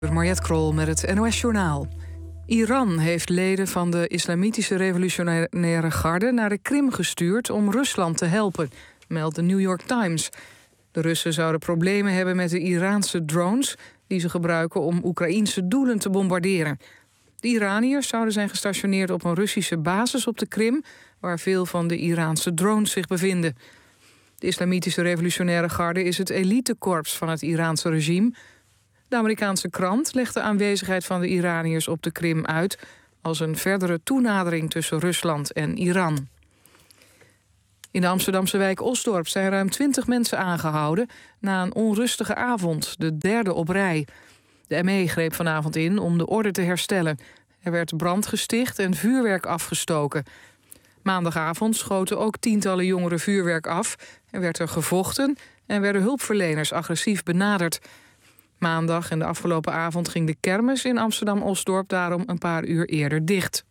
Mariette Krol met het NOS-journaal. Iran heeft leden van de Islamitische Revolutionaire Garde naar de Krim gestuurd om Rusland te helpen, meldt de New York Times. De Russen zouden problemen hebben met de Iraanse drones die ze gebruiken om Oekraïense doelen te bombarderen. De Iraniërs zouden zijn gestationeerd op een Russische basis op de Krim, waar veel van de Iraanse drones zich bevinden. De Islamitische Revolutionaire Garde is het elitekorps van het Iraanse regime. De Amerikaanse krant legt de aanwezigheid van de Iraniërs op de Krim uit als een verdere toenadering tussen Rusland en Iran. In de Amsterdamse wijk Osdorp zijn ruim 20 mensen aangehouden na een onrustige avond, de derde op rij. De ME greep vanavond in om de orde te herstellen. Er werd brand gesticht en vuurwerk afgestoken. Maandagavond schoten ook tientallen jongeren vuurwerk af. Er werd er gevochten en werden hulpverleners agressief benaderd. Maandag en de afgelopen avond ging de kermis in Amsterdam-Osdorp daarom een paar uur eerder dicht.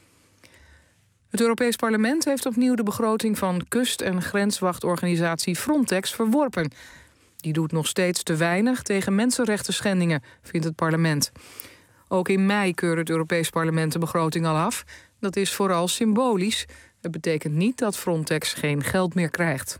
Het Europees Parlement heeft opnieuw de begroting van kust- en grenswachtorganisatie Frontex verworpen. Die doet nog steeds te weinig tegen mensenrechten schendingen, vindt het parlement. Ook in mei keurde het Europees Parlement de begroting al af. Dat is vooral symbolisch. Het betekent niet dat Frontex geen geld meer krijgt.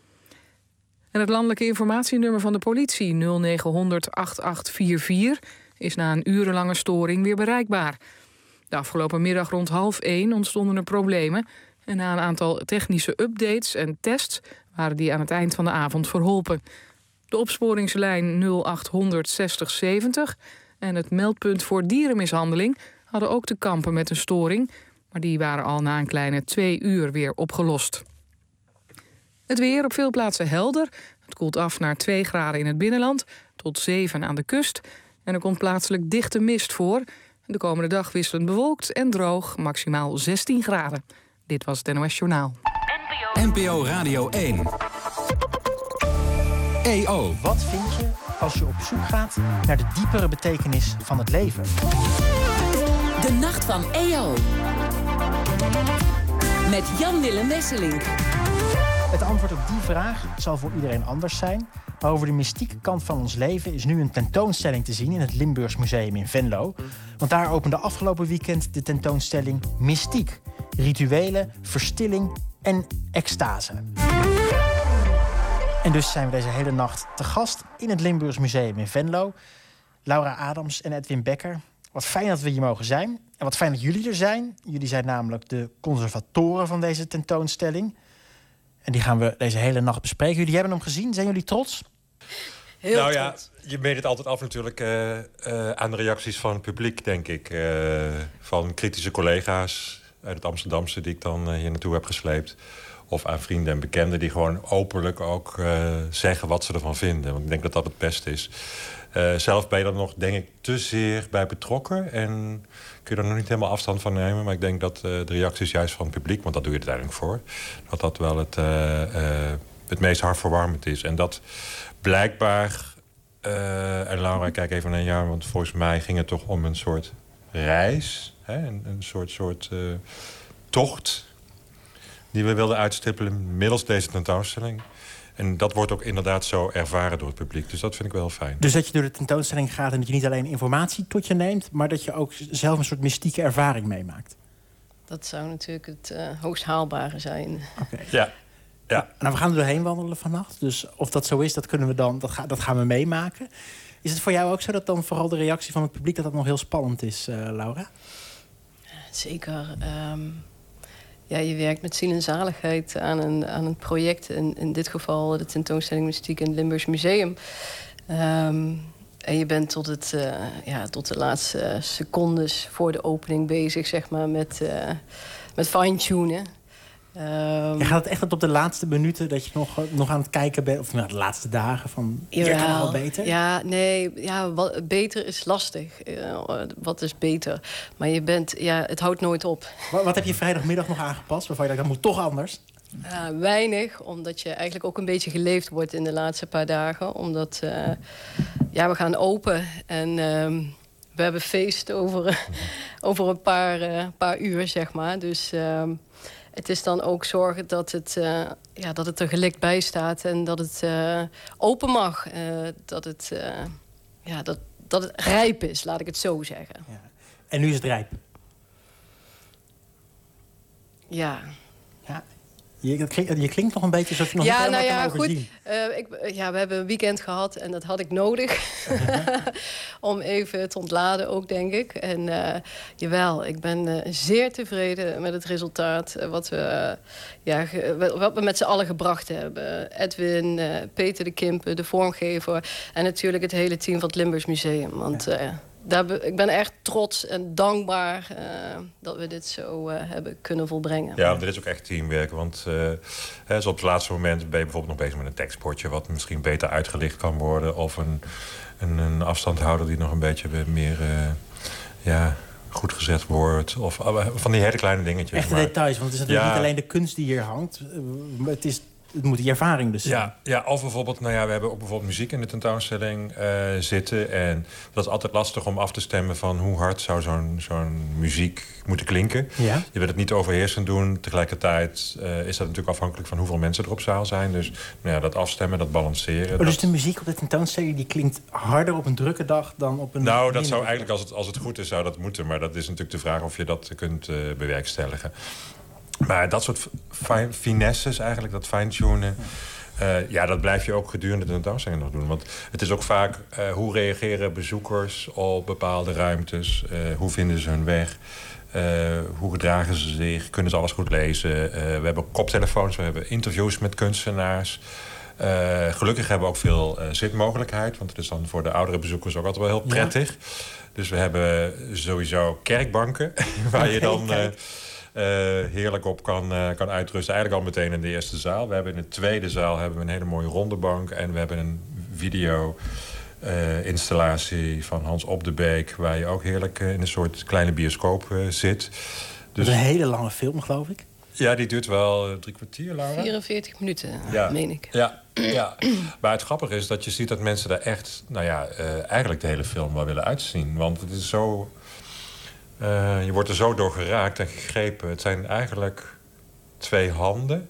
En het landelijke informatienummer van de politie 0900 8844 is na een urenlange storing weer bereikbaar. De afgelopen middag rond 12:30 ontstonden er problemen en na een aantal technische updates en tests waren die aan het eind van de avond verholpen. De opsporingslijn 0800 6070 en het meldpunt voor dierenmishandeling hadden ook te kampen met een storing, maar die waren al na een kleine 2 uur weer opgelost. Het weer op veel plaatsen helder. Het koelt af naar 2 graden in het binnenland tot 7 aan de kust. En er komt plaatselijk dichte mist voor. De komende dag wisselend bewolkt en droog, maximaal 16 graden. Dit was het NOS Journaal. NPO Radio 1. EO. Wat vind je als je op zoek gaat naar de diepere betekenis van het leven? De Nacht van EO. Met Jan-Willem Wesselink. Het antwoord op die vraag zal voor iedereen anders zijn. Maar over de mystieke kant van ons leven is nu een tentoonstelling te zien in het Limburgs Museum in Venlo. Want daar opende afgelopen weekend de tentoonstelling Mystiek. Rituelen, verstilling en extase. En dus zijn we deze hele nacht te gast in het Limburgs Museum in Venlo. Laura Adams en Edwin Becker. Wat fijn dat we hier mogen zijn. En wat fijn dat jullie er zijn. Jullie zijn namelijk de conservatoren van deze tentoonstelling. En die gaan we deze hele nacht bespreken. Jullie hebben hem gezien. Zijn jullie trots? Heel trots. Ja, je meet het altijd af natuurlijk aan de reacties van het publiek, denk ik. Van kritische collega's uit het Amsterdamse die ik dan hier naartoe heb gesleept. Of aan vrienden en bekenden die gewoon openlijk ook zeggen wat ze ervan vinden. Want ik denk dat dat het beste is. Zelf ben je er nog, denk ik, te zeer bij betrokken. En kun je er nog niet helemaal afstand van nemen. Maar ik denk dat de reacties juist van het publiek, want dat doe je er uiteindelijk voor, dat dat wel het meest hartverwarmend is. En dat blijkbaar, en Laura, kijk even naar jou, want volgens mij ging het toch om een soort reis. Hè? Een soort tocht die we wilden uitstippelen middels deze tentoonstelling. En dat wordt ook inderdaad zo ervaren door het publiek. Dus dat vind ik wel fijn. Dus dat je door de tentoonstelling gaat en dat je niet alleen informatie tot je neemt, maar dat je ook zelf een soort mystieke ervaring meemaakt. Dat zou natuurlijk het hoogst haalbare zijn. Okay. Ja. Nou, we gaan er doorheen wandelen vannacht. Dus of dat zo is, dat kunnen we dan, dat gaan we meemaken. Is het voor jou ook zo dat dan vooral de reactie van het publiek dat nog heel spannend is, Laura? Zeker. Ja, je werkt met ziel en zaligheid aan een project. In dit geval de tentoonstelling Mystiek in het Limburgs Museum. En je bent tot de laatste secondes voor de opening bezig, zeg maar, met fine-tunen. Je gaat het echt op de laatste minuten dat je nog aan het kijken bent, of de laatste dagen van hier kan wel beter? Ja, nee, beter is lastig. Wat is beter? Maar het houdt nooit op. Wat heb je vrijdagmiddag nog aangepast waarvan je dacht, dat moet toch anders? Weinig, omdat je eigenlijk ook een beetje geleefd wordt in de laatste paar dagen. Omdat we gaan open en we hebben feest over een paar uur, zeg maar. Dus het is dan ook zorgen dat het er gelikt bij staat en dat het open mag. dat het rijp is, laat ik het zo zeggen. Ja. En nu is het rijp. Ja. Je klinkt nog een beetje alsof je nog niet helemaal kan overzien. We hebben een weekend gehad en dat had ik nodig. Om even te ontladen ook, denk ik. En jawel, ik ben zeer tevreden met het resultaat. Wat we met z'n allen gebracht hebben. Edwin, Peter de Kimpen, de vormgever. En natuurlijk het hele team van het Limburgs Museum. Want... ik ben echt trots en dankbaar dat we dit zo hebben kunnen volbrengen. Ja, maar er is ook echt teamwerk. Want zo op het laatste moment ben je bijvoorbeeld nog bezig met een tekstbordje... wat misschien beter uitgelicht kan worden. Of een afstandhouder die nog een beetje meer goed gezet wordt. Of van die hele kleine dingetjes. Echte details, want het is natuurlijk niet alleen de kunst die hier hangt. Het moet die ervaring dus zijn. Ja, of bijvoorbeeld, we hebben ook bijvoorbeeld muziek in de tentoonstelling zitten. En dat is altijd lastig om af te stemmen van hoe hard zou zo'n muziek moeten klinken. Ja. Je wil het niet overheersend doen. Tegelijkertijd is dat natuurlijk afhankelijk van hoeveel mensen er op zaal zijn. Dus dat afstemmen, dat balanceren. Dus de muziek op de tentoonstelling die klinkt harder op een drukke dag dan op een... Nou, dat zou eigenlijk, als het goed is, zou dat moeten. Maar dat is natuurlijk de vraag of je dat kunt bewerkstelligen. Maar dat soort finesses eigenlijk, dat fine-tunen... dat blijf je ook gedurende de tentoonstelling nog doen. Want het is ook vaak hoe reageren bezoekers op bepaalde ruimtes? Hoe vinden ze hun weg? Hoe gedragen ze zich? Kunnen ze alles goed lezen? We hebben koptelefoons, we hebben interviews met kunstenaars. Gelukkig hebben we ook veel zitmogelijkheid. Want het is dan voor de oudere bezoekers ook altijd wel heel prettig. Ja. Dus we hebben sowieso kerkbanken waar je dan... heerlijk op kan uitrusten. Eigenlijk al meteen in de eerste zaal. We hebben in de tweede zaal een hele mooie ronde bank. En we hebben een video-installatie van Hans Op de Beek... waar je ook heerlijk in een soort kleine bioscoop zit. Dus een hele lange film, geloof ik. Ja, die duurt wel 3 kwartier, Laura. 44 minuten, meen ik. Ja. Maar het grappige is dat je ziet dat mensen daar echt... eigenlijk de hele film wel willen uitzien. Want het is zo... je wordt er zo door geraakt en gegrepen. Het zijn eigenlijk 2 handen...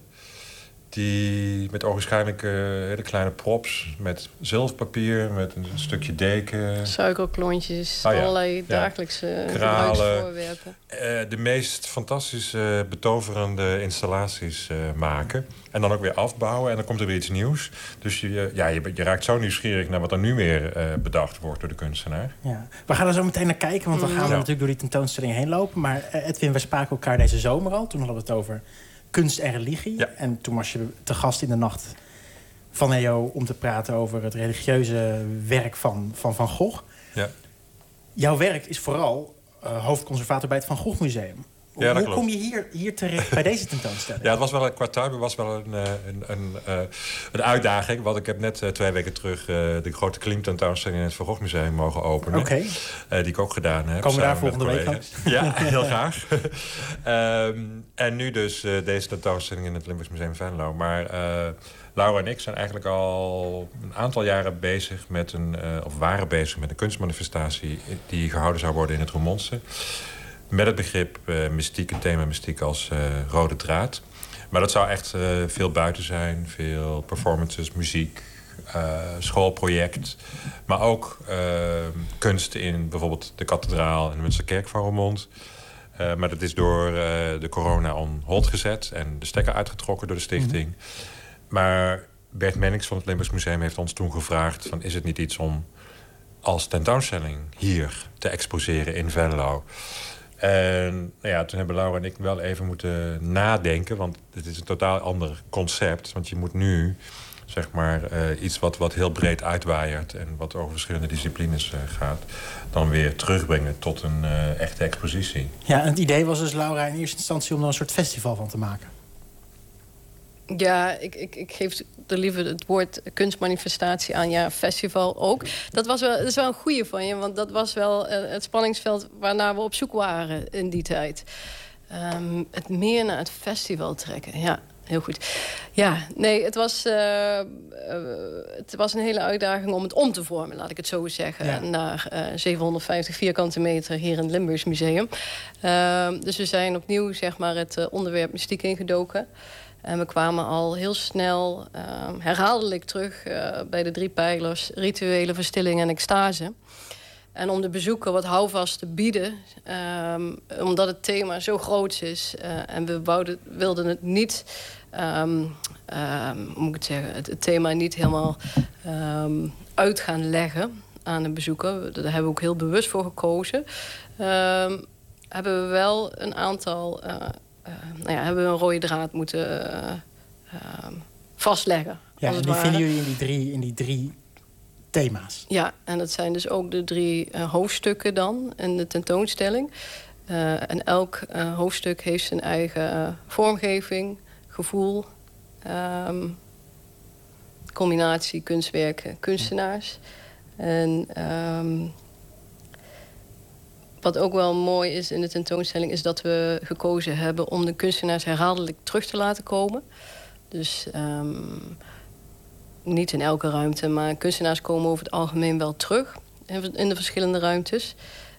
die met ogenschijnlijk hele kleine props... met zilverpapier, met een stukje deken... suikerklontjes, allerlei dagelijkse gebruiksvoorwerpen. De meest fantastische, betoverende installaties maken. En dan ook weer afbouwen en dan komt er weer iets nieuws. Dus je raakt zo nieuwsgierig naar wat er nu weer bedacht wordt door de kunstenaar. Ja. We gaan er zo meteen naar kijken, want we gaan natuurlijk door die tentoonstelling heen lopen. Maar Edwin, we spraken elkaar deze zomer al. Toen hadden we het over kunst en religie. Ja. En toen was je te gast in de Nacht van EO om te praten over het religieuze werk van Van Gogh. Ja. Jouw werk is vooral hoofdconservator bij het Van Gogh Museum. Hoe kom je hier terecht bij deze tentoonstelling? Ja, het was wel qua timing was wel een uitdaging. Want ik heb net 2 weken terug de grote Klim-tentoonstelling in het Van Gogh Museum mogen openen. Okay. Die ik ook gedaan heb. Komen we daar volgende week langs? Ja, heel graag. En nu dus deze tentoonstelling in het Limburgs Museum Venlo. Maar Laura en ik zijn eigenlijk al een aantal jaren bezig met waren bezig met een kunstmanifestatie die gehouden zou worden in het Roermondse. Met het begrip mystiek, een thema mystiek als rode draad. Maar dat zou echt veel buiten zijn. Veel performances, muziek, schoolproject. Maar ook kunst in bijvoorbeeld de kathedraal en de Münsterkerk van Roermond. Maar dat is door de corona on hold gezet en de stekker uitgetrokken door de stichting. Mm-hmm. Maar Bert Mennings van het Limburgs Museum heeft ons toen gevraagd van, is het niet iets om als tentoonstelling hier te exposeren in Venlo? En toen hebben Laura en ik wel even moeten nadenken. Want het is een totaal ander concept. Want je moet nu, zeg maar, iets wat heel breed uitwaaiert en wat over verschillende disciplines gaat, dan weer terugbrengen tot een echte expositie. Ja, en het idee was dus, Laura, in eerste instantie om er een soort festival van te maken. Ja, ik geef er liever het woord kunstmanifestatie aan. Ja, festival ook. Dat is wel een goeie van je. Want dat was wel het spanningsveld waarnaar we op zoek waren in die tijd. Het meer naar het festival trekken. Ja, heel goed. Ja, nee, het was een hele uitdaging om het om te vormen, laat ik het zo zeggen. Ja. Naar 750 vierkante meter hier in het Limburgs Museum. Dus we zijn opnieuw, zeg maar, het onderwerp mystiek ingedoken. En we kwamen al heel snel herhaaldelijk terug bij de 3 pijlers: rituele, verstilling en extase. En om de bezoeker wat houvast te bieden, omdat het thema zo groot is. En we wilden het niet, hoe moet ik het zeggen, het thema niet helemaal uit gaan leggen aan de bezoeker. Daar hebben we ook heel bewust voor gekozen. Hebben we wel een aantal, hebben we een rode draad moeten vastleggen. Ja, en die vinden jullie in die drie thema's. Ja, en dat zijn dus ook de 3 hoofdstukken dan in de tentoonstelling. En elk hoofdstuk heeft zijn eigen vormgeving, gevoel, combinatie kunstwerken, kunstenaars. En wat ook wel mooi is in de tentoonstelling is dat we gekozen hebben om de kunstenaars herhaaldelijk terug te laten komen. Dus niet in elke ruimte, maar kunstenaars komen over het algemeen wel terug in de verschillende ruimtes.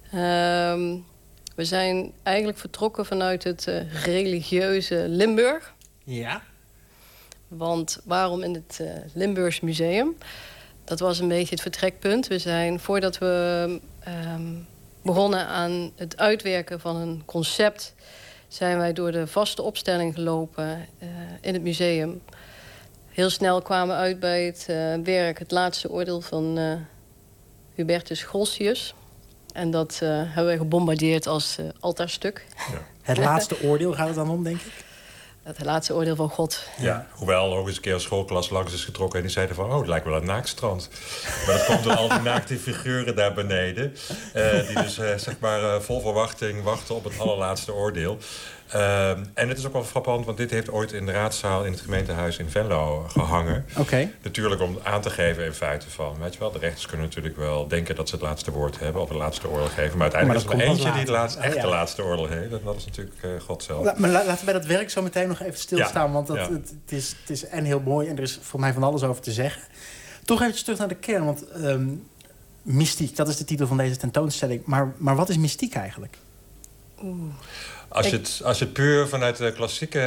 We zijn eigenlijk vertrokken vanuit het religieuze Limburg. Ja. Want waarom in het Limburgs Museum? Dat was een beetje het vertrekpunt. We zijn, voordat we begonnen aan het uitwerken van een concept, zijn wij door de vaste opstelling gelopen in het museum. Heel snel kwamen we uit bij het werk Het Laatste Oordeel van Hubertus Goltzius. En dat hebben wij gebombardeerd als altaarstuk. Ja. Het Laatste Oordeel gaat het dan om, denk ik? Het laatste oordeel van God. Ja, hoewel er ook eens een keer een schoolklas langs is getrokken en die zeiden van, het lijkt wel een naaktstrand. Maar dat komt door al die naakte figuren daar beneden. Die dus vol verwachting wachten op het allerlaatste oordeel. En het is ook wel frappant, want dit heeft ooit in de raadzaal in het gemeentehuis in Venlo gehangen. Okay. Natuurlijk om aan te geven in feite van, weet je wel, de rechters kunnen natuurlijk wel denken dat ze het laatste woord hebben of het laatste oordeel geven. Maar uiteindelijk is er maar eentje die het laatste oordeel heeft. En dat is natuurlijk God zelf. Maar laten we bij dat werk zo meteen nog even stilstaan, want het is en heel mooi en er is voor mij van alles over te zeggen. Toch even terug naar de kern, want mystiek, dat is de titel van deze tentoonstelling. Maar wat is mystiek eigenlijk? Als je het puur vanuit de klassieke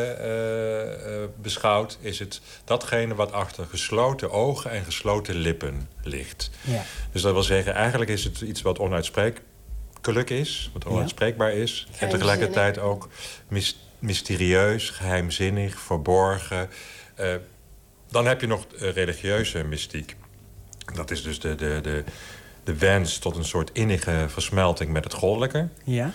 beschouwt, is het datgene wat achter gesloten ogen en gesloten lippen ligt. Ja. Dus dat wil zeggen, eigenlijk is het iets wat onuitsprekelijk is, wat onuitspreekbaar is. En tegelijkertijd ook mysterieus, geheimzinnig, verborgen. Dan heb je nog religieuze mystiek. Dat is dus de wens tot een soort innige versmelting met het goddelijke. Ja.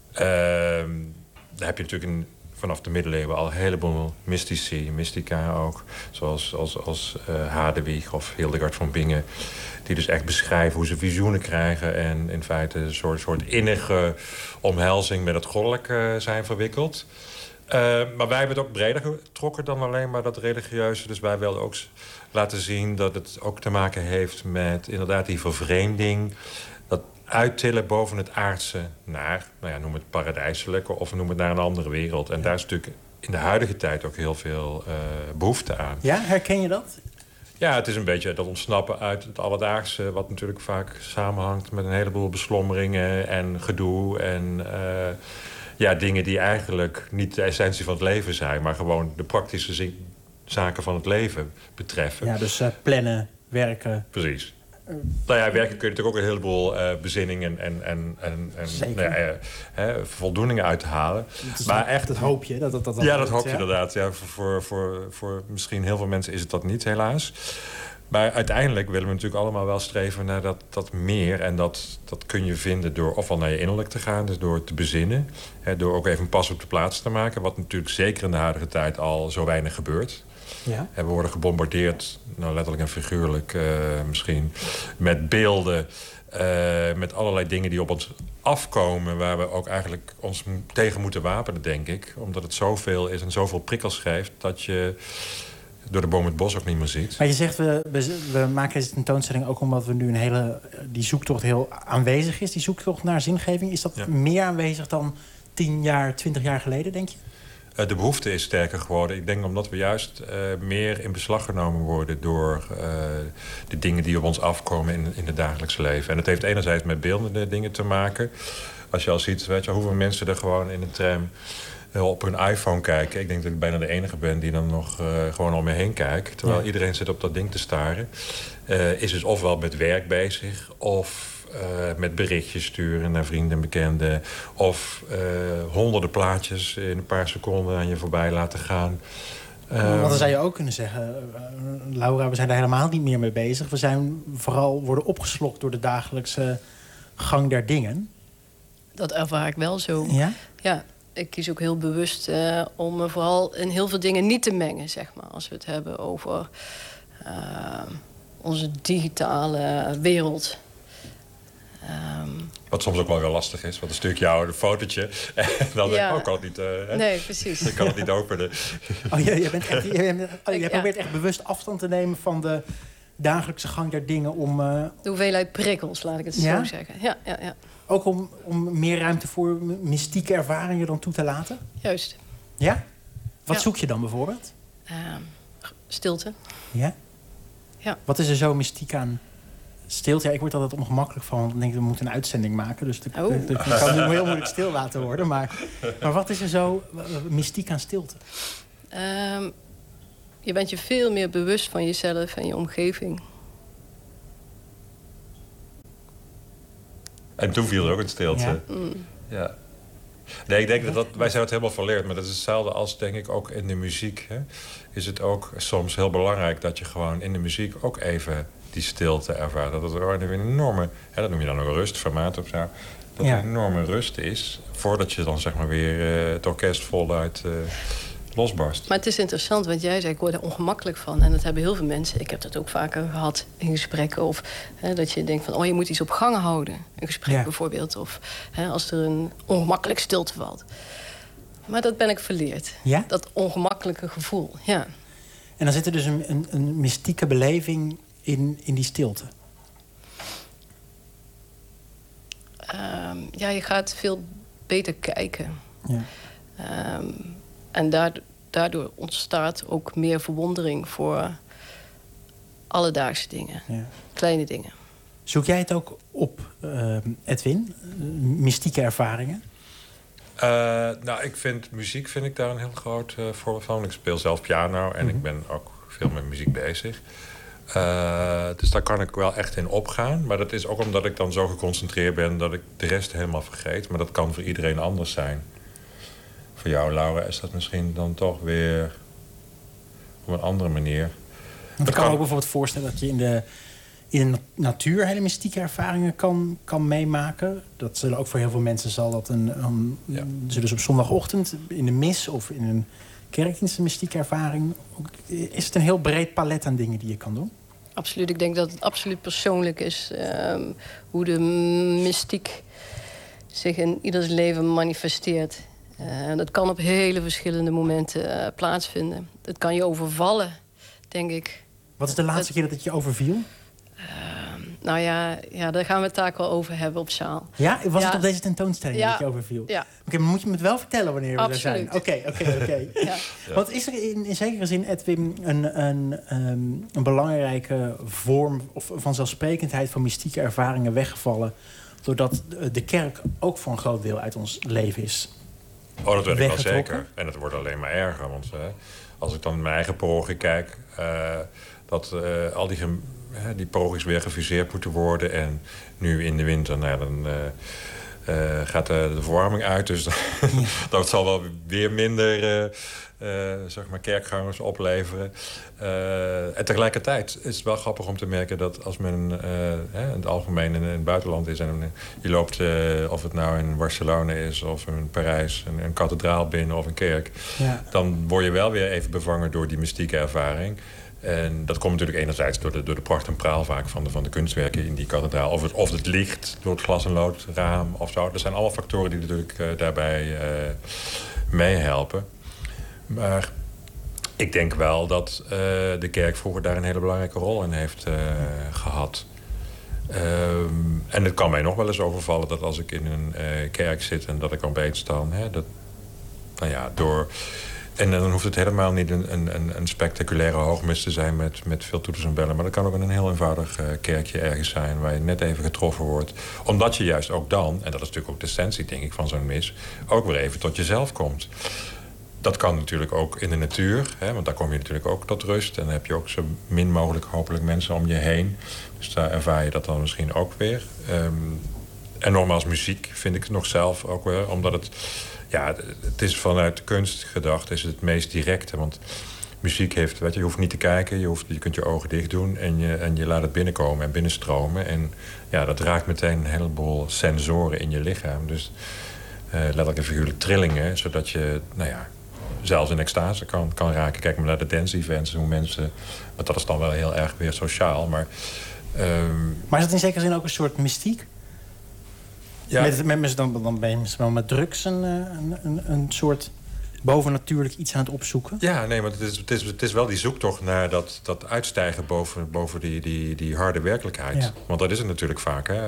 Daar heb je natuurlijk vanaf de middeleeuwen al een heleboel mystici, mystica ook. Zoals Hadewig of Hildegard van Bingen. Die dus echt beschrijven hoe ze visioenen krijgen en in feite een soort innige omhelzing met het goddelijke zijn verwikkeld. Maar wij hebben het ook breder getrokken dan alleen maar dat religieuze. Dus wij wilden ook laten zien dat het ook te maken heeft met inderdaad die vervreemding. Dat uittillen boven het aardse naar, noem het paradijselijke of noem het naar een andere wereld. En daar is natuurlijk in de huidige tijd ook heel veel behoefte aan. Ja, herken je dat? Ja, het is een beetje dat ontsnappen uit het alledaagse, wat natuurlijk vaak samenhangt met een heleboel beslommeringen en gedoe en dingen die eigenlijk niet de essentie van het leven zijn, maar gewoon de praktische zaken van het leven betreffen. Ja, dus plannen, werken. Precies. Werken kun je natuurlijk ook een heleboel bezinning en voldoeningen uithalen. Maar echt, dat hoop je. Dat hoop je inderdaad. Ja, voor misschien heel veel mensen is het dat niet, helaas. Maar uiteindelijk willen we natuurlijk allemaal wel streven naar dat meer. En dat kun je vinden door ofwel naar je innerlijk te gaan, dus door te bezinnen. Door ook even een pas op de plaats te maken. Wat natuurlijk zeker in de huidige tijd al zo weinig gebeurt. Ja. En we worden gebombardeerd, letterlijk en figuurlijk misschien, met beelden, met allerlei dingen die op ons afkomen, waar we ook eigenlijk ons tegen moeten wapenen, denk ik. Omdat het zoveel is en zoveel prikkels geeft, dat je door de boom het bos ook niet meer ziet. Maar je zegt, we maken deze tentoonstelling ook omdat we nu die zoektocht heel aanwezig is. Die zoektocht naar zingeving, is dat meer aanwezig dan 10 jaar, 20 jaar geleden, denk je? De behoefte is sterker geworden. Ik denk omdat we juist meer in beslag genomen worden door de dingen die op ons afkomen in het dagelijkse leven. En het heeft enerzijds met beeldende dingen te maken. Als je al ziet, weet je, hoeveel mensen er gewoon in de tram op hun iPhone kijken. Ik denk dat ik bijna de enige ben die dan nog gewoon om me heen kijkt. Terwijl iedereen zit op dat ding te staren. Is dus ofwel met werk bezig of met berichtjes sturen naar vrienden en bekenden. Of honderden plaatjes in een paar seconden aan je voorbij laten gaan. Want dan zou je ook kunnen zeggen... Laura, we zijn daar helemaal niet meer mee bezig. We zijn vooral worden opgeslokt door de dagelijkse gang der dingen. Dat ervaar ik wel zo. Ja? Ja, ik kies ook heel bewust om me vooral in heel veel dingen niet te mengen, zeg maar. Als we het hebben over onze digitale wereld. Wat soms ook wel weer lastig is. Want een stukje ouder fotootje. En dan denk ik, kan het niet... nee, precies. Ik kan het niet openen. Je probeert echt bewust afstand te nemen van de dagelijkse gang der dingen om... De hoeveelheid prikkels, laat ik het zo zeggen. Ja. Ook om meer ruimte voor mystieke ervaringen dan toe te laten? Juist. Ja? Wat zoek je dan bijvoorbeeld? Stilte. Ja? Ja. Wat is er zo mystiek aan stilte? Ja, ik word er altijd ongemakkelijk van. Want ik denk, we moeten een uitzending maken. Dus ik kan nu heel moeilijk stil laten worden. Maar wat is er zo mystiek aan stilte? Je bent je veel meer bewust van jezelf en je omgeving. En toen viel er ook een stilte. Ja. Nee, ik denk dat wij zijn het helemaal verleerd. Maar dat is hetzelfde als, denk ik, ook in de muziek. Hè? Is het ook soms heel belangrijk dat je gewoon in de muziek ook even die stilte ervaart. Dat het een enorme, dat noem je dan ook rust, formaat of zo. Dat er een enorme rust is, voordat je dan zeg maar weer het orkest voluit losbarst. Maar het is interessant, want jij zei, ik word er ongemakkelijk van. En dat hebben heel veel mensen. Ik heb dat ook vaker gehad in gesprekken. Of dat je denkt van, je moet iets op gang houden. Een gesprek bijvoorbeeld. Of als er een ongemakkelijk stilte valt. Maar dat ben ik verleerd. Ja? Dat ongemakkelijke gevoel, ja. En dan zit er dus een mystieke beleving in die stilte. Je gaat veel beter kijken. Ja. En daardoor ontstaat ook meer verwondering voor alledaagse dingen. Ja. Kleine dingen. Zoek jij het ook op, Edwin? Mystieke ervaringen? Ik vind muziek daar een heel groot voorbeeld van. Ik speel zelf piano en ik ben ook veel met muziek bezig. Dus daar kan ik wel echt in opgaan. Maar dat is ook omdat ik dan zo geconcentreerd ben dat ik de rest helemaal vergeet. Maar dat kan voor iedereen anders zijn. Voor jou, Laura, is dat misschien dan toch weer op een andere manier. Ik kan me ook bijvoorbeeld voorstellen dat je in de natuur hele mystieke ervaringen kan meemaken. Dat zullen ook voor heel veel mensen zal dat zullen ze op zondagochtend in de mis of in een kerkdienst een mystieke ervaring. Is het een heel breed palet aan dingen die je kan doen? Absoluut. Ik denk dat het absoluut persoonlijk is hoe de mystiek zich in ieders leven manifesteert. Dat kan op hele verschillende momenten plaatsvinden. Het kan je overvallen, denk ik. Wat is de laatste keer dat het je overviel? Daar gaan we het taak wel over hebben op zaal. Ja? Was het op deze tentoonstelling dat je overviel? Ja. Oké, maar moet je me het wel vertellen wanneer we er zijn? Oké. Ja. Want is er in zekere zin, Edwin, een belangrijke vorm of vanzelfsprekendheid van mystieke ervaringen weggevallen, doordat de kerk ook voor een groot deel uit ons leven is? Oh, dat weet ik wel zeker. En het wordt alleen maar erger. Want als ik dan in mijn eigen parochie kijk, dat al die parochies weer gefuseerd moeten worden. En nu in de winter, dan gaat de verwarming uit. Dus dat zal wel weer minder kerkgangers opleveren. En tegelijkertijd is het wel grappig om te merken dat als men in het algemeen in het buitenland is en je loopt, of het nou in Barcelona is of in Parijs, een kathedraal binnen of een kerk, dan word je wel weer even bevangen door die mystieke ervaring. En dat komt natuurlijk enerzijds door de pracht en praal vaak van de kunstwerken in die kathedraal. Of het licht door het glas- en loodraam of zo. Dat zijn allemaal factoren die natuurlijk daarbij meehelpen. Maar ik denk wel dat de kerk vroeger daar een hele belangrijke rol in heeft gehad. En het kan mij nog wel eens overvallen dat als ik in een kerk zit en dat ik opeens dan en dan hoeft het helemaal niet een spectaculaire hoogmis te zijn met veel toeters en bellen. Maar dat kan ook een heel eenvoudig kerkje ergens zijn waar je net even getroffen wordt. Omdat je juist ook dan, en dat is natuurlijk ook de essentie denk ik van zo'n mis, ook weer even tot jezelf komt. dat kan natuurlijk ook in de natuur. Hè, want daar kom je natuurlijk ook tot rust. En dan heb je ook zo min mogelijk hopelijk mensen om je heen. Dus daar ervaar je dat dan misschien ook weer. En nogmaals, muziek vind ik nog zelf ook weer. Omdat het is vanuit de kunst gedacht, is het meest directe. Want muziek heeft, weet je hoeft niet te kijken. Je kunt je ogen dicht doen en je laat het binnenkomen en binnenstromen. En ja, dat raakt meteen een heleboel sensoren in je lichaam. Dus letterlijk en figuurlijk trillingen, zodat je, zelfs in extase kan raken. Kijk maar naar de dance-events, hoe mensen... Want dat is dan wel heel erg weer sociaal, maar... Maar is het in zekere zin ook een soort mystiek? Ja. Dan ben je misschien wel met drugs een soort bovennatuurlijk iets aan het opzoeken? Ja, nee, maar het is wel die zoektocht naar dat uitstijgen boven die harde werkelijkheid. Ja. Want dat is het natuurlijk vaak, hè.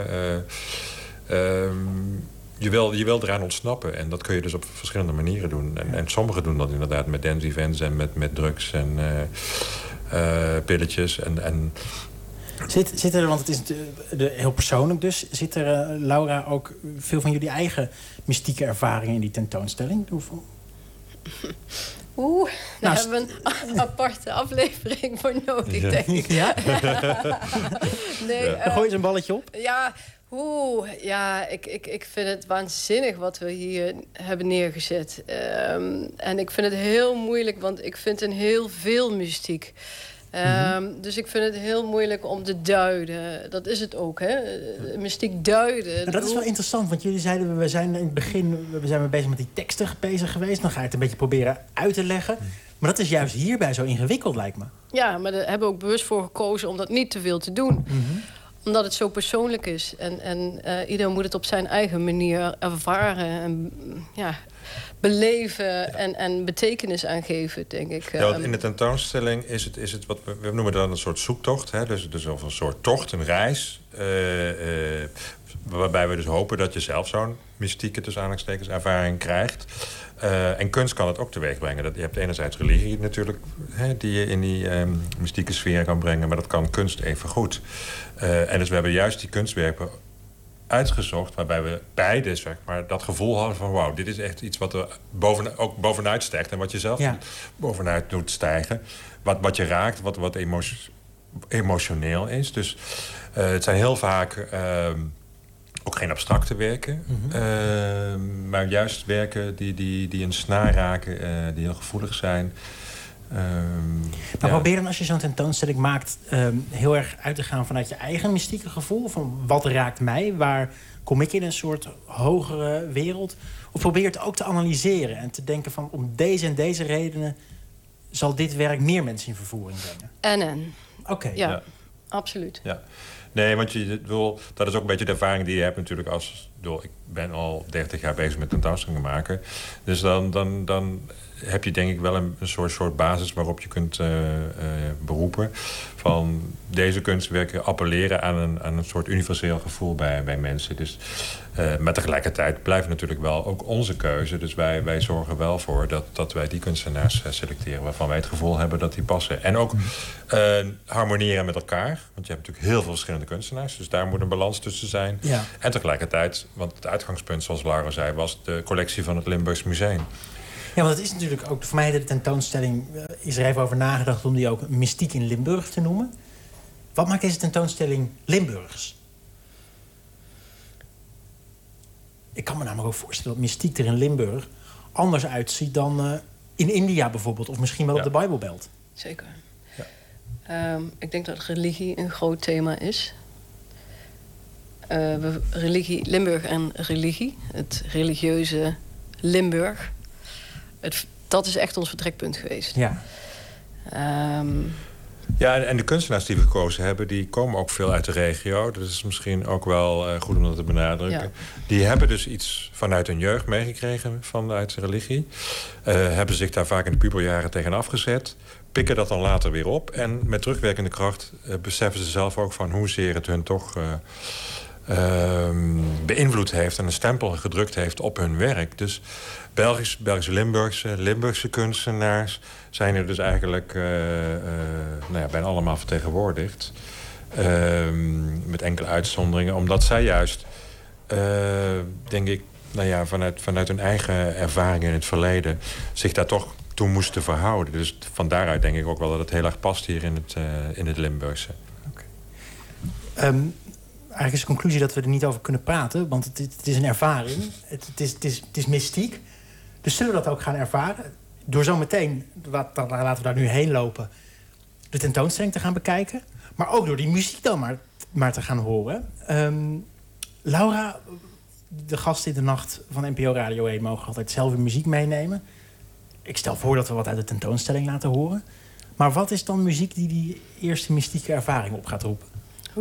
Je wil eraan ontsnappen. En dat kun je dus op verschillende manieren doen. En sommigen doen dat inderdaad met dance events en met drugs en pilletjes. Zit er, want het is heel persoonlijk dus... zit er, Laura, ook veel van jullie eigen mystieke ervaringen in die tentoonstelling? Hoeveel? Daar hebben we een aparte aflevering voor nodig, denk ik. Ja? Dan gooi je een balletje op. Ja, ik vind het waanzinnig wat we hier hebben neergezet. En ik vind het heel moeilijk, want ik vind heel veel mystiek. Dus ik vind het heel moeilijk om te duiden. Dat is het ook, hè? Mystiek duiden. Nou, dat is wel interessant, want jullie zeiden... we zijn in het begin bezig met die teksten bezig geweest. Dan ga je het een beetje proberen uit te leggen. Maar dat is juist hierbij zo ingewikkeld, lijkt me. Ja, maar daar hebben we ook bewust voor gekozen om dat niet te veel te doen. Omdat het zo persoonlijk is. En ieder moet het op zijn eigen manier ervaren. En beleven en betekenis aangeven, denk ik. Ja, in de tentoonstelling is het wat we noemen dan een soort zoektocht. Hè? Dus of een soort tocht, een reis. Waarbij we dus hopen dat je zelf zo'n mystieke, tussen aanhalingstekens, ervaring krijgt. En kunst kan het ook teweeg brengen. Je hebt enerzijds religie natuurlijk, die je in die mystieke sfeer kan brengen. Maar dat kan kunst even goed. En dus we hebben juist die kunstwerken uitgezocht, waarbij we beide, zeg maar, dat gevoel hadden van wauw, dit is echt iets wat er ook bovenuit stijgt en wat je zelf bovenuit doet stijgen. Wat je raakt, wat emotioneel is. Dus het zijn heel vaak ook geen abstracte werken, maar juist werken die een snaar raken, die heel gevoelig zijn. Maar probeer dan, als je zo'n tentoonstelling maakt, heel erg uit te gaan vanuit je eigen mystieke gevoel. Van wat raakt mij? Waar kom ik in een soort hogere wereld? Of probeer het ook te analyseren en te denken van om deze en deze redenen zal dit werk meer mensen in vervoering brengen? Oké. Ja, absoluut. Ja. Nee, want dat is ook een beetje de ervaring die je hebt natuurlijk ik ben al 30 jaar bezig met tentoonstellingen maken. Dus dan heb je denk ik wel een soort basis waarop je kunt beroepen. Van deze kunstwerken appelleren aan een soort universeel gevoel bij mensen. Dus, maar tegelijkertijd blijft natuurlijk wel ook onze keuze. Dus wij zorgen wel voor dat wij die kunstenaars selecteren waarvan wij het gevoel hebben dat die passen. En ook harmoniëren met elkaar. Want je hebt natuurlijk heel veel verschillende kunstenaars. Dus daar moet een balans tussen zijn. Ja. En tegelijkertijd, want het uitgangspunt, zoals Laura zei, was de collectie van het Limburgs Museum. Ja, want het is natuurlijk ook... Voor mij de tentoonstelling is er even over nagedacht om die ook Mystiek in Limburg te noemen. Wat maakt deze tentoonstelling Limburgs? Ik kan me namelijk ook voorstellen dat mystiek er in Limburg anders uitziet dan in India bijvoorbeeld. Of misschien wel op de Bijbelbelt. Zeker. Ja. Ik denk dat religie een groot thema is. Limburg en religie. Het religieuze Limburg. Dat is echt ons vertrekpunt geweest. Ja. Ja, en de kunstenaars die we gekozen hebben, die komen ook veel uit de regio. Dat is misschien ook wel goed om dat te benadrukken. Ja. Die hebben dus iets vanuit hun jeugd meegekregen vanuit religie. Hebben zich daar vaak in de puberjaren tegen afgezet. Pikken dat dan later weer op. En met terugwerkende kracht beseffen ze zelf ook van hoezeer het hun toch beïnvloed heeft en een stempel gedrukt heeft op hun werk. Dus Belgische, Limburgse kunstenaars zijn er dus eigenlijk bijna allemaal vertegenwoordigd. Met enkele uitzonderingen. Omdat zij juist, denk ik, vanuit hun eigen ervaring in het verleden zich daar toch toe moesten verhouden. Dus van daaruit denk ik ook wel dat het heel erg past hier in het Limburgse. Okay. Eigenlijk is de conclusie dat we er niet over kunnen praten, want het is een ervaring. Het is mystiek. Dus zullen we dat ook gaan ervaren? Door zo meteen, laten we daar nu heen lopen, de tentoonstelling te gaan bekijken. Maar ook door die muziek dan maar te gaan horen. Laura, de gasten in de nacht van NPO Radio 1 mogen altijd zelf hun muziek meenemen. Ik stel voor dat we wat uit de tentoonstelling laten horen. Maar wat is dan muziek die eerste mystieke ervaring op gaat roepen?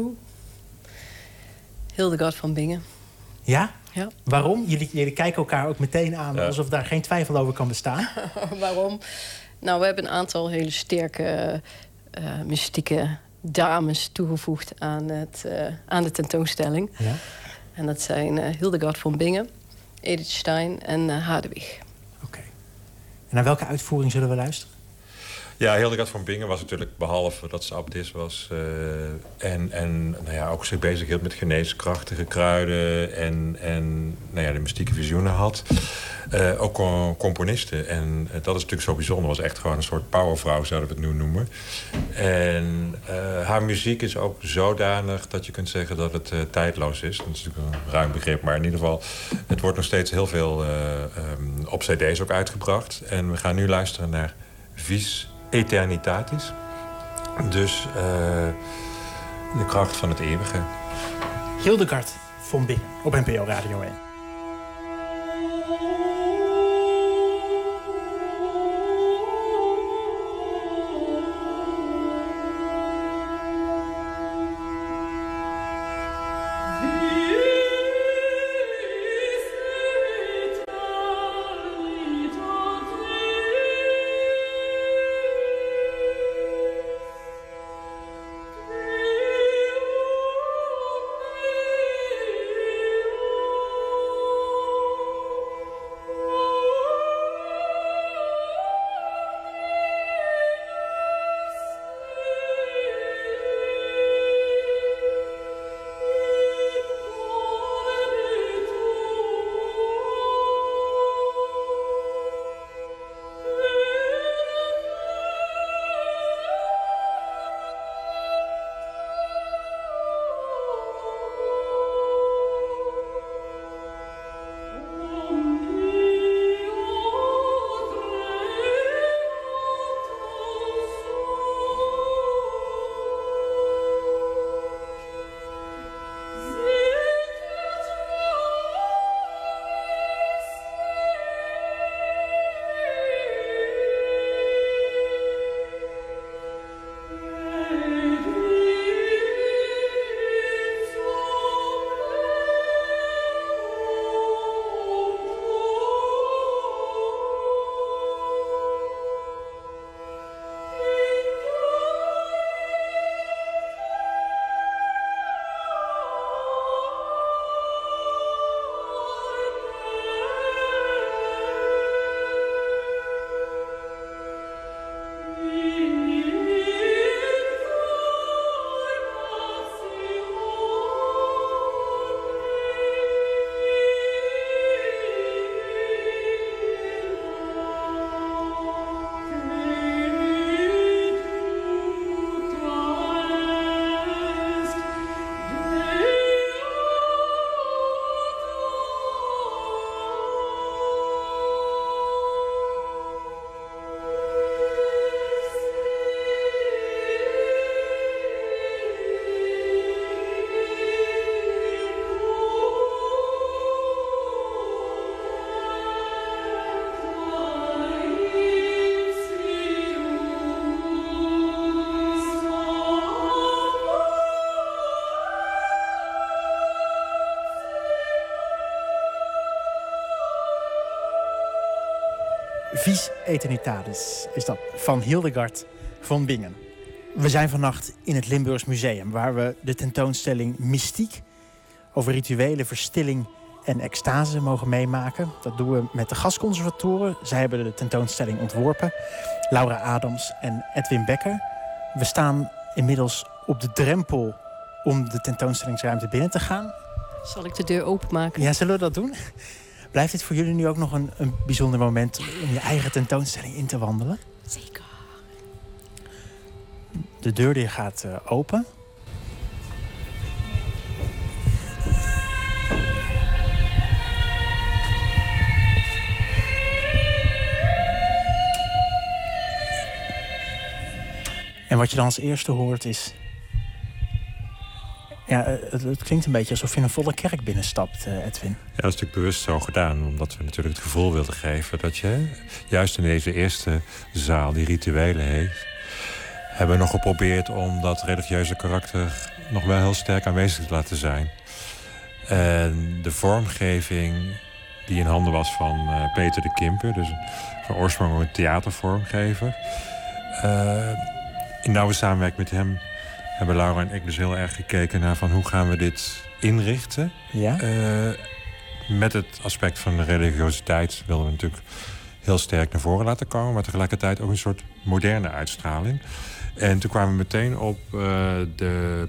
Hildegard van Bingen. Ja? Ja. Waarom? Jullie kijken elkaar ook meteen aan alsof daar geen twijfel over kan bestaan. Waarom? Nou, we hebben een aantal hele sterke mystieke dames toegevoegd aan de tentoonstelling. Ja. En dat zijn Hildegard van Bingen, Edith Stein en Hadewig. Oké. En naar welke uitvoering zullen we luisteren? Ja, Hildegard van Bingen was natuurlijk, behalve dat ze abdis was... en ook zich bezig hield met geneeskrachtige kruiden... en de mystieke visioenen had. Ook componiste. En dat is natuurlijk zo bijzonder. Was echt gewoon een soort powervrouw, zouden we het nu noemen. En haar muziek is ook zodanig dat je kunt zeggen dat het tijdloos is. Dat is natuurlijk een ruim begrip, maar in ieder geval... het wordt nog steeds heel veel op cd's ook uitgebracht. En we gaan nu luisteren naar Vis Eternitatis. Dus de kracht van het eeuwige. Hildegard van Bingen op NPO Radio 1. Vis Eternitatis is dat, van Hildegard van Bingen. We zijn vannacht in het Limburgs Museum, waar we de tentoonstelling Mystiek over rituelen, verstilling en extase mogen meemaken. Dat doen we met de gastconservatoren. Zij hebben de tentoonstelling ontworpen. Laura Adams en Edwin Becker. We staan inmiddels op de drempel om de tentoonstellingsruimte binnen te gaan. Zal ik de deur openmaken? Ja, zullen we dat doen? Blijft dit voor jullie nu ook nog een bijzonder moment om je eigen tentoonstelling in te wandelen? Zeker. De deur die gaat open. En wat je dan als eerste hoort is... Ja, het klinkt een beetje alsof je in een volle kerk binnenstapt, Edwin. Ja, dat is natuurlijk bewust zo gedaan. Omdat we natuurlijk het gevoel wilden geven dat je... juist in deze eerste zaal die rituelen heeft... hebben we nog geprobeerd om dat religieuze karakter... nog wel heel sterk aanwezig te laten zijn. En de vormgeving die in handen was van Peter de Kimper... dus van oorsprong een theatervormgever... in nauwe samenwerking met hem... hebben Laura en ik dus heel erg gekeken naar van hoe gaan we dit inrichten. Ja? Met het aspect van de religiositeit wilden we natuurlijk heel sterk naar voren laten komen... maar tegelijkertijd ook een soort moderne uitstraling. En toen kwamen we meteen op de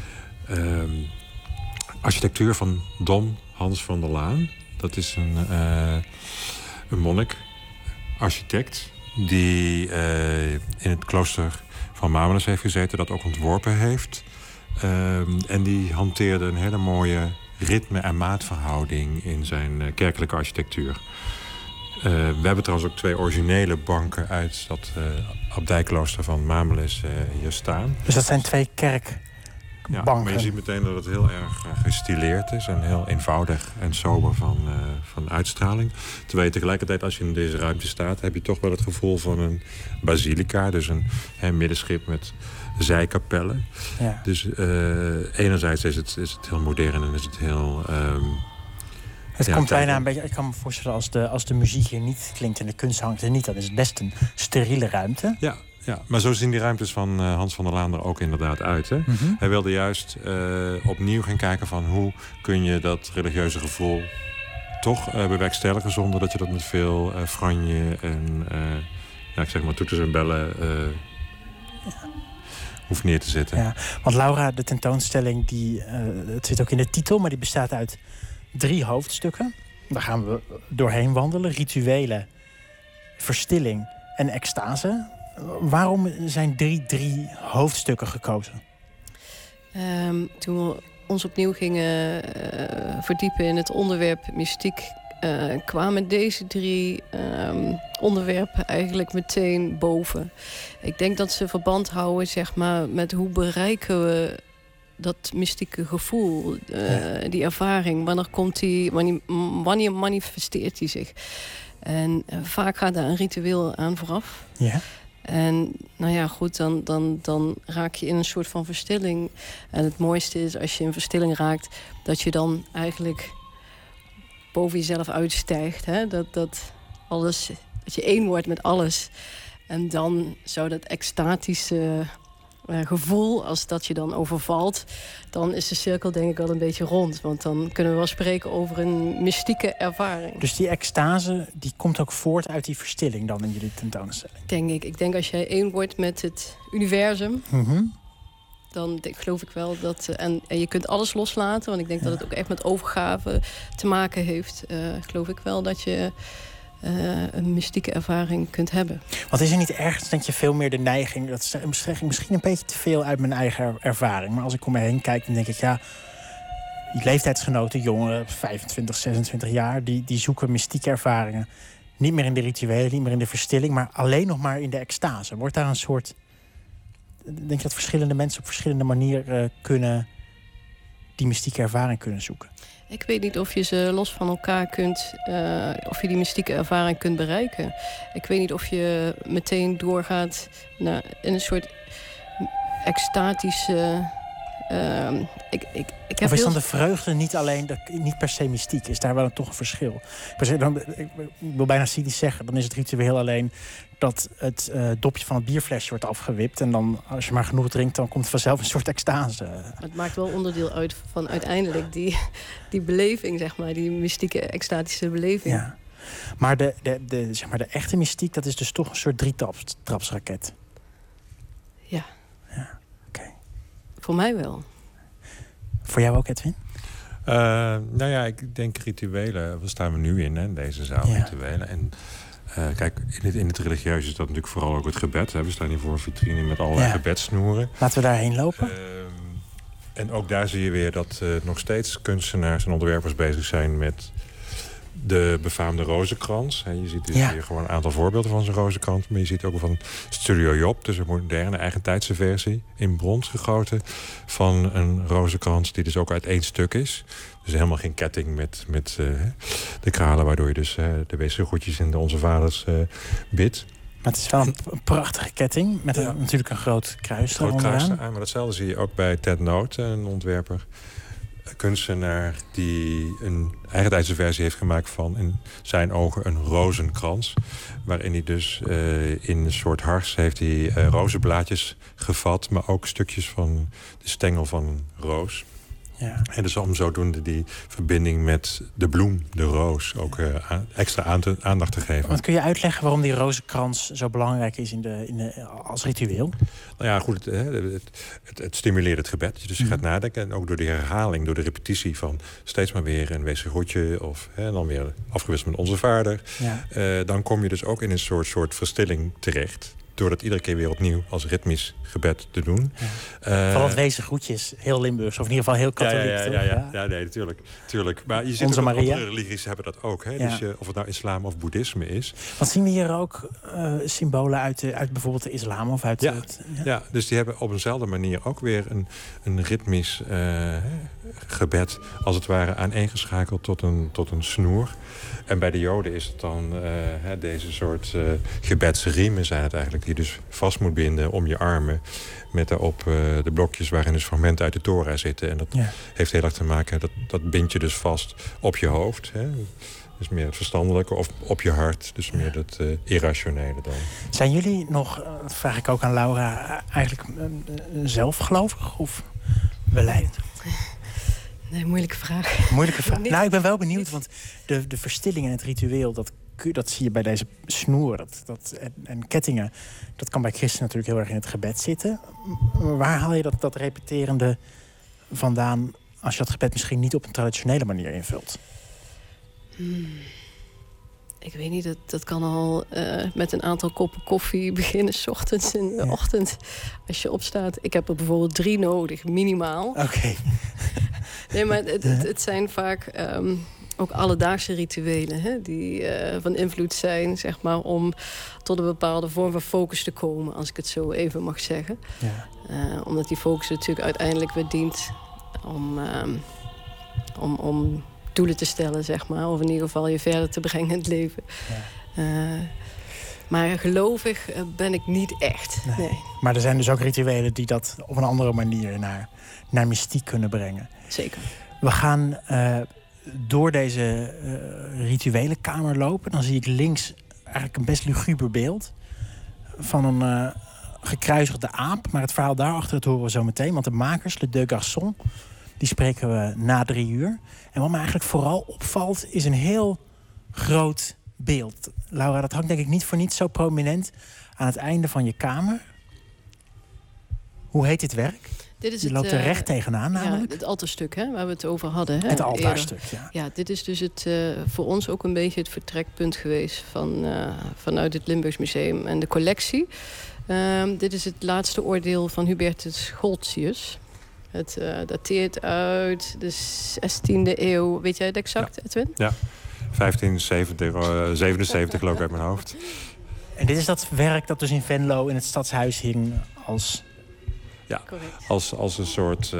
architectuur van Dom Hans van der Laan. Dat is een monnik, architect... die in het klooster van Mameles heeft gezeten, dat ook ontworpen heeft. En die hanteerde een hele mooie ritme- en maatverhouding in zijn kerkelijke architectuur. We hebben trouwens ook 2 originele banken uit dat abdijklooster van Mameles hier staan. Dus dat zijn 2 kerkbanken? Ja, maar je ziet meteen dat het heel erg gestileerd is en heel eenvoudig en sober van uitstraling. Terwijl je tegelijkertijd, als je in deze ruimte staat, heb je toch wel het gevoel van een basilica. Dus een middenschip met zijkapellen. Ja. Dus enerzijds is het heel modern en is het heel... het komt bijna een beetje... Ik kan me voorstellen, als de muziek hier niet klinkt en de kunst hangt er niet, dan is het best een steriele ruimte. Ja. Ja, maar zo zien die ruimtes van Hans van der Laan er ook inderdaad uit. Hè? Mm-hmm. Hij wilde juist opnieuw gaan kijken van hoe kun je dat religieuze gevoel toch bewerkstelligen... zonder dat je dat met veel franje en ik zeg maar toeters en bellen hoeft neer te zetten. Ja, want Laura, de tentoonstelling, het zit ook in de titel... maar die bestaat uit 3 hoofdstukken. Daar gaan we doorheen wandelen. Rituelen, verstilling en extase... Waarom zijn 3 hoofdstukken gekozen? Toen we ons opnieuw gingen verdiepen in het onderwerp mystiek... kwamen deze 3 onderwerpen eigenlijk meteen boven. Ik denk dat ze verband houden, zeg maar, met hoe bereiken we dat mystieke gevoel, die ervaring. Wanneer komt die, wanneer manifesteert die zich? En vaak gaat daar een ritueel aan vooraf. Ja. En nou ja, goed, dan raak je in een soort van verstilling. En het mooiste is als je in verstilling raakt... dat je dan eigenlijk boven jezelf uitstijgt. Hè? Dat je één wordt met alles. En dan zou dat extatische gevoel, als dat je dan overvalt... dan is de cirkel denk ik wel een beetje rond. Want dan kunnen we wel spreken over een mystieke ervaring. Dus die extase, die komt ook voort uit die verstilling dan in jullie tentoonstelling? Denk ik. Ik denk als jij één wordt met het universum... Mm-hmm. Dan geloof ik wel dat... En je kunt alles loslaten, want ik denk dat het ook echt met overgave te maken heeft. Geloof ik wel dat je een mystieke ervaring kunt hebben. Want is er niet ergens, denk je, veel meer de neiging... dat zeg ik misschien een beetje te veel uit mijn eigen ervaring... maar als ik om me heen kijk, dan denk ik, ja... die leeftijdsgenoten, jongeren, 25, 26 jaar... die zoeken mystieke ervaringen. Niet meer in de rituelen, niet meer in de verstilling... maar alleen nog maar in de extase. Wordt daar een soort... Denk je dat verschillende mensen op verschillende manieren die mystieke ervaring kunnen zoeken? Ik weet niet of je ze los van elkaar kunt... of je die mystieke ervaring kunt bereiken. Ik weet niet of je meteen doorgaat in een soort extatische... Of is dan de vreugde niet per se mystiek? Is daar wel toch een verschil? Ik wil bijna cynisch zeggen, dan is het ritueel alleen... dat het dopje van het bierflesje wordt afgewipt... en dan, als je maar genoeg drinkt, dan komt er vanzelf een soort extase. Het maakt wel onderdeel uit van uiteindelijk die beleving, zeg maar. Die mystieke, extatische beleving. Ja. Maar de echte mystiek, dat is dus toch een soort 3-trapsraket. Ja. Ja, oké. Voor mij wel. Voor jou ook, Edwin? Nou ja, ik denk rituelen. Waar staan we nu in, hè, deze zaal, rituelen. En kijk, in het religieuze is dat natuurlijk vooral ook het gebed. Hè. We staan hier voor een vitrine met allerlei gebedssnoeren. Laten we daarheen lopen. En ook daar zie je weer dat nog steeds kunstenaars en ontwerpers bezig zijn met de befaamde rozenkrans. Je ziet dus hier gewoon een aantal voorbeelden van zo'n rozenkrans. Maar je ziet ook van Studio Job, dus een moderne eigentijdse versie, in brons gegoten van een rozenkrans die dus ook uit één stuk is. Dus helemaal geen ketting met de kralen, waardoor je dus de weesgegroetjes in de Onze Vaders bidt. Maar het is wel een prachtige ketting met natuurlijk een groot kruis eronder. Maar datzelfde zie je ook bij Ted Noot, een ontwerper, kunstenaar die een eigentijdse versie heeft gemaakt van in zijn ogen een rozenkrans. Waarin hij dus in een soort hars heeft hij rozenblaadjes gevat, maar ook stukjes van de stengel van een roos. Ja. En dus om zodoende die verbinding met de bloem, de roos, ook extra aandacht te geven. Want kun je uitleggen waarom die rozenkrans zo belangrijk is als ritueel? Nou ja, goed, het stimuleert het gebed. Dus je gaat nadenken. En ook door de herhaling, door de repetitie van steeds maar weer een weesgegroetje of dan weer afgewisseld met Onze Vader. Ja. Dan kom je dus ook in een soort verstilling terecht. Door dat iedere keer weer opnieuw als ritmisch gebed te doen. Ja. Van het wezengroetjes, heel Limburgs, of in ieder geval heel katholiek. Ja, nee, natuurlijk. Maar je ziet Onze Maria. Andere religies hebben dat ook. Hè? Ja. Dus of het nou islam of boeddhisme is. Want zien we hier ook symbolen uit bijvoorbeeld de islam? Of uit dus die hebben op eenzelfde manier ook weer een ritmisch gebed, als het ware, aaneengeschakeld tot een snoer. En bij de Joden is het dan deze soort gebedsriemen zijn het eigenlijk, die je dus vast moet binden om je armen. Met daarop de blokjes waarin dus fragmenten uit de Torah zitten. En dat heeft heel erg te maken, dat bind je dus vast op je hoofd. Hè? Dus meer het verstandelijke, of op je hart. Dus meer het irrationele dan. Zijn jullie nog, dat vraag ik ook aan Laura, eigenlijk zelfgelovig of belijdend? Nee, moeilijke vraag. Moeilijke vraag. Nou, ik ben wel benieuwd, want de verstilling en het ritueel, dat zie je bij deze snoer en kettingen. Dat kan bij christenen natuurlijk heel erg in het gebed zitten. Maar waar haal je dat repeterende vandaan als je dat gebed misschien niet op een traditionele manier invult? Ik weet niet, dat kan al met een aantal koppen koffie beginnen 's ochtends in de ochtend. Als je opstaat. Ik heb er bijvoorbeeld 3 nodig, minimaal. Oké. Nee, maar het zijn vaak ook alledaagse rituelen, hè, die van invloed zijn, zeg maar, om tot een bepaalde vorm van focus te komen, als ik het zo even mag zeggen. Ja. Omdat die focus natuurlijk uiteindelijk weer dient om doelen te stellen, zeg maar. Of in ieder geval je verder te brengen in het leven. Ja. Maar gelovig ben ik niet echt. Nee. Maar er zijn dus ook rituelen die dat op een andere manier naar mystiek kunnen brengen. Zeker. We gaan door deze rituele kamer lopen. Dan zie ik links eigenlijk een best luguber beeld van een gekruisigde aap. Maar het verhaal daarachter, dat horen we zo meteen. Want de makers, Le Deux Garçons, die spreken we na 3 uur. En wat me eigenlijk vooral opvalt, is een heel groot beeld. Laura, dat hangt denk ik niet voor niets zo prominent aan het einde van je kamer. Hoe heet dit werk? Je loopt er recht tegenaan namelijk. Ja, het altarstuk, hè, waar we het over hadden. Hè, het altarstuk, ja. Ja, dit is dus voor ons ook een beetje het vertrekpunt geweest vanuit het Limburgs Museum en de collectie. Dit is het laatste oordeel van Hubertus Goltzius. Het dateert uit de 16e eeuw. Weet jij het exact, Edwin? Ja, 1577 geloof ik uit mijn hoofd. En dit is dat werk dat dus in Venlo in het stadshuis hing als... Ja, als een soort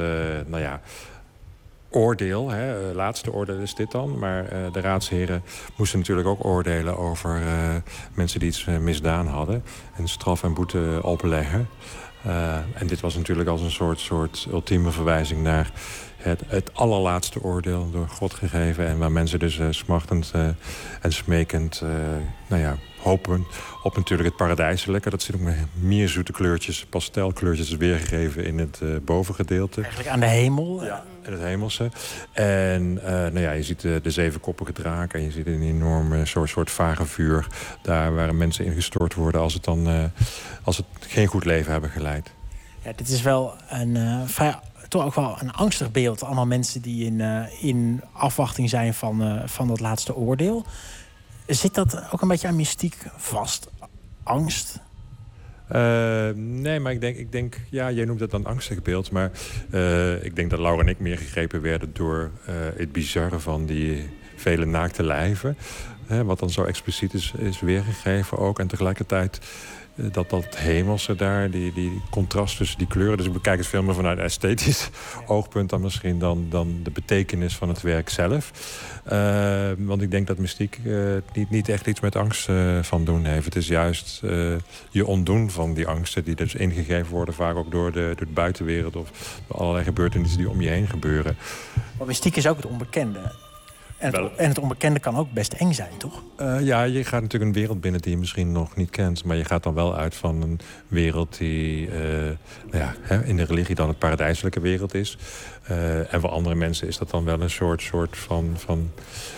oordeel. Hè. Laatste oordeel is dit dan. Maar de raadsheren moesten natuurlijk ook oordelen over mensen die iets misdaan hadden. En straf en boete opleggen. En dit was natuurlijk als een soort ultieme verwijzing naar het allerlaatste oordeel door God gegeven. En waar mensen dus smachtend en smekend hopen op natuurlijk het paradijselijke. Dat zit ook met mierzoete kleurtjes, pastelkleurtjes weergegeven in het bovengedeelte. Eigenlijk aan de hemel. Ja, in het hemelse. En je ziet de 7-koppige draak en je ziet een enorme soort vage vuur. Daar waar mensen ingestort worden als het geen goed leven hebben geleid. Ja, dit is wel een vrij toch ook wel een angstig beeld. Allemaal mensen die in afwachting zijn van dat laatste oordeel. Zit dat ook een beetje aan mystiek vast? Angst? Nee, maar ik denk, ja, jij noemt dat dan angstig beeld. Maar ik denk dat Laura en ik meer gegrepen werden door het bizarre van die vele naakte lijven. Wat dan zo expliciet is weergegeven ook. En tegelijkertijd dat hemelse daar, die contrast tussen die kleuren. Dus ik bekijk het veel meer vanuit esthetisch oogpunt dan misschien dan de betekenis van het werk zelf. Want ik denk dat mystiek niet echt iets met angst van doen heeft. Het is juist je ontdoen van die angsten die dus ingegeven worden, vaak ook door de buitenwereld of door allerlei gebeurtenissen die om je heen gebeuren. Maar mystiek is ook het onbekende. En het onbekende kan ook best eng zijn, toch? Ja, je gaat natuurlijk een wereld binnen die je misschien nog niet kent. Maar je gaat dan wel uit van een wereld die in de religie dan het paradijselijke wereld is. En voor andere mensen is dat dan wel een soort van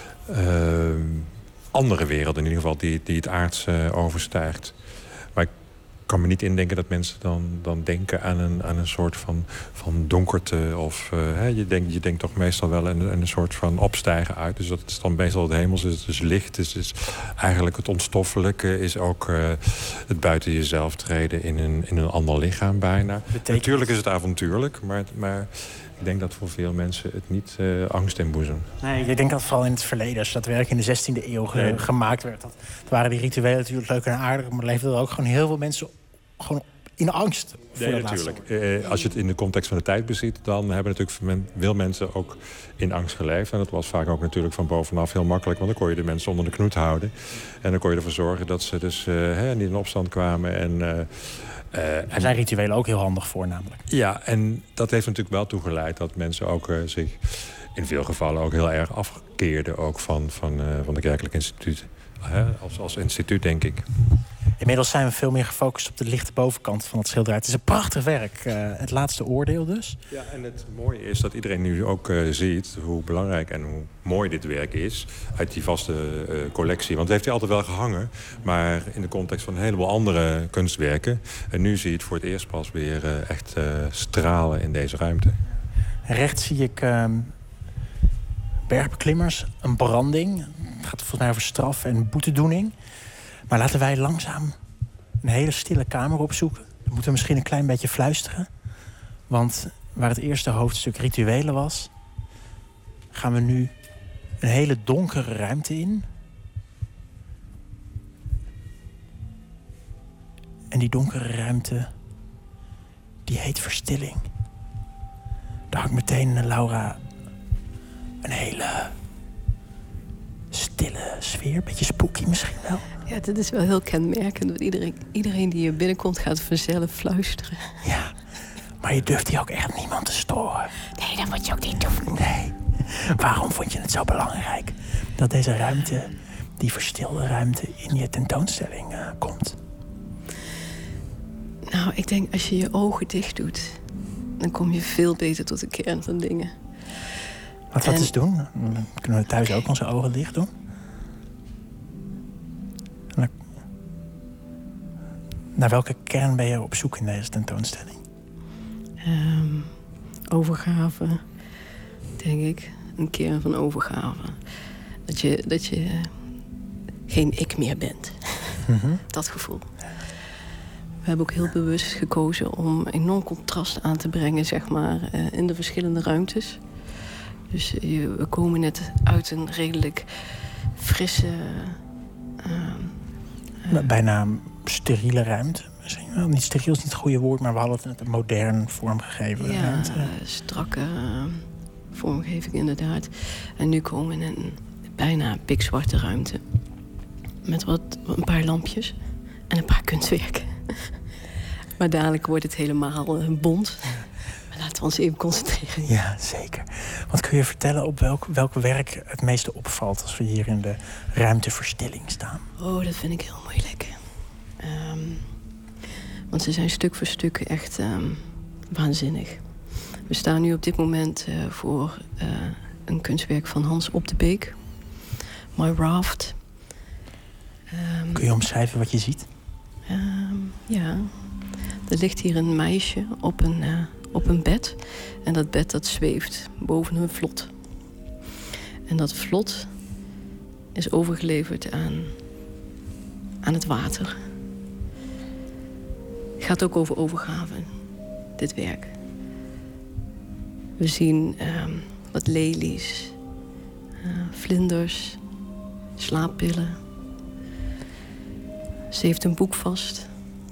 andere wereld. In ieder geval die het aardse overstijgt. Maar ik kan me niet indenken dat mensen dan denken aan een soort van donkerte. Of je denkt toch meestal wel aan een soort van opstijgen uit. Dus dat is dan meestal het hemels, is dus licht. Is eigenlijk het onstoffelijke, is ook het buiten jezelf treden in een ander lichaam bijna. Natuurlijk is het avontuurlijk, maar ik denk dat voor veel mensen het niet angst inboezemt. Nee, ik denk dat vooral in het verleden, als dat werk in de 16e eeuw gemaakt werd. Dat waren die rituelen natuurlijk leuk en aardig, maar leefden er ook gewoon heel veel mensen gewoon in angst. Nee, natuurlijk. Als je het in de context van de tijd beziet, dan hebben natuurlijk veel mensen ook in angst geleefd. En dat was vaak ook natuurlijk van bovenaf heel makkelijk, want dan kon je de mensen onder de knoet houden. En dan kon je ervoor zorgen dat ze dus niet in opstand kwamen. Daar zijn rituelen ook heel handig voor, namelijk. Ja, en dat heeft natuurlijk wel toegeleid dat mensen ook zich in veel gevallen ook heel erg afkeerden ook van de kerkelijk instituut. Als instituut, denk ik. Inmiddels zijn we veel meer gefocust op de lichte bovenkant van het schilderij. Het is een prachtig werk, het laatste oordeel dus. Ja, en het mooie is dat iedereen nu ook ziet hoe belangrijk en hoe mooi dit werk is uit die vaste collectie. Want het heeft hij altijd wel gehangen, maar in de context van een heleboel andere kunstwerken. En nu zie je het voor het eerst pas weer echt stralen in deze ruimte. Rechts zie ik bergbeklimmers, een branding. Het gaat volgens mij over straf en boetedoening. Maar laten wij langzaam een hele stille kamer opzoeken. Dan moeten we misschien een klein beetje fluisteren. Want waar het eerste hoofdstuk rituelen was, gaan we nu een hele donkere ruimte in. En die donkere ruimte, die heet verstilling. Daar hangt meteen, Laura, een hele stille sfeer. Beetje spooky misschien wel. Ja, dit is wel heel kenmerkend. Want iedereen die hier binnenkomt gaat vanzelf fluisteren. Ja, maar je durft hier ook echt niemand te storen. Nee, dat moet je ook niet doen. Nee. Waarom vond je het zo belangrijk dat deze ruimte, die verstilde ruimte, in je tentoonstelling komt? Nou, ik denk als je je ogen dicht doet, dan kom je veel beter tot de kern van dingen. Wat we eens doen? Dan kunnen we thuis ook onze ogen dicht doen. Naar welke kern ben je op zoek in deze tentoonstelling? Overgave, denk ik. Een kern van overgave. Dat je geen ik meer bent. Mm-hmm. Dat gevoel. We hebben ook heel bewust gekozen om enorm contrast aan te brengen, zeg maar, in de verschillende ruimtes. Dus we komen net uit een redelijk frisse... bijna steriele ruimte. Misschien wel. Niet steriel is niet het goede woord, maar we hadden het een modern vormgegeven ruimte. Strakke vormgeving inderdaad. En nu komen we in een bijna pikzwarte ruimte. Met een paar lampjes en een paar kunstwerken. Maar dadelijk wordt het helemaal bont. Maar laten we ons even concentreren. Ja, zeker. Wat kun je vertellen op welk werk het meeste opvalt als we hier in de ruimteverstilling staan? Oh, dat vind ik heel moeilijk. Want ze zijn stuk voor stuk echt waanzinnig. We staan nu op dit moment voor een kunstwerk van Hans Op de Beek. My Raft. Kun je omschrijven wat je ziet? Ja. Er ligt hier een meisje op op een bed. En dat bed dat zweeft boven een vlot. En dat vlot is overgeleverd aan het water. Het gaat ook over overgave, dit werk. We zien wat lelies, vlinders, slaappillen. Ze heeft een boek vast.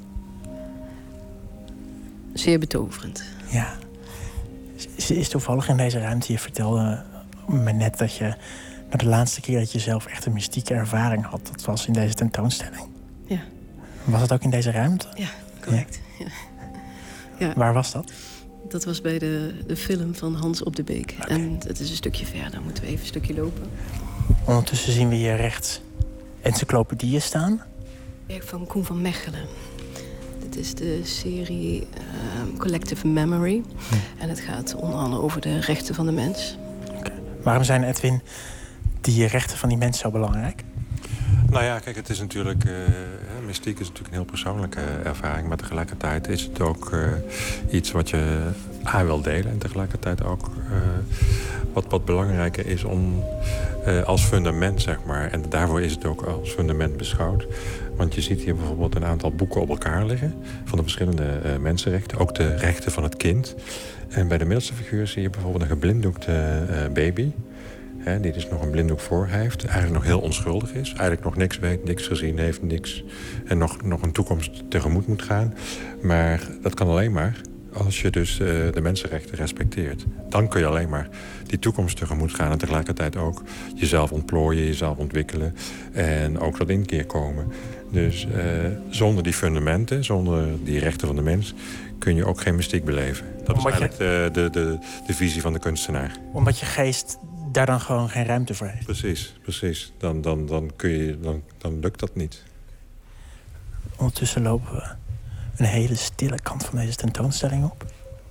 Zeer betoverend. Ja. Ze is toevallig in deze ruimte. Je vertelde me net dat je de laatste keer dat je zelf echt een mystieke ervaring had, dat was in deze tentoonstelling. Ja. Was dat ook in deze ruimte? Ja, correct. Ja. Ja. Waar was dat? Dat was bij de film van Hans Op de Beek. Okay. En het is een stukje verder, moeten we even een stukje lopen. Ondertussen zien we hier rechts encyclopedieën staan. Werk van Koen van Mechelen. Dit is de serie Collective Memory. En het gaat onder andere over de rechten van de mens. Okay. Waarom zijn, Edwin, die rechten van die mens zo belangrijk? Nou ja, kijk, het is natuurlijk... mystiek is natuurlijk een heel persoonlijke ervaring. Maar tegelijkertijd is het ook iets wat je wil delen. En tegelijkertijd ook wat belangrijker is om als fundament, zeg maar. En daarvoor is het ook als fundament beschouwd. Want je ziet hier bijvoorbeeld een aantal boeken op elkaar liggen. Van de verschillende mensenrechten. Ook de rechten van het kind. En bij de middelste figuur zie je bijvoorbeeld een geblinddoekte baby. Die dus nog een blinddoek voor heeft. Eigenlijk nog heel onschuldig is. Eigenlijk nog niks weet, niks gezien heeft, niks. En nog een toekomst tegemoet moet gaan. Maar dat kan alleen maar als je dus de mensenrechten respecteert. Dan kun je alleen maar die toekomst tegemoet gaan. En tegelijkertijd ook jezelf ontplooien, jezelf ontwikkelen. En ook tot inkeer komen. Dus zonder die fundamenten, zonder die rechten van de mens, kun je ook geen mystiek beleven. Dat is eigenlijk de visie van de kunstenaar. Omdat je geest daar dan gewoon geen ruimte voor heeft. Precies. Dan lukt dat niet. Ondertussen lopen we een hele stille kant van deze tentoonstelling op.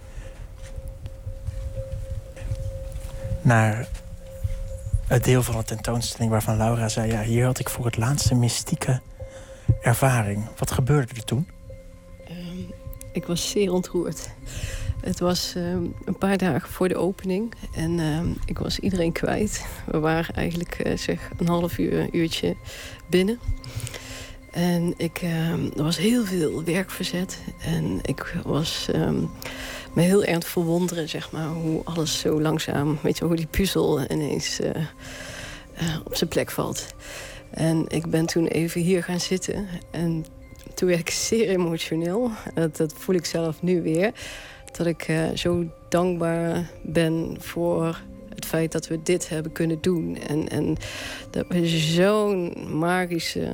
Naar het deel van de tentoonstelling waarvan Laura zei, ja, hier had ik voor het laatst een mystieke ervaring. Wat gebeurde er toen? Ik was zeer ontroerd. Het was een paar dagen voor de opening en ik was iedereen kwijt. We waren eigenlijk een half uurtje binnen. En er was heel veel werk verzet. En ik was me heel erg verwonderen, zeg maar, hoe alles zo langzaam, weet je, hoe die puzzel ineens op zijn plek valt. En ik ben toen even hier gaan zitten en toen werd ik zeer emotioneel. Dat voel ik zelf nu weer. Dat ik zo dankbaar ben voor het feit dat we dit hebben kunnen doen. En dat we zo'n magische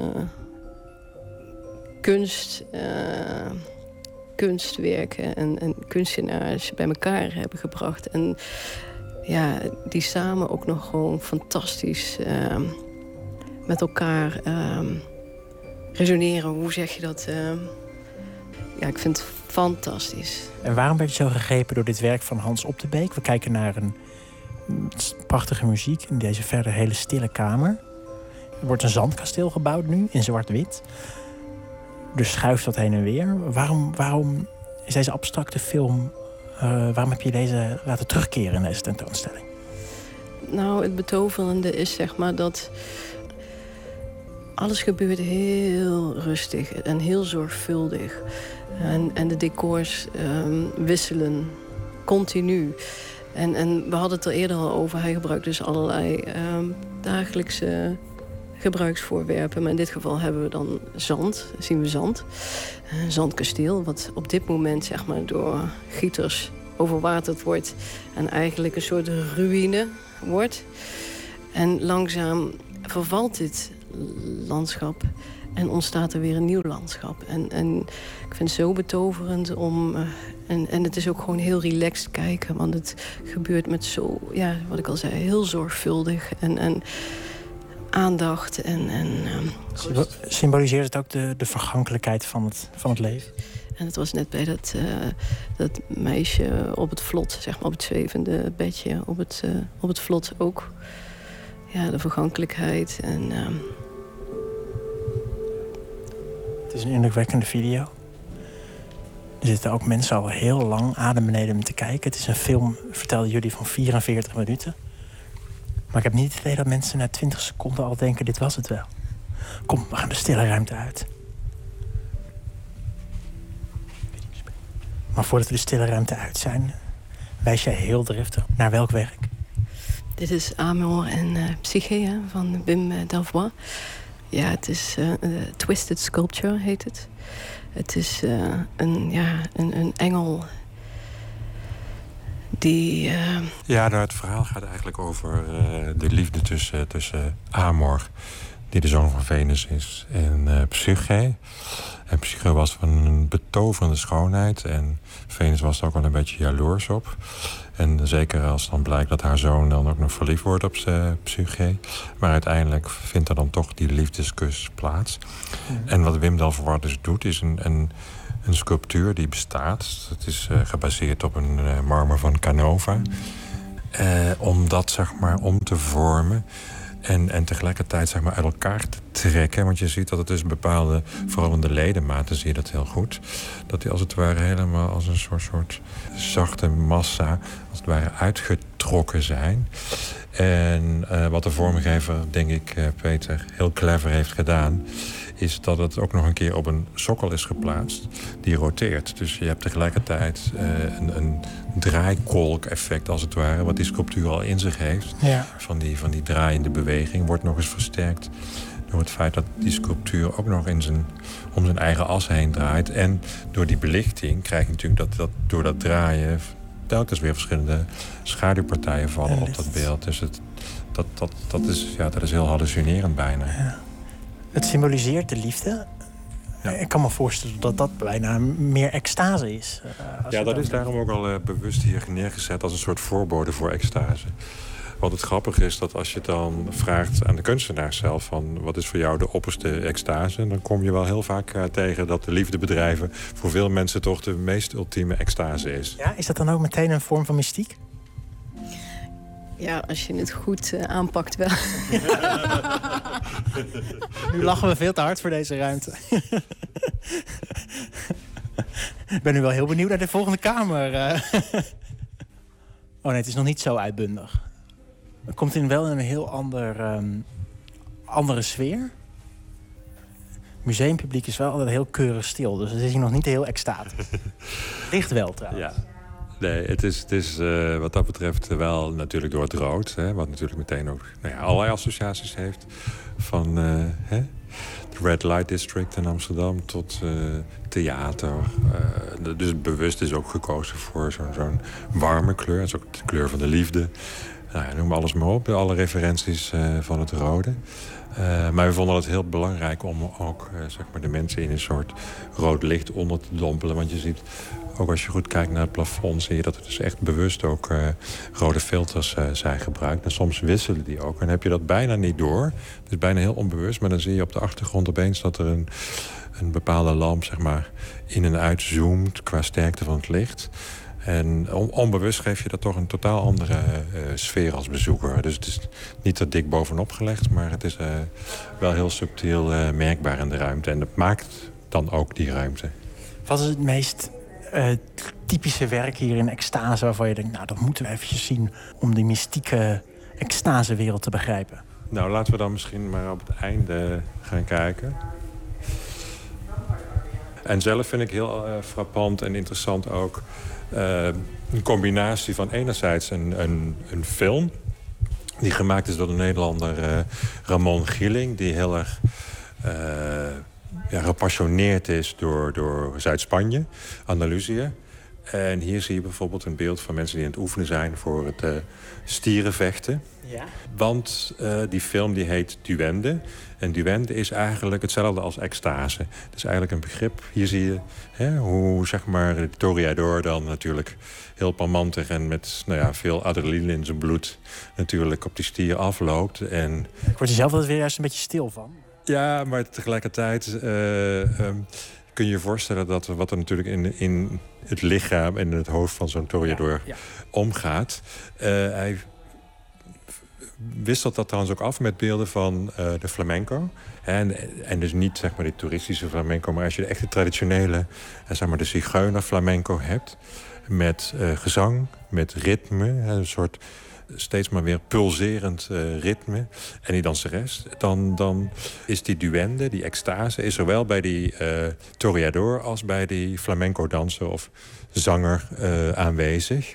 kunstwerken en kunstenaars bij elkaar hebben gebracht. En ja, die samen ook nog gewoon fantastisch met elkaar resoneren. Hoe zeg je dat? Ja, ik vind het fantastisch. En waarom werd je zo gegrepen door dit werk van Hans Op de Beek? We kijken naar een prachtige muziek in deze verder hele stille kamer. Er wordt een zandkasteel gebouwd nu in zwart-wit. Dus schuift dat heen en weer. Waarom is deze abstracte film... waarom heb je deze laten terugkeren in deze tentoonstelling? Nou, het betoverende is zeg maar dat alles gebeurt heel rustig en heel zorgvuldig. En de decors wisselen continu. En we hadden het er eerder al over. Hij gebruikt dus allerlei dagelijkse gebruiksvoorwerpen. Maar in dit geval hebben we dan zand. Zien we zand. Een zandkasteel, wat op dit moment zeg maar door gieters overwaterd wordt. En eigenlijk een soort ruïne wordt. En langzaam vervalt dit landschap. En ontstaat er weer een nieuw landschap. En ik vind het zo betoverend om... En het is ook gewoon heel relaxed kijken. Want het gebeurt met zo, ja, wat ik al zei, heel zorgvuldig. En aandacht. Symboliseert het ook de vergankelijkheid van het leven? En het was net bij dat meisje op het vlot, zeg maar, op het zwevende bedje. Op het vlot ook. Ja, de vergankelijkheid en... Het is een indrukwekkende video. Er zitten ook mensen al heel lang adembenemend te kijken. Het is een film, vertelden jullie, van 44 minuten. Maar ik heb niet het idee dat mensen na 20 seconden al denken, dit was het wel. Kom, we gaan de stille ruimte uit. Maar voordat we de stille ruimte uit zijn, wijs jij heel driftig naar welk werk? Dit is Amor en Psyche van Wim Delvoye. Ja, het is Twisted Sculpture heet het. Het is een engel die... Ja, nou, het verhaal gaat eigenlijk over de liefde tussen Amor, die de zoon van Venus is, en Psyche. En Psyche was van een betoverende schoonheid. En Venus was er ook wel een beetje jaloers op. En zeker als dan blijkt dat haar zoon dan ook nog verliefd wordt op Psyche. Maar uiteindelijk vindt er dan toch die liefdeskus plaats. Mm. En wat Wim Delvoye dus doet, is een sculptuur die bestaat. Het is gebaseerd op een marmer van Canova. Om dat, zeg maar, om te vormen. En tegelijkertijd, zeg maar, uit elkaar te trekken. Want je ziet dat het dus bepaalde, vooral in de ledematen zie je dat heel goed. Dat die als het ware helemaal als een soort zachte massa, als het ware uitgetrokken zijn. En wat de vormgever, denk ik, Peter, heel clever heeft gedaan, is dat het ook nog een keer op een sokkel is geplaatst die roteert. Dus je hebt tegelijkertijd een draaikolk-effect, als het ware, wat die sculptuur al in zich heeft. Ja. Van die draaiende beweging wordt nog eens versterkt door het feit dat die sculptuur ook nog om zijn eigen as heen draait. En door die belichting krijg je natuurlijk dat door dat draaien telkens weer verschillende schaduwpartijen vallen op dat beeld. Dus dat is heel hallucinerend bijna. Ja. Het symboliseert de liefde. Ja. Ik kan me voorstellen dat dat bijna meer extase is. Ja, dat is daarom ook al bewust hier neergezet als een soort voorbode voor extase. Want het grappige is dat als je dan vraagt aan de kunstenaar zelf van wat is voor jou de opperste extase, dan kom je wel heel vaak tegen dat de liefdebedrijven voor veel mensen toch de meest ultieme extase is. Ja, is dat dan ook meteen een vorm van mystiek? Ja, als je het goed aanpakt wel. Nu lachen we veel te hard voor deze ruimte. Ik ben nu wel heel benieuwd naar de volgende kamer. Oh nee, het is nog niet zo uitbundig. Het komt wel in een heel andere sfeer. Museumpubliek is wel altijd heel keurig stil. Dus het is hier nog niet heel extatisch. Ligt wel trouwens. Ja. Nee, het is wat dat betreft wel natuurlijk door het rood. Hè, wat natuurlijk meteen ook allerlei associaties heeft. Van de Red Light District in Amsterdam tot theater. Dus bewust is ook gekozen voor zo'n warme kleur. Dat is ook de kleur van de liefde. Noem alles maar op, alle referenties van het rode. Maar we vonden het heel belangrijk om ook zeg maar de mensen in een soort rood licht onder te dompelen. Want je ziet, ook als je goed kijkt naar het plafond, zie je dat er dus echt bewust ook rode filters zijn gebruikt. En soms wisselen die ook. En dan heb je dat bijna niet door. Het is bijna heel onbewust. Maar dan zie je op de achtergrond opeens dat er een bepaalde lamp, zeg maar, in en uit zoomt qua sterkte van het licht. En onbewust geef je dat toch een totaal andere sfeer als bezoeker. Dus het is niet te dik bovenop gelegd, maar het is wel heel subtiel merkbaar in de ruimte. En dat maakt dan ook die ruimte. Wat is het meest typische werk hier in extase waarvan je denkt, nou, dat moeten we eventjes zien om die mystieke extasewereld te begrijpen? Nou, laten we dan misschien maar op het einde gaan kijken. En zelf vind ik heel frappant en interessant ook een combinatie van enerzijds een film die gemaakt is door de Nederlander Ramon Gilling, die heel erg gepassioneerd is door Zuid-Spanje, Andalusië. En hier zie je bijvoorbeeld een beeld van mensen die aan het oefenen zijn voor het stierenvechten. Ja. Want die film die heet Duende. En duende is eigenlijk hetzelfde als extase. Het is eigenlijk een begrip. Hier zie je hoe, zeg maar, de toreador dan natuurlijk heel parmantig en met veel adrenaline in zijn bloed natuurlijk op die stier afloopt. En ik word er zelf wel weer juist een beetje stil van. Ja, maar tegelijkertijd kun je je voorstellen dat wat er natuurlijk in het lichaam en in het hoofd van zo'n toreador omgaat. Hij wisselt dat trouwens ook af met beelden van de flamenco. En dus niet zeg maar de toeristische flamenco, maar als je de echte traditionele, zeg maar de zigeuner flamenco hebt, met gezang, met ritme, een soort steeds maar weer pulserend ritme, en die danseres, dan is die duende, die extase, is zowel bij die toreador als bij die flamenco-danser of zanger aanwezig.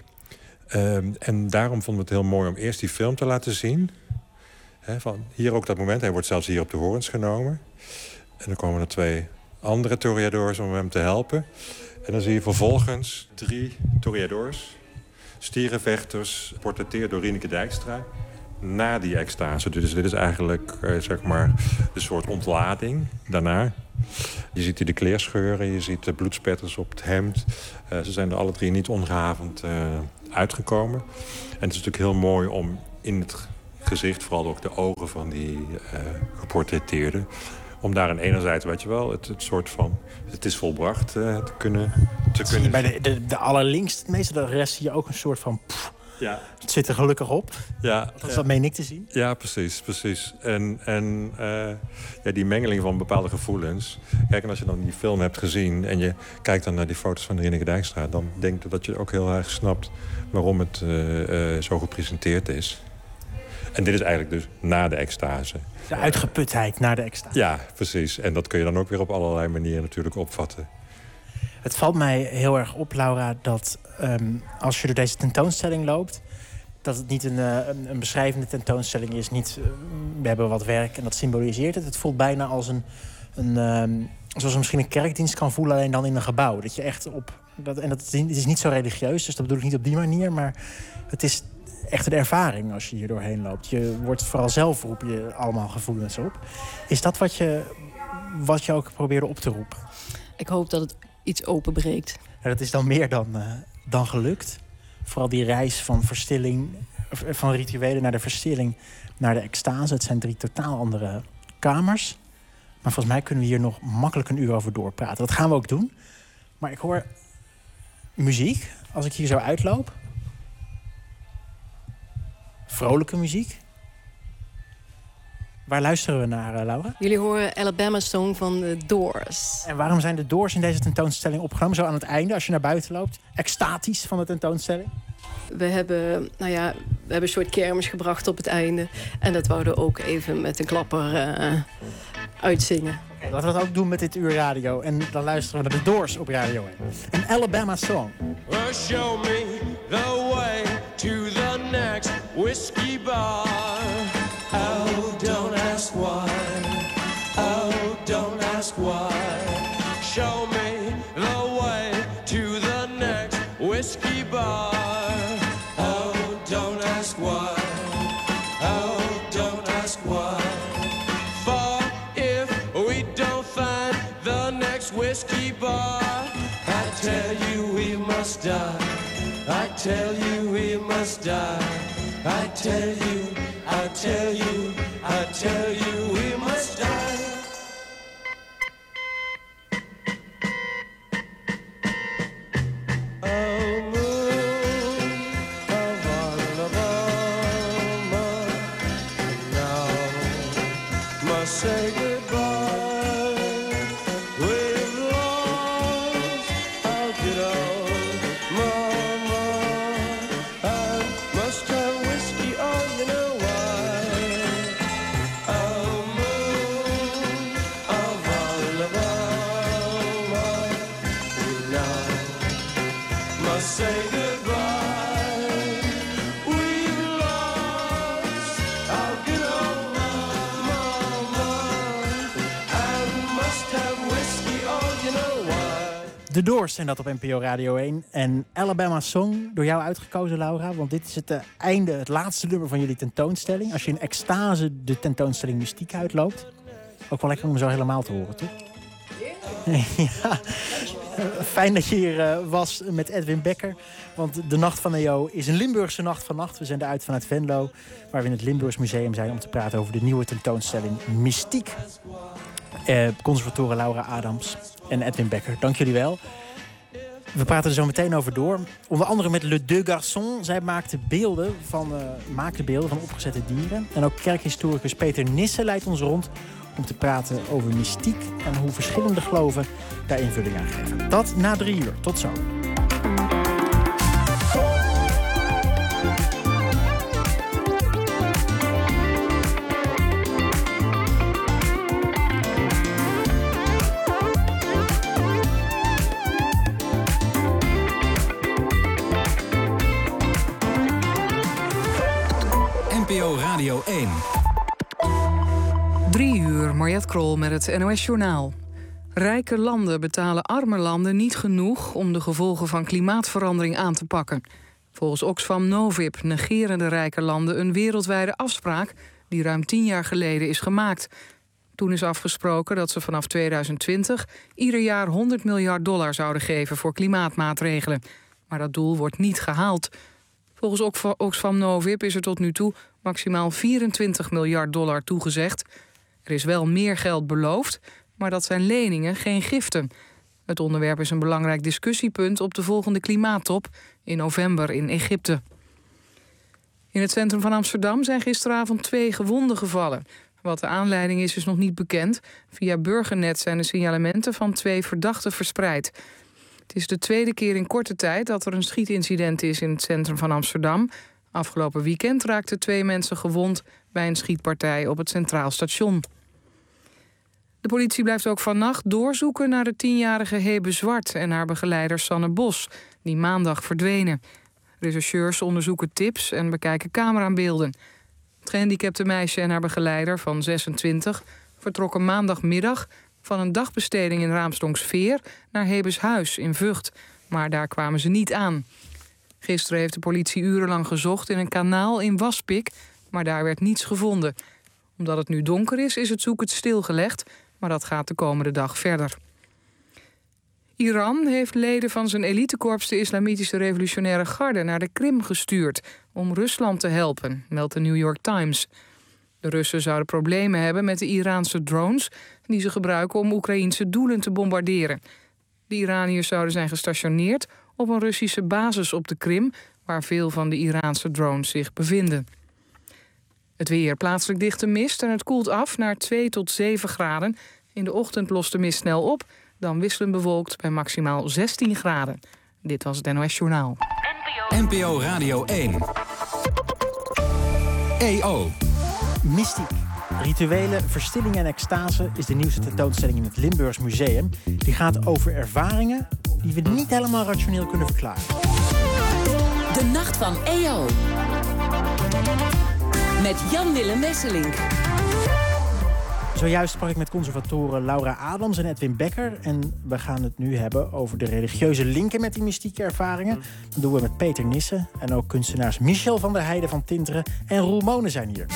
En daarom vonden we het heel mooi om eerst die film te laten zien. Van hier ook dat moment, hij wordt zelfs hier op de horens genomen. En dan komen er 2 andere toreadors om hem te helpen. En dan zie je vervolgens 3 toreadors, stierenvechters, portretteerd door Rieneke Dijkstra, na die extase. Dus dit is eigenlijk zeg maar een soort ontlading daarna. Je ziet hier de kleerscheuren, je ziet de bloedspetters op het hemd. Ze zijn er alle 3 niet ongehavend uitgekomen. En het is natuurlijk heel mooi om in het gezicht, vooral ook de ogen van die geportretteerden, om daar enerzijds, weet je wel, het soort van het is volbracht te kunnen. Bij de allerlinkst, het meeste de rest zie je ook een soort van ja. Het zit er gelukkig op. Ja, dat is wat meen ik te zien. Ja, precies. En die mengeling van bepaalde gevoelens. Kijk, en als je dan die film hebt gezien en je kijkt dan naar die foto's van Rieneke Dijkstra, dan denk ik dat je ook heel erg snapt waarom het zo gepresenteerd is. En dit is eigenlijk dus na de extase. De uitgeputheid na de extase. Ja, precies. En dat kun je dan ook weer op allerlei manieren natuurlijk opvatten. Het valt mij heel erg op, Laura, dat als je door deze tentoonstelling loopt, dat het niet een beschrijvende tentoonstelling is. Niet, we hebben wat werk en dat symboliseert het. Het voelt bijna als zoals je misschien een kerkdienst kan voelen, alleen dan in een gebouw. Dat je echt het is niet zo religieus, dus dat bedoel ik niet op die manier, maar het is echt een ervaring als je hier doorheen loopt. Je wordt vooral zelf, roep je allemaal gevoelens op. Is dat wat je ook probeerde op te roepen? Ik hoop dat het iets openbreekt. Ja, dat is dan meer dan gelukt. Vooral die reis van verstilling, van rituelen naar de verstilling, naar de extase. Het zijn 3 totaal andere kamers. Maar volgens mij kunnen we hier nog makkelijk een uur over doorpraten. Dat gaan we ook doen. Maar ik hoor muziek als ik hier zo uitloop. Vrolijke muziek. Waar luisteren we naar, Laura? Jullie horen Alabama Song van de Doors. En waarom zijn de Doors in deze tentoonstelling opgenomen? Zo aan het einde, als je naar buiten loopt. Extatisch van de tentoonstelling. We hebben een soort kermis gebracht op het einde. En dat wouden we ook even met een klapper uitzingen. Okay, laten we dat ook doen met dit uur radio. En dan luisteren we naar de Doors op Radio 1. Een Alabama Song. Well, show me the way to the next whiskey bar. Oh, don't ask why. Oh, don't ask why. Show me the way to the next whiskey bar. Oh, don't ask why. Oh, don't ask why. For if we don't find the next whiskey bar, I tell you we must die. I tell you we must die. I tell you, I tell you, I tell you we must die. Oh, moon of Alabama, now must say goodbye. We've lost our good old mama. I must have whiskey, oh, you know why. Oh, moon of Alabama, we now must say goodbye. We've lost our good old mama, and must have whiskey, oh, you know why. De Doors zijn dat op NPO Radio 1. En Alabama Song, door jou uitgekozen, Laura. Want dit is het einde, het laatste nummer van jullie tentoonstelling. Als je in extase de tentoonstelling Mystiek uitloopt. Ook wel lekker om zo helemaal te horen, toch? Ja. Fijn dat je hier was met Edwin Becker. Want de Nacht van EO is een Limburgse nacht van nacht. We zenden uit vanuit Venlo, waar we in het Limburgs Museum zijn om te praten over de nieuwe tentoonstelling Mystiek. Conservatoren Laura Adams en Edwin Becker, dank jullie wel. We praten er zo meteen over door. Onder andere met Le Deux Garçons. Zij maakte beelden van opgezette dieren. En ook kerkhistoricus Peter Nissen leidt ons rond om te praten over mystiek en hoe verschillende geloven daar invulling aan geven. Dat na 3 uur. Tot zo. NPO Radio 1. 3 uur, Mariette Krol met het NOS-journaal. Rijke landen betalen arme landen niet genoeg om de gevolgen van klimaatverandering aan te pakken. Volgens Oxfam Novib negeren de rijke landen een wereldwijde afspraak die ruim 10 jaar geleden is gemaakt. Toen is afgesproken dat ze vanaf 2020 ieder jaar $100 miljard zouden geven voor klimaatmaatregelen. Maar dat doel wordt niet gehaald. Volgens Oxfam Novib is er tot nu toe maximaal $24 miljard toegezegd. Er is wel meer geld beloofd, maar dat zijn leningen, geen giften. Het onderwerp is een belangrijk discussiepunt op de volgende klimaattop in november in Egypte. In het centrum van Amsterdam zijn gisteravond 2 gewonden gevallen. Wat de aanleiding is nog niet bekend. Via Burgernet zijn de signalementen van 2 verdachten verspreid. Het is de 2e keer in korte tijd dat er een schietincident is in het centrum van Amsterdam. Afgelopen weekend raakten 2 mensen gewond bij een schietpartij op het Centraal Station. De politie blijft ook vannacht doorzoeken naar de 10-jarige Hebe Zwart en haar begeleider Sanne Bos, die maandag verdwenen. Rechercheurs onderzoeken tips en bekijken camerabeelden. Het gehandicapte meisje en haar begeleider van 26 vertrokken maandagmiddag van een dagbesteding in Raamsdonksveer naar Hebes huis in Vught. Maar daar kwamen ze niet aan. Gisteren heeft de politie urenlang gezocht in een kanaal in Waspik, maar daar werd niets gevonden. Omdat het nu donker is het zoeken stilgelegd, maar dat gaat de komende dag verder. Iran heeft leden van zijn elitekorps, de Islamitische Revolutionaire Garde, naar de Krim gestuurd om Rusland te helpen, meldt de New York Times. De Russen zouden problemen hebben met de Iraanse drones die ze gebruiken om Oekraïnse doelen te bombarderen. De Iraniërs zouden zijn gestationeerd op een Russische basis op de Krim, waar veel van de Iraanse drones zich bevinden. Het weer, plaatselijk dichte mist en het koelt af naar 2 tot 7 graden. In de ochtend lost de mist snel op, dan wisselend bewolkt bij maximaal 16 graden. Dit was het NOS Journaal. NPO Radio 1. EO. Mystiek. Rituelen, verstilling en extase is de nieuwste tentoonstelling in het Limburgs Museum. Die gaat over ervaringen die we niet helemaal rationeel kunnen verklaren. De Nacht van EO. Met Jan-Willem Wesselink. Zojuist sprak ik met conservatoren Laura Adams en Edwin Becker. En we gaan het nu hebben over de religieuze linken met die mystieke ervaringen. Dat doen we met Peter Nissen. En ook kunstenaars Michel van der Heijden van Tinteren en Roel Monen zijn hier.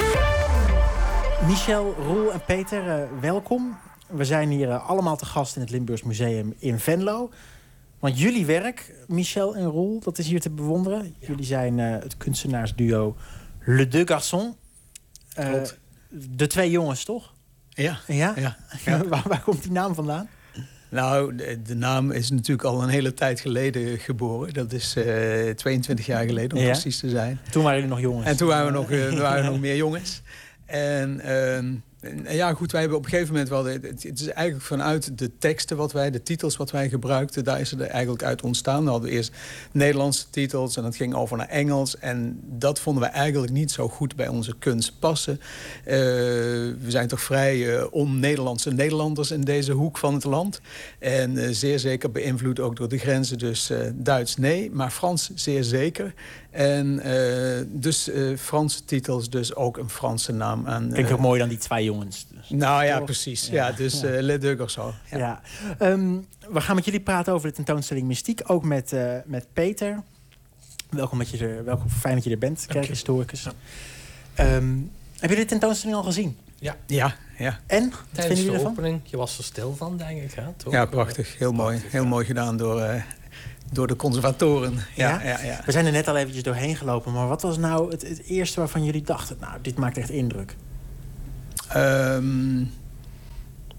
Michel, Roel en Peter, welkom. We zijn hier allemaal te gast in het Limburgs Museum in Venlo. Want jullie werk, Michel en Roel, dat is hier te bewonderen. Ja. Jullie zijn het kunstenaarsduo Le Deux Garçons. De 2 jongens, toch? Ja. Ja? Waar komt die naam vandaan? Nou, de naam is natuurlijk al een hele tijd geleden geboren. Dat is 22 jaar geleden, om precies te zijn. Toen waren jullie nog jongens. En toen waren we nog meer jongens. En ja, goed, wij hebben op een gegeven moment wel... Het is eigenlijk vanuit de teksten de titels wat wij gebruikten... daar is het eigenlijk uit ontstaan. We hadden eerst Nederlandse titels en dat ging over naar Engels. En dat vonden we eigenlijk niet zo goed bij onze kunst passen. We zijn toch vrij on-Nederlandse Nederlanders in deze hoek van het land. En zeer zeker beïnvloed ook door de grenzen. Dus Duits nee, maar Frans zeer zeker. En dus Franse titels, dus ook een Franse naam. En, vind ik ook mooi dan die 2 jongens. Dus. Nou ja, precies. Ja, dus Les Deux Garçons. Ja. We gaan met jullie praten over de tentoonstelling Mystiek. Ook met Peter. Welkom, fijn dat je er bent, kerkhistoricus. Ja. Hebben jullie de tentoonstelling al gezien? Ja. En? Tijdens de opening, je was er stil van, denk ik. Hè? Toch? Ja, prachtig. Heel mooi. Heel mooi gedaan door de conservatoren. Ja. We zijn er net al eventjes doorheen gelopen. Maar wat was nou het eerste waarvan jullie dachten... nou, dit maakt echt indruk?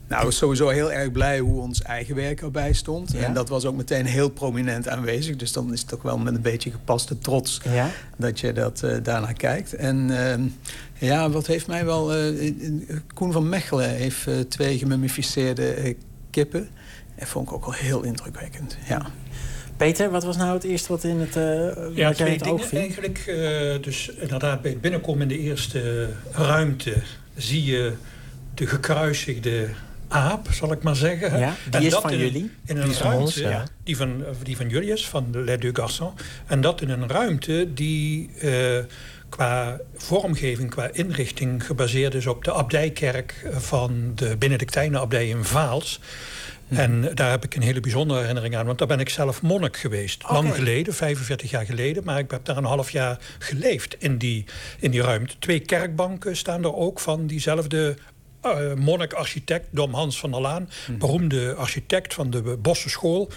Nou, sowieso heel erg blij hoe ons eigen werk erbij stond. Ja? En dat was ook meteen heel prominent aanwezig. Dus dan is het ook wel met een beetje gepaste trots dat je daarnaar kijkt. En wat heeft mij wel... Koen van Mechelen heeft 2 gemummificeerde kippen. Dat vond ik ook wel heel indrukwekkend, ja. Peter, wat was nou het eerste wat in het wat jij in het oog viel? Eigenlijk, dus inderdaad bij het binnenkomen in de eerste ruimte zie je de gekruisigde aap, zal ik maar zeggen. Ja, die is van jullie. In een ruimte, die van jullie is, van Les Deux Garçons. En dat in een ruimte die qua vormgeving, qua inrichting gebaseerd is op de abdijkerk van de Benedictijnenabdij in Vaals. En daar heb ik een hele bijzondere herinnering aan. Want daar ben ik zelf monnik geweest. Lang geleden, 45 jaar geleden. Maar ik heb daar een half jaar geleefd in die ruimte. 2 kerkbanken staan er ook van diezelfde monnik-architect, Dom Hans van der Laan. Beroemde architect van de Bosse School.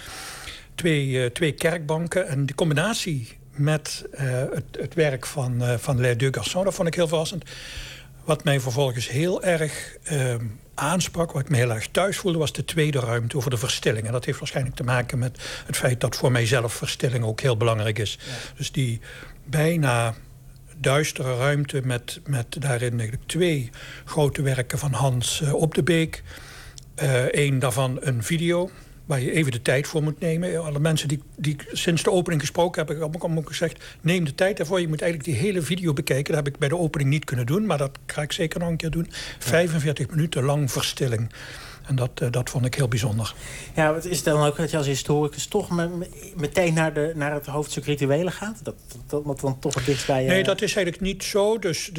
2 kerkbanken. En de combinatie met het werk van Les Deux Garçons, dat vond ik heel verrassend. Wat mij vervolgens heel erg aansprak, wat ik me heel erg thuis voelde, was de tweede ruimte over de verstilling. En dat heeft waarschijnlijk te maken met het feit dat voor mijzelf verstilling ook heel belangrijk is. Ja. Dus die bijna duistere ruimte met daarin eigenlijk 2 grote werken van Hans op de Beek. 1 daarvan een video, waar je even de tijd voor moet nemen. Alle mensen die ik sinds de opening gesproken heb, heb ik ook gezegd, neem de tijd daarvoor. Je moet eigenlijk die hele video bekijken. Dat heb ik bij de opening niet kunnen doen, maar dat ga ik zeker nog een keer doen. 45 minuten lang verstilling. En dat vond ik heel bijzonder. Ja, het is dan ook dat je als historicus toch meteen naar het hoofdstuk rituelen gaat? Dat dan toch het dichtst bij... Nee, dat is eigenlijk niet zo.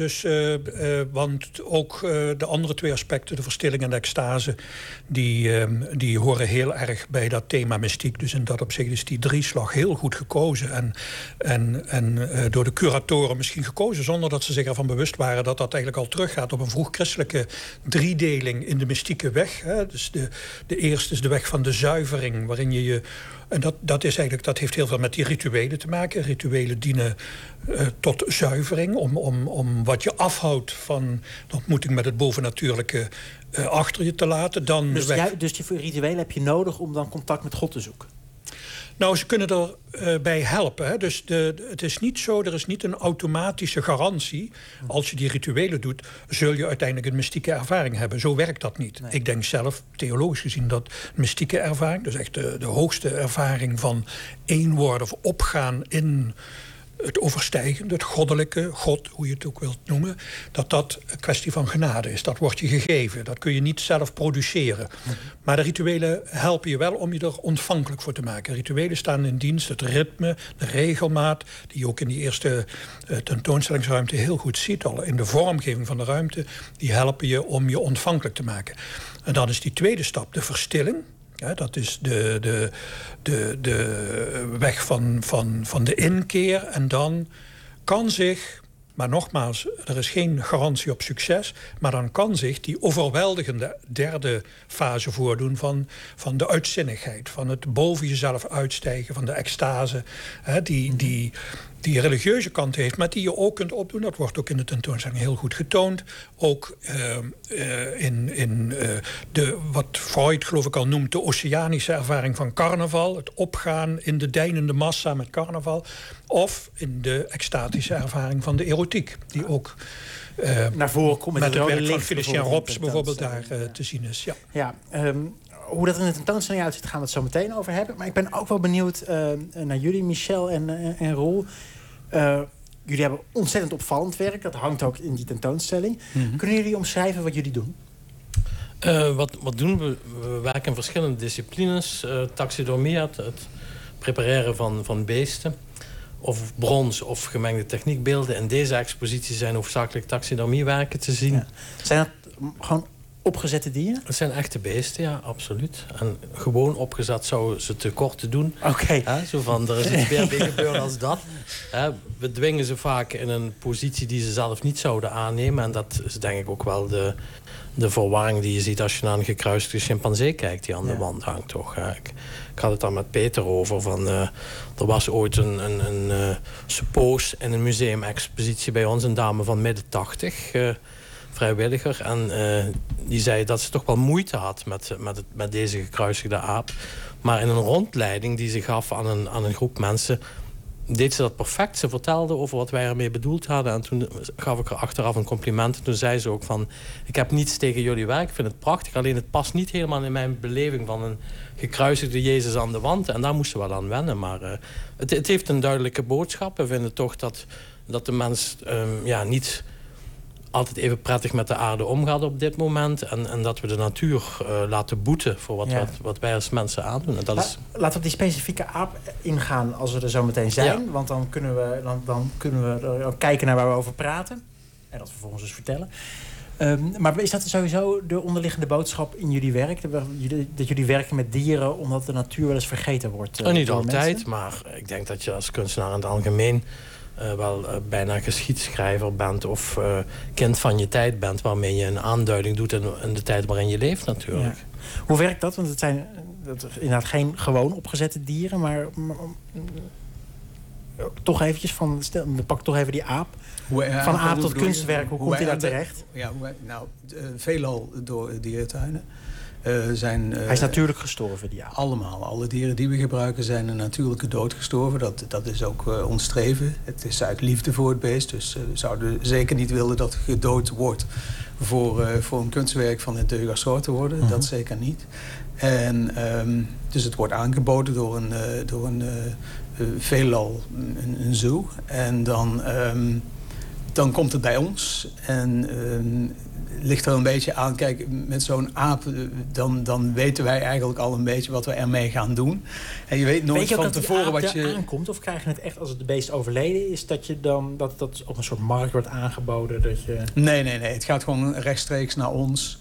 Want ook de andere 2 aspecten, de verstilling en de extase, die horen heel erg bij dat thema mystiek. Dus in dat opzicht is die drieslag heel goed gekozen. En door de curatoren misschien gekozen, zonder dat ze zich ervan bewust waren dat dat eigenlijk al teruggaat op een vroeg-christelijke driedeling in de mystieke weg. Hè. Dus de eerste is de weg van de zuivering, waarin je... En dat heeft heel veel met die rituelen te maken. Rituelen dienen tot zuivering, om wat je afhoudt van de ontmoeting met het bovennatuurlijke achter je te laten. Dan dus voor rituelen heb je nodig om dan contact met God te zoeken? Nou, ze kunnen erbij helpen. Hè. Dus het is niet zo, er is niet een automatische garantie. Als je die rituelen doet, zul je uiteindelijk een mystieke ervaring hebben. Zo werkt dat niet. Nee. Ik denk zelf, theologisch gezien, dat mystieke ervaring, dus echt de hoogste ervaring van eenwordig opgaan in het overstijgende, het goddelijke, God, hoe je het ook wilt noemen, dat een kwestie van genade is. Dat wordt je gegeven. Dat kun je niet zelf produceren. Maar de rituelen helpen je wel om je er ontvankelijk voor te maken. Rituelen staan in dienst, het ritme, de regelmaat, die je ook in die eerste tentoonstellingsruimte heel goed ziet, al in de vormgeving van de ruimte, die helpen je om je ontvankelijk te maken. En dan is die tweede stap, de verstilling. Ja, dat is de weg van de inkeer. En dan kan zich, maar nogmaals, er is geen garantie op succes, maar dan kan zich die overweldigende derde fase voordoen van de uitzinnigheid, van het boven jezelf uitstijgen, van de extase, die religieuze kant heeft, maar die je ook kunt opdoen. Dat wordt ook in de tentoonstelling heel goed getoond. Ook in wat Freud, geloof ik al noemt, de oceanische ervaring van carnaval. Het opgaan in de deinende massa met carnaval. Of in de extatische ervaring van de erotiek. Die ook naar voren komt met het werk van Félicien Rops bijvoorbeeld daar te zien is. Ja. Hoe dat in de tentoonstelling uitziet, gaan we het zo meteen over hebben. Maar ik ben ook wel benieuwd naar jullie, Michel en Roel. Jullie hebben ontzettend opvallend werk. Dat hangt ook in die tentoonstelling. Mm-hmm. Kunnen jullie omschrijven wat jullie doen? Wat doen we? We werken in verschillende disciplines. Taxidermie, het prepareren van beesten. Of brons of gemengde techniekbeelden. In deze expositie zijn hoofdzakelijk taxidermiewerken te zien. Ja. Zijn dat gewoon opgezette dieren? Het zijn echte beesten, ja, absoluut. En gewoon opgezet zouden ze te kort te doen. Oké. Zo van, er is iets meer bij gebeurd als dat. We dwingen ze vaak in een positie die ze zelf niet zouden aannemen. En dat is denk ik ook wel de verwarring die je ziet als je naar een gekruiste chimpansee kijkt die aan de wand hangt, toch? Ik had het daar met Peter over. Er was ooit een suppoos in een museumexpositie bij ons, een dame van midden 80, vrijwilliger. En die zei dat ze toch wel moeite had met deze gekruisigde aap. Maar in een rondleiding die ze gaf aan een groep mensen, deed ze dat perfect. Ze vertelde over wat wij ermee bedoeld hadden. En toen gaf ik haar achteraf een compliment. En toen zei ze ook van, ik heb niets tegen jullie werk, ik vind het prachtig. Alleen het past niet helemaal in mijn beleving van een gekruisigde Jezus aan de wand. En daar moesten we wel aan wennen. Maar het heeft een duidelijke boodschap. We vinden toch dat de mens niet altijd even prettig met de aarde omgaat op dit moment. En dat we de natuur laten boeten voor wat wij als mensen aandoen. En dat is... Laten we op die specifieke aap ingaan als we er zo meteen zijn. Ja. Want dan kunnen we kijken naar waar we over praten. En dat vervolgens dus vertellen. Maar is dat sowieso de onderliggende boodschap in jullie werk? Dat jullie werken met dieren omdat de natuur wel eens vergeten wordt? Niet altijd, mensen? Maar ik denk dat je als kunstenaar in het algemeen bijna geschiedschrijver bent of kind van je tijd bent, waarmee je een aanduiding doet in de tijd waarin je leeft natuurlijk. Ja. Hoe werkt dat? Want het zijn inderdaad geen gewoon opgezette dieren, maar toch eventjes pak toch even die aap. Van aap tot kunstwerk, hoe komt hij daar terecht? Veelal door dierentuinen. Hij is natuurlijk gestorven, die aap. Allemaal. Alle dieren die we gebruiken zijn een natuurlijke dood gestorven. Dat is ook ons streven. Het is uit liefde voor het beest. Dus we zouden zeker niet willen dat het gedood wordt voor een kunstwerk van het De Gasseau te worden. Uh-huh. Dat zeker niet. En dus het wordt aangeboden door een veelal een zoo. En dan komt het bij ons. En ligt er een beetje aan. Kijk, met zo'n aap, dan weten wij eigenlijk al een beetje wat we ermee gaan doen. En je weet nooit van tevoren wat je aankomt, of krijg je het echt als het beest overleden is, dat je dan dat op een soort markt wordt aangeboden? Dat je... Nee. Het gaat gewoon rechtstreeks naar ons.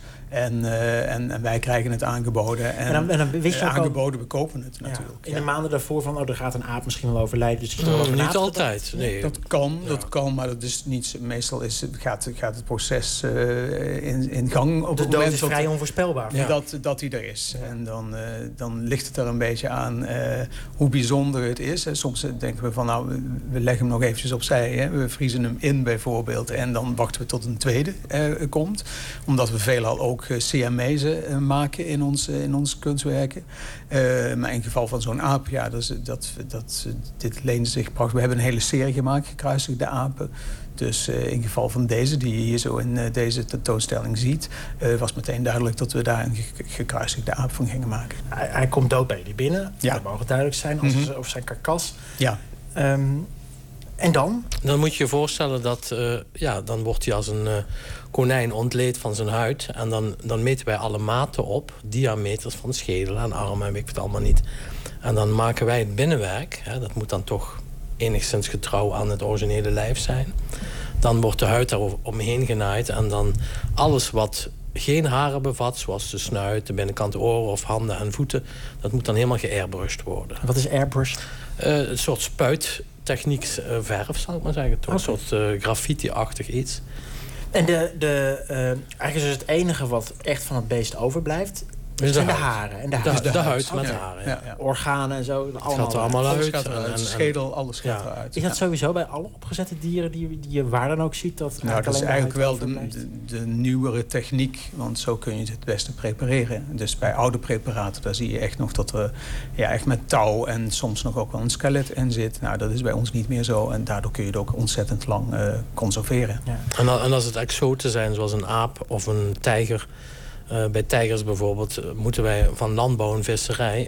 En wij krijgen het aangeboden. En dan wist je aangeboden, we kopen het natuurlijk. In de maanden daarvoor van, er gaat een aap misschien wel overlijden. Dus niet altijd. Nee. Dat kan, maar dat is niet. Meestal gaat het proces in gang. Op de dood is vrij onvoorspelbaar. Ja. Dat hij er is. Ja. En dan ligt het er een beetje aan hoe bijzonder het is. Soms denken we van, we leggen hem nog eventjes opzij. Hè. We vriezen hem in bijvoorbeeld. En dan wachten we tot een tweede komt. Omdat we veelal ook CME'en maken in onze kunstwerken. Maar in geval van zo'n aap, dit leent zich prachtig. We hebben een hele serie gemaakt, gekruisigde apen. Dus in geval van deze, die je hier zo in deze tentoonstelling ziet, was meteen duidelijk dat we daar een gekruisigde aap van gingen maken. Hij komt dood bij jullie binnen. Ja. Dat mag duidelijk zijn, of zijn karkas. Ja. En dan? Dan moet je je voorstellen dat dan wordt hij als een konijn ontleed van zijn huid. En dan meten wij alle maten op, diameters van schedel en armen en weet ik het allemaal niet. En dan maken wij het binnenwerk. Hè, dat moet dan toch enigszins getrouw aan het originele lijf zijn. Dan wordt de huid daar omheen genaaid. En dan alles wat geen haren bevat, zoals de snuit, de binnenkant oren of handen en voeten, dat moet dan helemaal geairbrushed worden. Wat is airbrushed? Een soort spuittechniek verf, zal ik maar zeggen. Toch? Okay. Een soort graffiti-achtig iets. En eigenlijk is dus het enige wat echt van het beest overblijft, Dus zijn de haren. En de huid met haren. Ja. Organen en zo. Het gaat er allemaal uit. Schedel, alles gaat eruit. Is dat sowieso bij alle opgezette dieren die je waar dan ook ziet? Dat is eigenlijk wel de nieuwere techniek. Want zo kun je het beste prepareren. Dus bij oude preparaten, daar zie je echt nog dat er echt met touw en soms nog ook wel een skelet in zit. Nou, dat is bij ons niet meer zo. En daardoor kun je het ook ontzettend lang conserveren. Ja. En als het exoten zijn, zoals een aap of een tijger. Bij tijgers bijvoorbeeld moeten wij van landbouw en visserij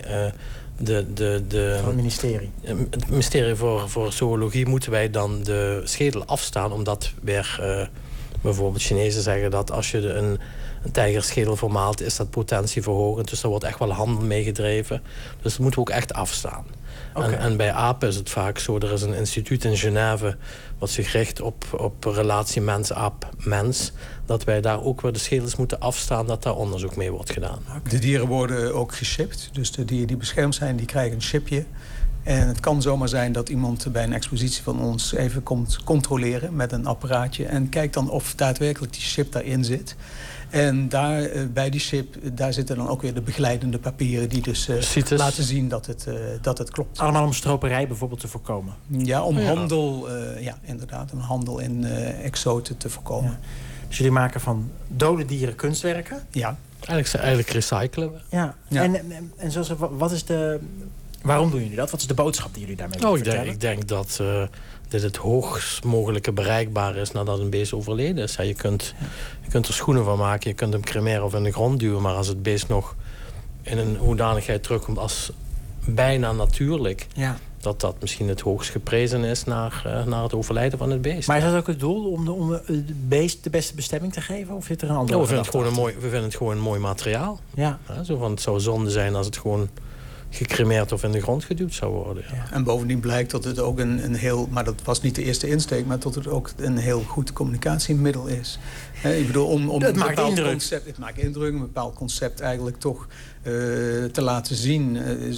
van het ministerie. Het ministerie voor zoologie moeten wij dan de schedel afstaan, omdat weer bijvoorbeeld Chinezen zeggen dat als je een tijgerschedel vermaalt, is dat potentieverhogend. Dus daar wordt echt wel handel mee gedreven. Dus dat moeten we ook echt afstaan. Okay. En bij apen is het vaak zo, er is een instituut in Genève wat zich richt op relatie mens-aap-mens. Dat wij daar ook weer de schedels moeten afstaan, dat daar onderzoek mee wordt gedaan. Okay. De dieren worden ook geshipped. Dus de dieren die beschermd zijn, die krijgen een chipje. En het kan zomaar zijn dat iemand bij een expositie van ons even komt controleren met een apparaatje. En kijkt dan of daadwerkelijk die chip daarin zit. En daar, bij die chip, daar zitten dan ook weer de begeleidende papieren die dus laten zien dat het klopt. Allemaal om stroperij bijvoorbeeld te voorkomen? Ja, om handel, inderdaad, om handel in exoten te voorkomen. Ja. Dus jullie maken van dode dieren kunstwerken. Ja. Eigenlijk recyclen we. Ja. En zoals, wat is waarom doen jullie dat? Wat is de boodschap die jullie daarmee willen vertellen? Ik denk dat dit het hoogst mogelijke bereikbaar is nadat een beest overleden is. Je kunt er schoenen van maken, je kunt hem cremeren of in de grond duwen. Maar als het beest nog in een hoedanigheid terugkomt als bijna natuurlijk... Ja. Dat misschien het hoogst geprezen is naar het overlijden van het beest. Maar is dat ook het doel om het beest de beste bestemming te geven? Of zit er een andere? We vinden het gewoon een mooi materiaal. Ja. Zo van, het zou zonde zijn als het gewoon gecremeerd of in de grond geduwd zou worden. Ja. En bovendien blijkt dat het ook een heel... maar dat was niet de eerste insteek... maar dat het ook een heel goed communicatiemiddel is. Ik bedoel, om het maakt indruk. Het maakt indruk, een bepaald concept eigenlijk toch te laten zien.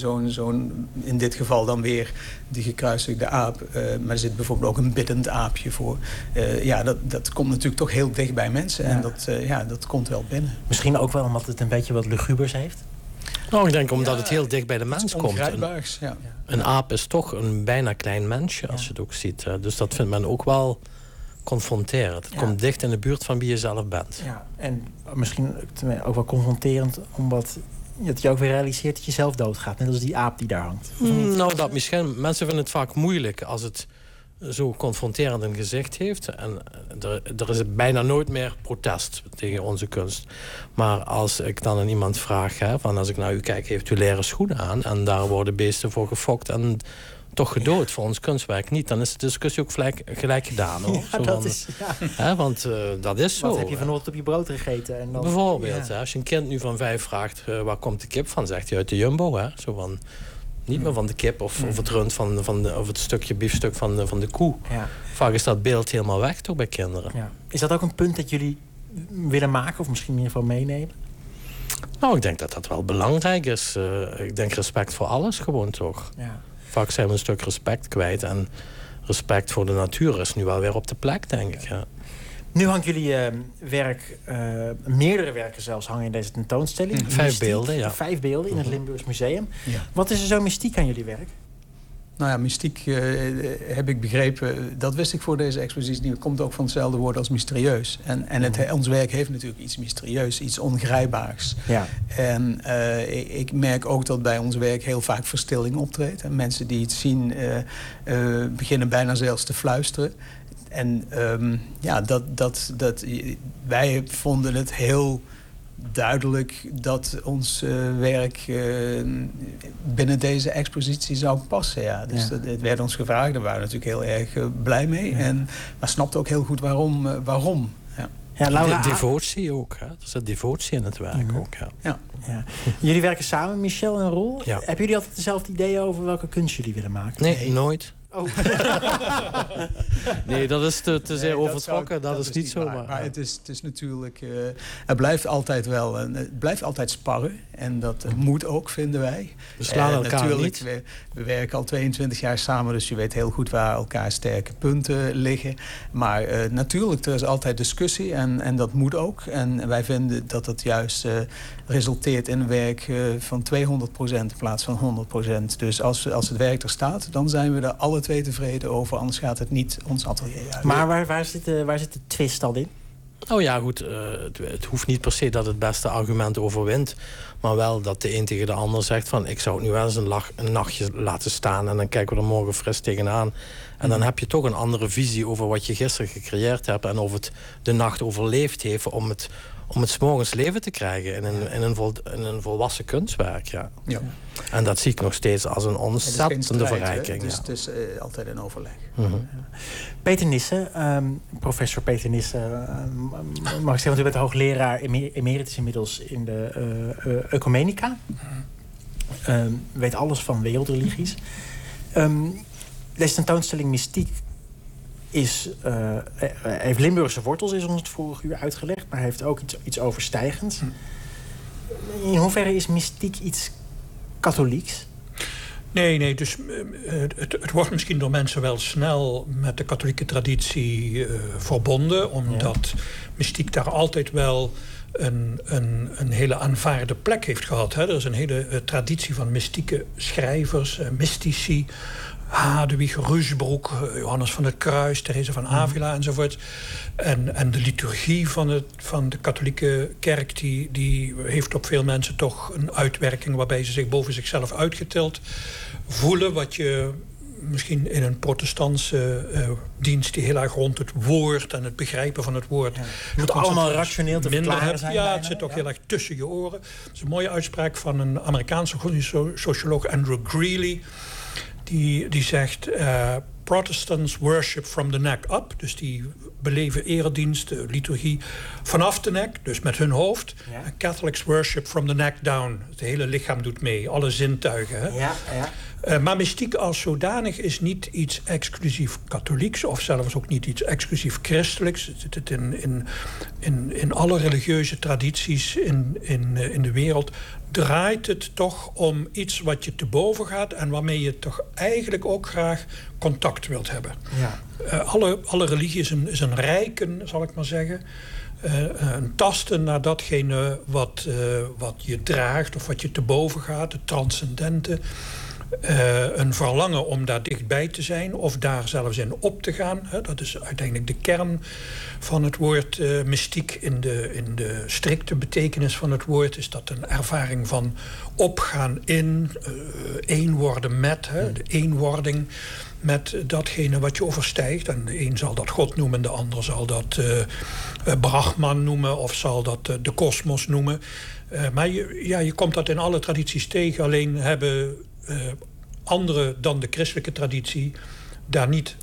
In dit geval dan weer die gekruisigde aap. Maar er zit bijvoorbeeld ook een biddend aapje voor. Dat komt natuurlijk toch heel dicht bij mensen. Ja. En dat komt wel binnen. Misschien ook wel omdat het een beetje wat lugubers heeft? Nou, ik denk omdat het heel dicht bij de mens komt. Een aap is toch een bijna klein mensje, als je het ook ziet. Dus dat vindt men ook wel confronterend. Het komt dicht in de buurt van wie je zelf bent. Ja, en misschien ook wel confronterend, omdat je ook weer realiseert dat je zelf doodgaat. Net als die aap die daar hangt. Nou, dat misschien. Mensen vinden het vaak moeilijk als het zo confronterend een gezicht heeft. En er is bijna nooit meer protest tegen onze kunst. Maar als ik dan aan iemand vraag, van als ik naar u kijk, heeft u leren schoenen aan? En daar worden beesten voor gefokt en toch gedood voor ons kunstwerk niet. Dan is de discussie ook gelijk gedaan. Hoor. Want dat is zo. Wat heb je vanochtend op je brood gegeten? En dan, bijvoorbeeld, als je een kind nu van 5 vraagt, waar komt de kip van? Zegt hij uit de Jumbo. Hè? Zo van, niet meer van de kip of het rund of het stukje biefstuk van de koe. Ja. Vaak is dat beeld helemaal weg toch bij kinderen. Ja. Is dat ook een punt dat jullie willen maken of misschien in ieder geval meenemen? Nou, ik denk dat dat wel belangrijk is. Ik denk respect voor alles gewoon toch. Ja. Vaak zijn we een stuk respect kwijt. En respect voor de natuur is nu wel weer op de plek, denk ik. Ja. Nu hangt jullie werk, meerdere werken zelfs, hangen in deze tentoonstelling. 5 beelden, ja. 5 beelden in het Limburgs Museum. Ja. Wat is er zo mystiek aan jullie werk? Nou ja, mystiek heb ik begrepen, dat wist ik voor deze expositie niet. Het komt ook van hetzelfde woord als mysterieus. En ons werk heeft natuurlijk iets mysterieus, iets ongrijpbaars. Ja. En ik merk ook dat bij ons werk heel vaak verstilling optreedt. En mensen die het zien beginnen bijna zelfs te fluisteren. En wij vonden het heel duidelijk dat ons werk binnen deze expositie zou passen. Ja. Dus het werd ons gevraagd, daar waren we natuurlijk heel erg blij mee. Ja. Maar snapte ook heel goed waarom. Ja. Ja, Laura, devotie ook. Hè? Er zit devotie in het werk ook. Ja. Ja. Ja. Jullie werken samen, Michel en Roel. Ja. Hebben jullie altijd dezelfde ideeën over welke kunst jullie willen maken? Nee, nooit. Oh. Nee, dat is te zeer overtrokken. Dat is niet zo. Maar het is natuurlijk... het blijft altijd wel... het blijft altijd sparren. En dat moet ook, vinden wij. We slaan elkaar natuurlijk, niet. We werken al 22 jaar samen. Dus je weet heel goed waar elkaar sterke punten liggen. Maar natuurlijk, er is altijd discussie. En dat moet ook. En wij vinden dat het juist resulteert in een werk van 200% in plaats van 100%. Dus als het werk er staat, dan zijn we er alle twee tevreden over. Anders gaat het niet ons atelier uit. Maar waar zit de twist dan in? Oh ja, goed. Het hoeft niet per se dat het beste argument overwint. Maar wel dat de een tegen de ander zegt van... ik zou het nu wel eens een nachtje laten staan... en dan kijken we er morgen fris tegenaan. En dan heb je toch een andere visie over wat je gisteren gecreëerd hebt... en of het de nacht overleefd heeft om het 's morgens leven te krijgen... in een volwassen kunstwerk. Ja. Ja. En dat zie ik nog steeds als een ontzettende verrijking. Het is altijd een overleg. Mm-hmm. Peter Nissen, professor Peter Nissen... mag ik zeggen, want u bent hoogleraar emeritus inmiddels in de Ecumenica. Weet alles van wereldreligies. Deze tentoonstelling Mystiek heeft Limburgse wortels, is ons het vorige uur uitgelegd... maar heeft ook iets overstijgends. In hoeverre is mystiek iets katholieks? Nee, dus het wordt misschien door mensen wel snel met de katholieke traditie verbonden... omdat mystiek daar altijd wel een hele aanvaarde plek heeft gehad. Hè. Er is een hele traditie van mystieke schrijvers, mystici. Hadewig, Rusbroek, Johannes van het Kruis, Therese van Avila enzovoort. En de liturgie van de katholieke kerk... die heeft op veel mensen toch een uitwerking... waarbij ze zich boven zichzelf uitgetild voelen. Wat je misschien in een protestantse dienst... die heel erg rond het woord en het begrijpen van het woord... Het moet allemaal rationeel te verklaren zijn. Ja, het zit ook heel erg tussen je oren. Dat is een mooie uitspraak van een Amerikaanse socioloog Andrew Greeley... Die zegt, Protestants worship from the neck up. Dus die beleven eredienst, liturgie vanaf de nek, dus met hun hoofd. Ja. En Catholics worship from the neck down. Het hele lichaam doet mee, alle zintuigen. Hè? Ja, ja. Maar mystiek als zodanig is niet iets exclusief katholieks... of zelfs ook niet iets exclusief christelijks. Het zit in alle religieuze tradities in de wereld... draait het toch om iets wat je te boven gaat... en waarmee je toch eigenlijk ook graag contact wilt hebben. Ja. Alle religie is een rijken, zal ik maar zeggen... een tasten naar datgene wat je draagt... of wat je te boven gaat, het transcendente... een verlangen om daar dichtbij te zijn... of daar zelfs in op te gaan. Hè? Dat is uiteindelijk de kern van het woord mystiek. In de strikte betekenis van het woord... is dat een ervaring van opgaan in, één worden met... Hè? De eenwording met datgene wat je overstijgt. En de een zal dat God noemen, de ander zal dat Brahman noemen... of zal dat de kosmos noemen. Maar je komt dat in alle tradities tegen. Alleen hebben... anderen dan de christelijke traditie daar niet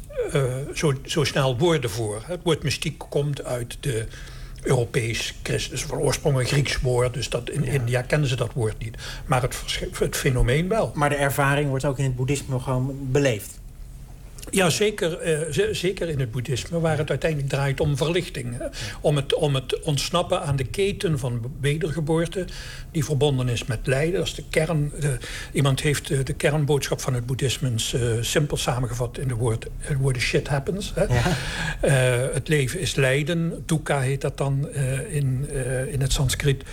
zo snel woorden voor. Het woord mystiek komt uit de Europees-christen, van oorsprong een Grieks woord, dus dat in India kennen ze dat woord niet. Maar het fenomeen wel. Maar de ervaring wordt ook in het boeddhisme nog gewoon beleefd? Ja, zeker in het boeddhisme, waar het uiteindelijk draait om verlichting. Hè? Om het ontsnappen aan de keten van wedergeboorte... die verbonden is met lijden. Dat is de kern. Iemand heeft de kernboodschap van het boeddhisme... simpel samengevat in de woorden shit happens. Hè? Ja. Het leven is lijden. Dukkha heet dat dan in het Sanskriet.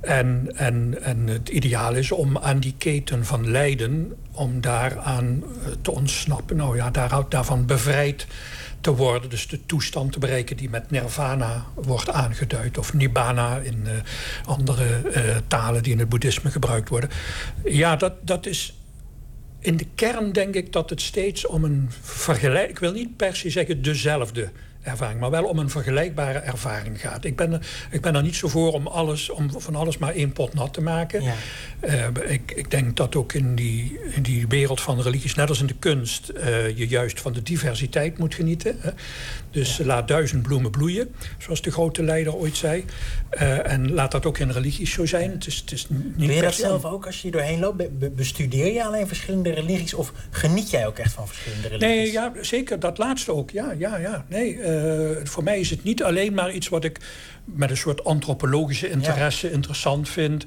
En het ideaal is om aan die keten van lijden... om daaraan te ontsnappen. Nou ja, daarvan bevrijd te worden. Dus de toestand te bereiken die met nirvana wordt aangeduid. Of nibbana in andere talen die in het boeddhisme gebruikt worden. Ja, dat is... In de kern denk ik dat het steeds om een vergelijking... Ik wil niet per se zeggen dezelfde ervaring, maar wel om een vergelijkbare ervaring gaat. Ik ben er niet zo voor om van alles maar één pot nat te maken. Ja. Ik denk dat ook in die wereld van religies, net als in de kunst, je juist van de diversiteit moet genieten. Hè? Dus laat 1000 bloemen bloeien, zoals de grote leider ooit zei. En laat dat ook in religies zo zijn. Het is niet. Doe je dat zelf ook als je doorheen loopt? Bestudeer je alleen verschillende religies of geniet jij ook echt van verschillende religies? Nee, ja, zeker. Dat laatste ook. Ja. Nee, voor mij is het niet alleen maar iets wat ik met een soort antropologische interesse interessant vind.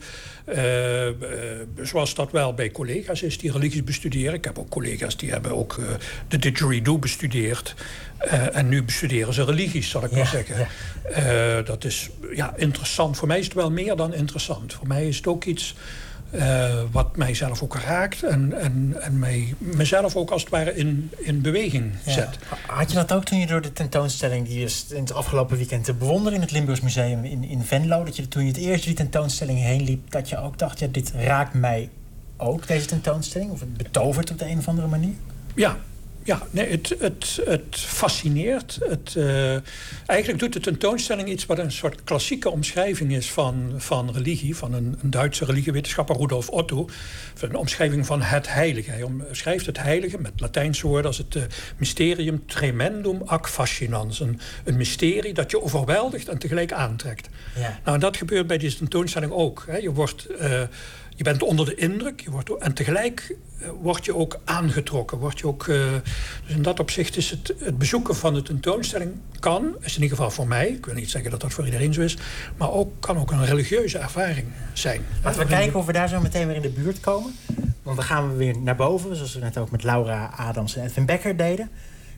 Zoals dat wel bij collega's is die religies bestuderen. Ik heb ook collega's die hebben ook de didgeridoo bestudeerd. En nu bestuderen ze religies, zal ik maar zeggen. Ja. Dat is interessant. Voor mij is het wel meer dan interessant. Voor mij is het ook iets wat mijzelf ook raakt en mezelf ook als het ware in beweging zet. Had je dat ook toen je door de tentoonstelling die is in het afgelopen weekend te bewonderen in het Limburgs Museum in Venlo, dat je toen je het eerst die tentoonstelling heen liep, dat je ook dacht, dit raakt mij ook, deze tentoonstelling? Of het betovert op de een of andere manier? Ja, nee, het fascineert. Eigenlijk doet de tentoonstelling iets wat een soort klassieke omschrijving is van religie. Van een Duitse religiewetenschapper, Rudolf Otto. Een omschrijving van het heilige. Hij omschrijft het heilige met Latijnse woorden als het mysterium tremendum ac fascinans. Een mysterie dat je overweldigt en tegelijk aantrekt. Ja. Nou, en dat gebeurt bij deze tentoonstelling ook. Hè. Je bent onder de indruk en tegelijk word je ook aangetrokken. Dus in dat opzicht is het bezoeken van de tentoonstelling is in ieder geval voor mij, ik wil niet zeggen dat dat voor iedereen zo is, maar kan ook een religieuze ervaring zijn. Laten we kijken of we daar zo meteen weer in de buurt komen. Want dan gaan we weer naar boven, zoals we net ook met Laura Adams en Edwin Becker deden.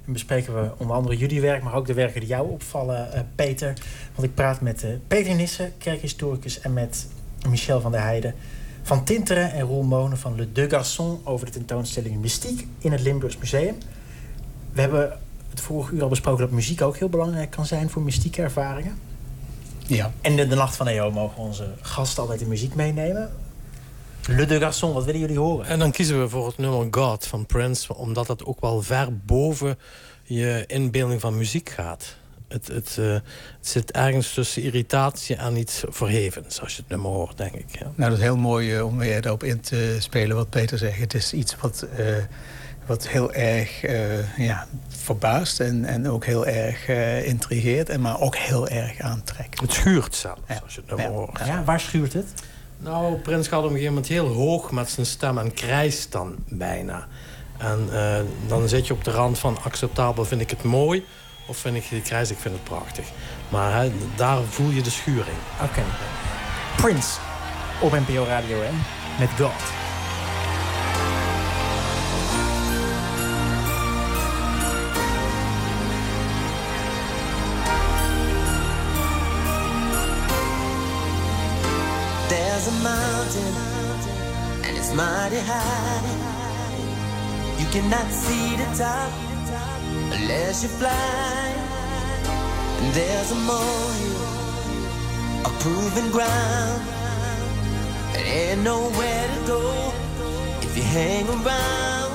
En bespreken we onder andere jullie werk, maar ook de werken die jou opvallen, Peter. Want ik praat met Peter Nissen, kerkhistoricus, en met Michel van der Heijden van Tinteren en Roel Monen van Le Deux Garçons over de tentoonstelling Mystiek in het Limburgs Museum. We hebben het vorige uur al besproken dat muziek ook heel belangrijk kan zijn voor mystieke ervaringen. Ja. En de Nacht van EO mogen onze gasten altijd de muziek meenemen. Le Deux Garçons, wat willen jullie horen? En dan kiezen we voor het nummer God van Prince, omdat het ook wel ver boven je inbeelding van muziek gaat. Het zit ergens tussen irritatie en iets verhevens, als je het nummer hoort, denk ik. Ja. Nou, dat is heel mooi om weer daarop in te spelen wat Peter zegt. Het is iets wat heel erg verbaast en ook heel erg intrigeert, maar ook heel erg aantrekt. Het schuurt zelfs, als je het nummer hoort. Ja, waar schuurt het? Nou, Prins gaat op een gegeven moment heel hoog met zijn stem en krijst dan bijna. En dan zit je op de rand van acceptabel, vind ik het mooi, of vind ik die krijs, ik vind het prachtig. Maar daar voel je de schuring. Oké. Prince op NPO Radio 1 met God. There's a mountain and it's mighty high. You cannot see the top unless you fly. And there's a molehill, a proven ground. There ain't nowhere to go if you hang around.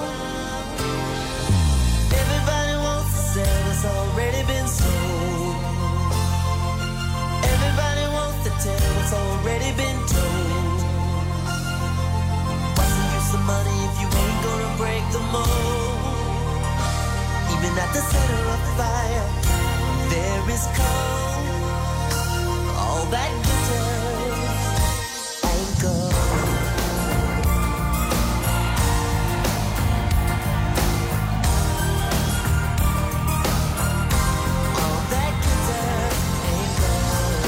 Everybody wants to sell what's already been sold. Everybody wants to tell what's already been told. What's the use of money if you ain't gonna break the mold? Even at the center of the fire, there is cold. All that glitters ain't gold. All that glitters ain't gold.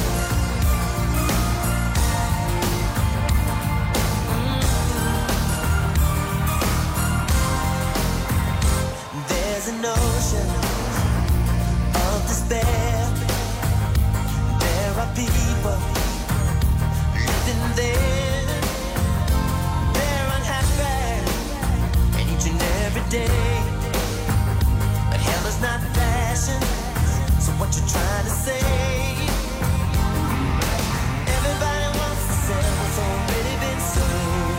There's an ocean of despair. There are people living there. They're unhappy, and each and every day. But hell is not fashion, so what you trying to say? Everybody wants to sell what's already been sold.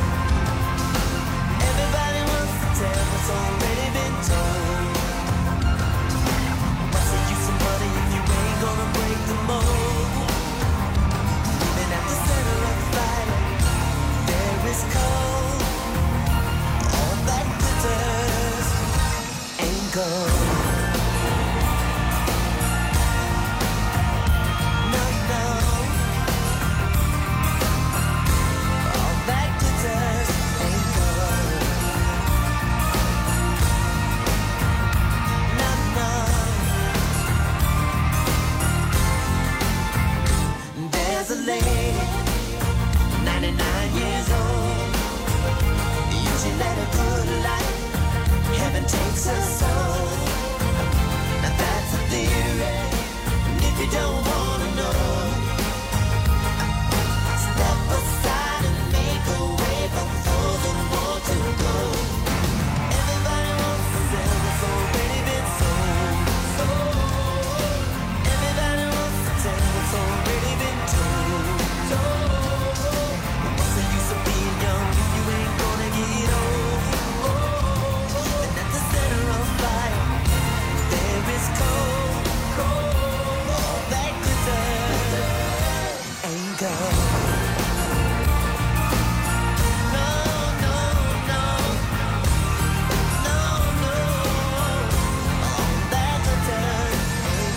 Everybody wants to tell what's already been told. What's the use of money if you ain't gonna break the mold? Even at the center of the fire, there is cold. All that glitters ain't gold. No, no. All that glitters ain't gold. No, no. There's a lady, 99 years old. She led a good life, heaven takes her soul. Now that's a theory, and if you don't wanna know, step aside and make a way before the war to go. Everybody wants to sell what's already been sold. Everybody wants to tell what's already been told. What's the use of being young if you ain't gonna get old? And at the center of fire, there is cold. All that glitters ain't gold. No, no, no. No, no. All that glitters ain't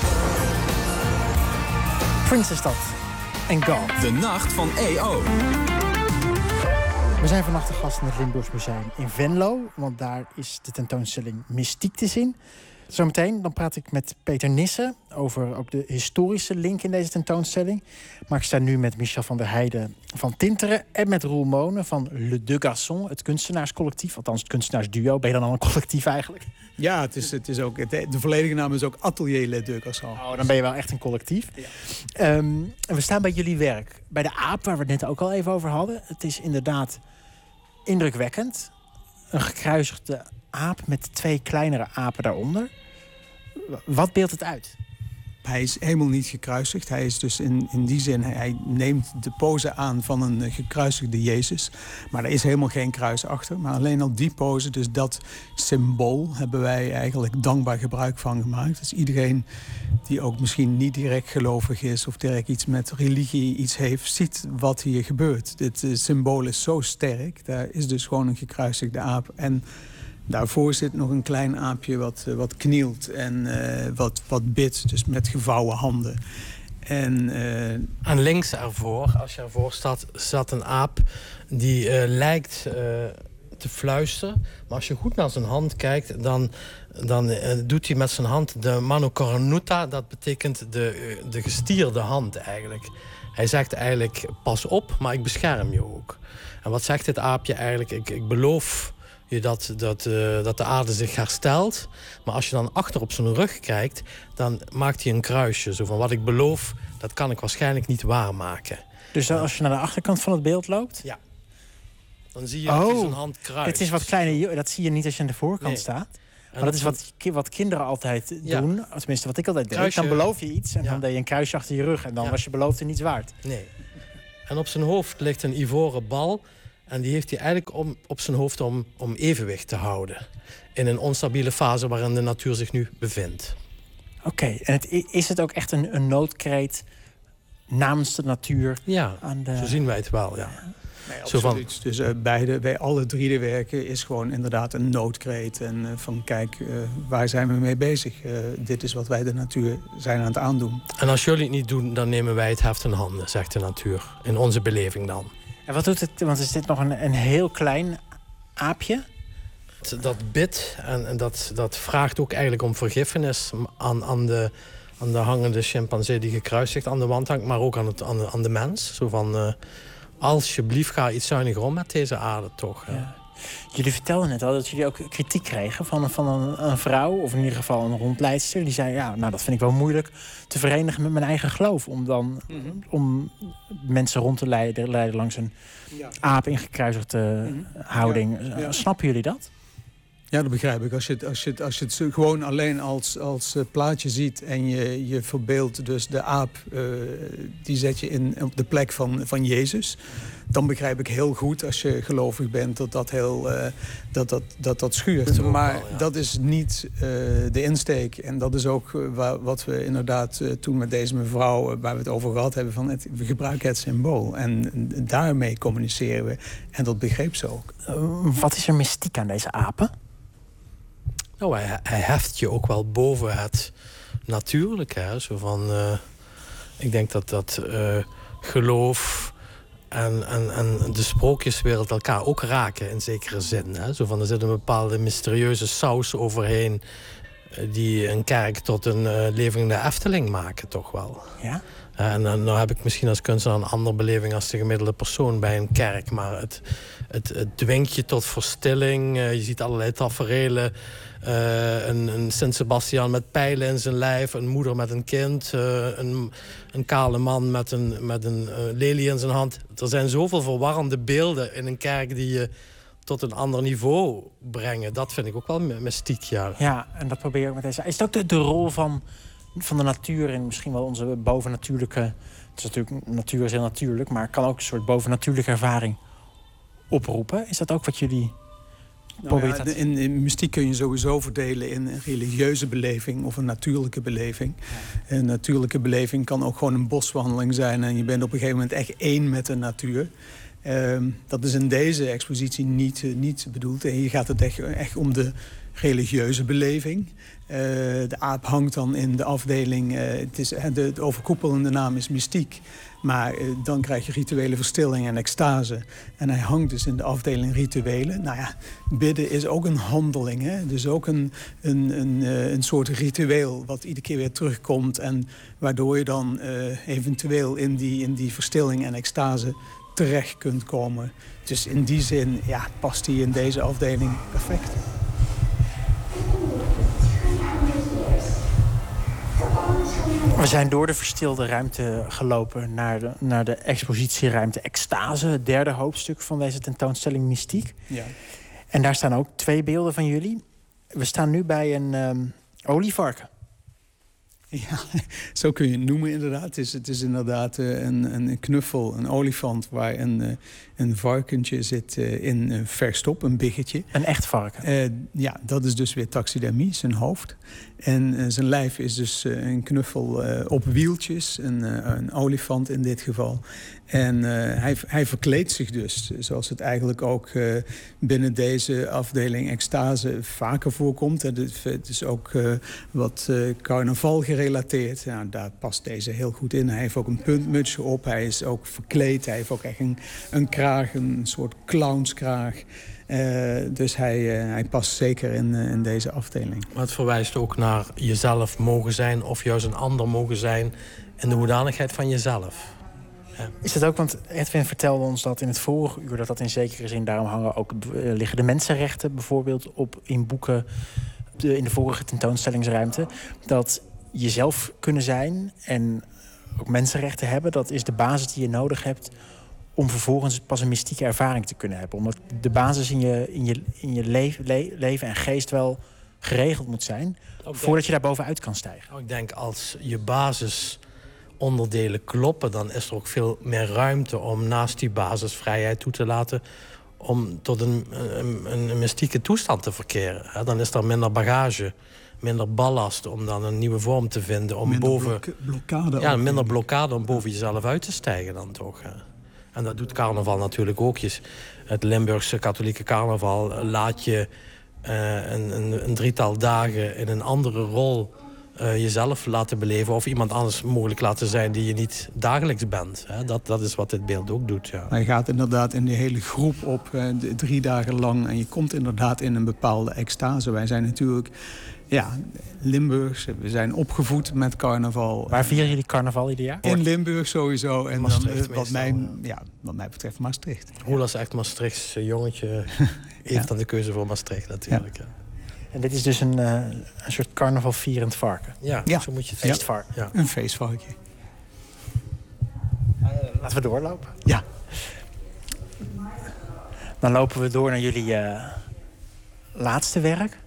gold. Prince is dat. En God. De Nacht van EO. We zijn vannacht de gast in het Limburgs Museum in Venlo. Want daar is de tentoonstelling Mystiek te zien. Zometeen dan praat ik met Peter Nissen over ook de historische link in deze tentoonstelling. Maar ik sta nu met Michel van der Heijden van Tinteren en met Roel Monen van Le Deux Garçons, het kunstenaarscollectief. Althans, het kunstenaarsduo. Ben je dan al een collectief eigenlijk? Ja, het is ook, de volledige naam is ook Atelier Les Deux Garçons. Oh, dan ben je wel echt een collectief. Ja. En we staan bij jullie werk. Bij de aap, waar we het net ook al even over hadden. Het is inderdaad indrukwekkend. Een gekruisigde aap met 2 kleinere apen daaronder. Wat beeldt het uit? Hij is helemaal niet gekruisigd. Hij is dus in die zin, hij neemt de pose aan van een gekruisigde Jezus. Maar er is helemaal geen kruis achter. Maar alleen al die pose, dus dat symbool, hebben wij eigenlijk dankbaar gebruik van gemaakt. Dus iedereen die ook misschien niet direct gelovig is of direct iets met religie iets heeft, ziet wat hier gebeurt. Dit symbool is zo sterk. Daar is dus gewoon een gekruisigde aap. En daarvoor zit nog een klein aapje wat knielt en wat bidt, dus met gevouwen handen. En links ervoor, als je ervoor staat, zat een aap die lijkt te fluisteren. Maar als je goed naar zijn hand kijkt, dan doet hij met zijn hand de mano cornuta. Dat betekent de gestierde hand eigenlijk. Hij zegt eigenlijk, pas op, maar ik bescherm je ook. En wat zegt dit aapje eigenlijk? Ik beloof je dat de aarde zich herstelt. Maar als je dan achter op zijn rug kijkt, dan maakt hij een kruisje. Zo van, wat ik beloof, dat kan ik waarschijnlijk niet waarmaken. Dus als je naar de achterkant van het beeld loopt? Ja. Dan zie je dat hij zijn hand kruist. Het is wat kleiner, dat zie je niet als je aan de voorkant staat. Maar dat is wat kinderen altijd doen. Tenminste, wat ik altijd deed. Dan beloof je iets en dan deed je een kruisje achter je rug. En dan was je beloofde niets waard. Nee. En op zijn hoofd ligt een ivoren bal. En die heeft hij eigenlijk op zijn hoofd om evenwicht te houden. In een onstabiele fase waarin de natuur zich nu bevindt. Oké, en is het ook echt een noodkreet namens de natuur? Ja, zo zien wij het wel, ja. Nee, absoluut. Dus bij alle 3 de werken is gewoon inderdaad een noodkreet. En van kijk, waar zijn we mee bezig? Dit is wat wij de natuur zijn aan het aandoen. En als jullie het niet doen, dan nemen wij het heft in handen, zegt de natuur. In onze beleving dan. En wat doet het? Want is dit nog een heel klein aapje? Dat bidt en dat vraagt ook eigenlijk om vergiffenis aan de hangende chimpansee die gekruisigd aan de wand hangt, maar ook aan de mens. Zo van, alsjeblieft, ga iets zuiniger om met deze aarde, toch. Ja. Jullie vertelden net al dat jullie ook kritiek kregen van een vrouw, of in ieder geval een rondleidster. Die zei, dat vind ik wel moeilijk te verenigen met mijn eigen geloof. Om mensen rond te leiden langs een aap in gekruisigde houding. Ja. Snappen jullie dat? Ja, dat begrijp ik. Als je het gewoon alleen als plaatje ziet en je verbeeldt dus de aap, die zet je op de plek van Jezus, dan begrijp ik heel goed als je gelovig bent dat schuurt. Maar dat is niet de insteek. En dat is ook wat we inderdaad toen met deze mevrouw, waar we het over gehad hebben, we gebruiken het symbool. En daarmee communiceren we. En dat begreep ze ook. Wat is er mystiek aan deze apen? Nou, hij heft je ook wel boven het natuurlijke. Hè? Zo van, ik denk dat geloof en de sprookjeswereld elkaar ook raken in zekere zin. Hè? Zo van, er zit een bepaalde mysterieuze saus overheen die een kerk tot een levende Efteling maken, toch wel. Ja? En dan heb ik misschien als kunstenaar een andere beleving als de gemiddelde persoon bij een kerk. Maar het dwingt je tot verstilling. Je ziet allerlei taferelen. Een Sint-Sebastiaan met pijlen in zijn lijf. Een moeder met een kind. Een kale man met een lelie in zijn hand. Er zijn zoveel verwarrende beelden in een kerk die je tot een ander niveau brengen. Dat vind ik ook wel mystiek, ja. Ja, en dat probeer ik met deze. Is het ook de rol van de natuur en misschien wel onze bovennatuurlijke. Het is natuurlijk, natuur is heel natuurlijk, maar kan ook een soort bovennatuurlijke ervaring oproepen. Is dat ook wat jullie proberen? In mystiek kun je sowieso verdelen in een religieuze beleving of een natuurlijke beleving. Ja. Een natuurlijke beleving kan ook gewoon een boswandeling zijn en je bent op een gegeven moment echt één met de natuur. Dat is in deze expositie niet bedoeld. En hier gaat het echt om de religieuze beleving. De aap hangt dan in de afdeling. De overkoepelende naam is mystiek. Maar dan krijg je rituele verstilling en extase. En hij hangt dus in de afdeling rituelen. Nou ja, bidden is ook een handeling. Hè? Dus ook een soort ritueel wat iedere keer weer terugkomt. En waardoor je dan eventueel in die verstilling en extase terecht kunt komen. Dus in die zin past hij in deze afdeling perfect. We zijn door de verstilde ruimte gelopen naar de expositieruimte Extase, het derde hoofdstuk van deze tentoonstelling Mystiek. Ja. En daar staan ook 2 beelden van jullie. We staan nu bij een olievarken. Ja, zo kun je het noemen inderdaad. Het is inderdaad een knuffel, een olifant waar een varkentje zit in verstop, een biggetje. Een echt varken? Ja, dat is dus weer taxidermie, zijn hoofd. En zijn lijf is dus een knuffel op wieltjes, een olifant in dit geval. En hij verkleedt zich dus, zoals het eigenlijk ook binnen deze afdeling Extase vaker voorkomt. Het is ook wat carnaval gerelateerd. Ja, daar past deze heel goed in. Hij heeft ook een puntmutsje op, hij is ook verkleed. Hij heeft ook echt een kraag, een soort clownskraag. Dus hij past zeker in deze afdeling. Maar het verwijst ook naar jezelf mogen zijn of juist een ander mogen zijn in de hoedanigheid van jezelf. Ja. Is dat ook, want Edwin vertelde ons dat in het vorige uur dat in zekere zin daarom hangen ook liggen de mensenrechten bijvoorbeeld op in boeken in de vorige tentoonstellingsruimte. Dat jezelf kunnen zijn en ook mensenrechten hebben, dat is de basis die je nodig hebt om vervolgens pas een mystieke ervaring te kunnen hebben. Omdat de basis in je leven en geest wel geregeld moet zijn voordat je daar bovenuit kan stijgen. Ik denk als je basisonderdelen kloppen, dan is er ook veel meer ruimte om naast die basisvrijheid toe te laten om tot een mystieke toestand te verkeren. Dan is er minder bagage, minder ballast om dan een nieuwe vorm te vinden. Om blokkade. Minder blokkade om boven jezelf uit te stijgen dan toch. En dat doet carnaval natuurlijk ook. Het Limburgse katholieke carnaval laat je een 3-tal dagen in een andere rol jezelf laten beleven of iemand anders mogelijk laten zijn die je niet dagelijks bent. Dat is wat dit beeld ook doet. Ja. Hij gaat inderdaad in die hele groep op 3 dagen lang en je komt inderdaad in een bepaalde extase. Wij zijn natuurlijk Limburgs. We zijn opgevoed met carnaval. Waar vieren jullie carnaval ieder jaar? In Limburg sowieso. En Maastricht dan, wat mij betreft Maastricht. Roel is echt Maastrichts jongetje. Heeft dan de keuze voor Maastricht natuurlijk. Ja. En dit is dus een soort carnavalvierend varken. Ja, zo moet je het feestvarken. Ja. Een feestvarkje. Laten we doorlopen. Ja. Dan lopen we door naar jullie laatste werk.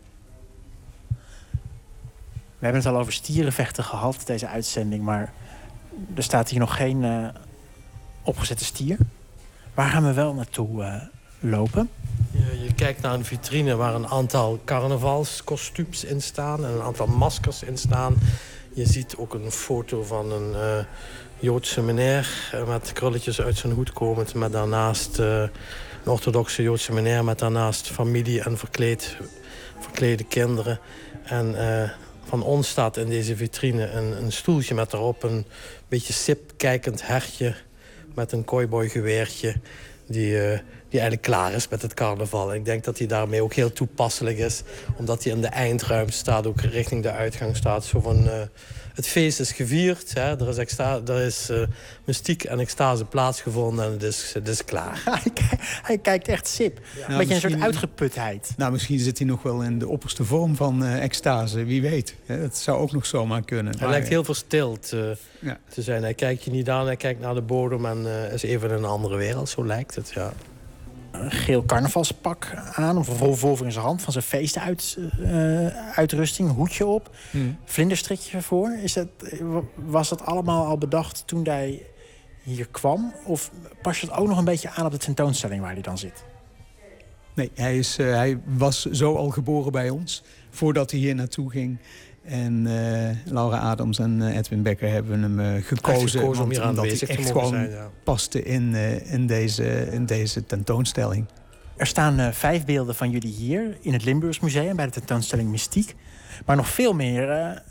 We hebben het al over stierenvechten gehad, deze uitzending. Maar er staat hier nog geen opgezette stier. Waar gaan we wel naartoe lopen? Je kijkt naar een vitrine waar een aantal carnavalskostuums in staan en een aantal maskers in staan. Je ziet ook een foto van een Joodse meneer met krulletjes uit zijn hoed komend. Met daarnaast een orthodoxe Joodse meneer met daarnaast familie en verklede kinderen. En van ons staat in deze vitrine een stoeltje met daarop een beetje sip kijkend hertje met een cowboygeweertje die eigenlijk klaar is met het carnaval. Ik denk dat hij daarmee ook heel toepasselijk is, omdat hij in de eindruimte staat, ook richting de uitgang staat. Zo van, het feest is gevierd, hè? Er is mystiek en extase plaatsgevonden en het is klaar. Hij kijkt echt sip. Een beetje een soort uitgeputheid. Nou, misschien zit hij nog wel in de opperste vorm van extase, wie weet. Het zou ook nog zomaar kunnen. Hij lijkt heel verstild te zijn. Hij kijkt je niet aan, hij kijkt naar de bodem en is even in een andere wereld. Zo lijkt het, ja. Een geel carnavalspak aan, of een revolver in zijn hand van zijn feestuitrusting, hoedje op, vlinderstrikje ervoor. Was dat allemaal al bedacht toen hij hier kwam? Of pas je het ook nog een beetje aan op de tentoonstelling waar hij dan zit? Nee, hij was zo al geboren bij ons, voordat hij hier naartoe ging. En Laura Adams en Edwin Becker hebben hem gekozen om hier aanwezig hij echt te gewoon zijn, ja. paste in deze tentoonstelling. Er staan 5 beelden van jullie hier in het Limburgs Museum bij de tentoonstelling Mystiek. Maar nog veel meer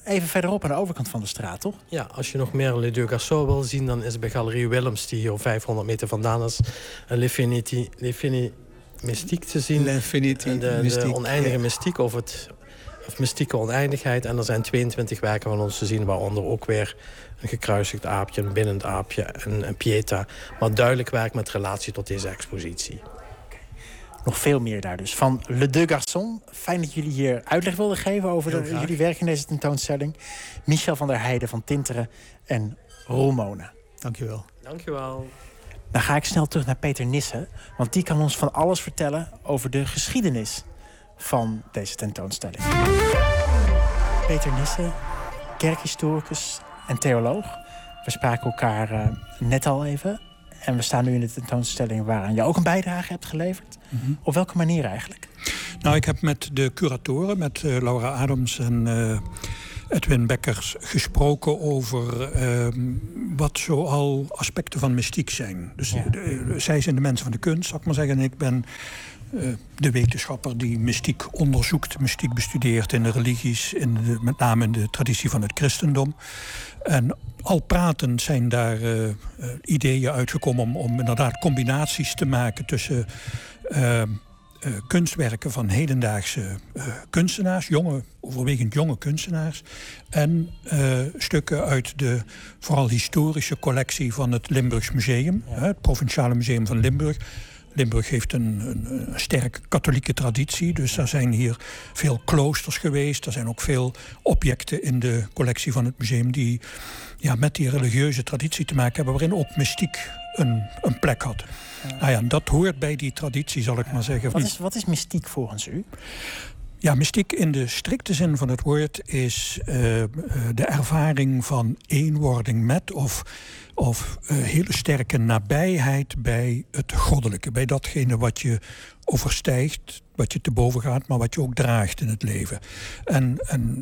even verderop aan de overkant van de straat, toch? Ja, als je nog meer Le Deux Garçons wil zien, dan is bij Galerie Willems, die hier 500 meter vandaan is, een L'Infinity Mystique te zien. De oneindige mystiek of mystieke oneindigheid. En er zijn 22 werken van ons te zien, waaronder ook weer een gekruisigd aapje, een binnend aapje en een Pieta. Maar duidelijk werk met relatie tot deze expositie. Nog veel meer daar dus. Van Le Deux Garçons. Fijn dat jullie hier uitleg wilden geven over jullie werk in deze tentoonstelling. Michel van der Heijden van Tinteren en Roel Mona. Dankjewel. Dankjewel. Dan ga ik snel terug naar Peter Nissen. Want die kan ons van alles vertellen over de geschiedenis van deze tentoonstelling. Peter Nissen, kerkhistoricus en theoloog. We spraken elkaar net al even. En we staan nu in de tentoonstelling waaraan je ook een bijdrage hebt geleverd. Mm-hmm. Op welke manier eigenlijk? Nou, ik heb met de curatoren, met Laura Adams en Edwin Bekkers gesproken over wat zoal aspecten van mystiek zijn. Dus zij zijn de mensen van de kunst, zal ik maar zeggen. En ik ben de wetenschapper die mystiek onderzoekt, mystiek bestudeert in de religies, met name in de traditie van het christendom. En al pratend zijn daar ideeën uitgekomen om inderdaad combinaties te maken tussen kunstwerken van hedendaagse kunstenaars, overwegend jonge kunstenaars, en stukken uit de vooral historische collectie van het Limburgs Museum, het Provinciale Museum van Limburg. Limburg heeft een sterke katholieke traditie, dus er zijn hier veel kloosters geweest. Er zijn ook veel objecten in de collectie van het museum die met die religieuze traditie te maken hebben, waarin ook mystiek een plek had. Nou ja, dat hoort bij die traditie, zal ik maar zeggen. Wat is mystiek volgens u? Ja, mystiek in de strikte zin van het woord is de ervaring van eenwording met of hele sterke nabijheid bij het goddelijke. Bij datgene wat je overstijgt, wat je te boven gaat, maar wat je ook draagt in het leven. En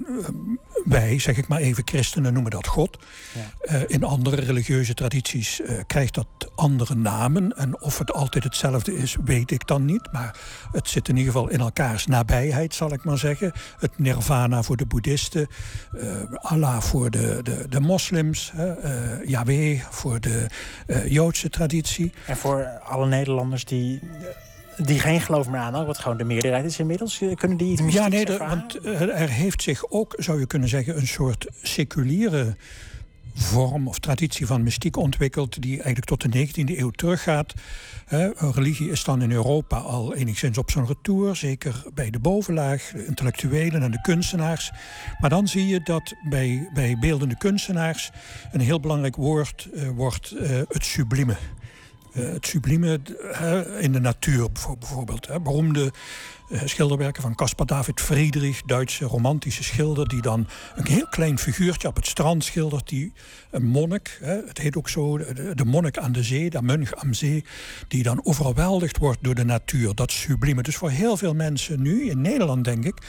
wij, zeg ik maar even, christenen noemen dat God. Ja. In andere religieuze tradities krijgt dat andere namen. En of het altijd hetzelfde is, weet ik dan niet. Maar het zit in ieder geval in elkaars nabijheid, zal ik maar zeggen. Het nirvana voor de boeddhisten. Allah voor de moslims. Yahweh voor de Joodse traditie. En voor alle Nederlanders die geen geloof meer aan, wat gewoon de meerderheid is inmiddels, kunnen die iets mystieks ervaren? Want er heeft zich ook, zou je kunnen zeggen, een soort seculiere vorm of traditie van mystiek ontwikkeld die eigenlijk tot de 19e eeuw teruggaat. Religie is dan in Europa al enigszins op zijn retour, zeker bij de bovenlaag, de intellectuelen en de kunstenaars. Maar dan zie je dat bij beeldende kunstenaars een heel belangrijk woord wordt het sublieme. Het sublieme in de natuur bijvoorbeeld. Beroemde schilderwerken van Caspar David Friedrich, Duitse romantische schilder, die dan een heel klein figuurtje op het strand schildert, die een monnik, het heet ook zo, de monnik aan de zee, de Mönch am See, die dan overweldigd wordt door de natuur, dat sublieme. Dus voor heel veel mensen nu, in Nederland denk ik,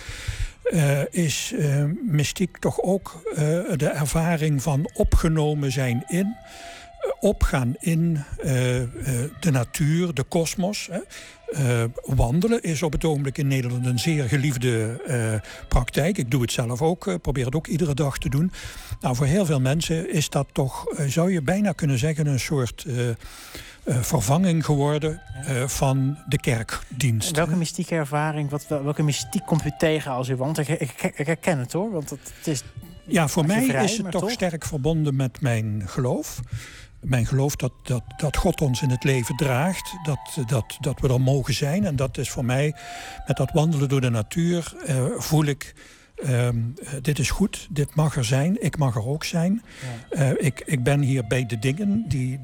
is mystiek toch ook de ervaring van opgenomen zijn in, opgaan in de natuur, de kosmos. Wandelen is op het ogenblik in Nederland een zeer geliefde praktijk. Ik doe het zelf ook, probeer het ook iedere dag te doen. Nou, voor heel veel mensen is dat toch, zou je bijna kunnen zeggen, een soort vervanging geworden van de kerkdienst. Welke mystieke ervaring, welke mystiek komt u tegen als u wandelt? Ik herken het hoor, want het is... Ja, voor mij is het toch sterk verbonden met mijn geloof. Mijn geloof dat God ons in het leven draagt, dat we er mogen zijn. En dat is voor mij, met dat wandelen door de natuur, voel ik, dit is goed, dit mag er zijn, ik mag er ook zijn. Ja. Ik ben hier bij de dingen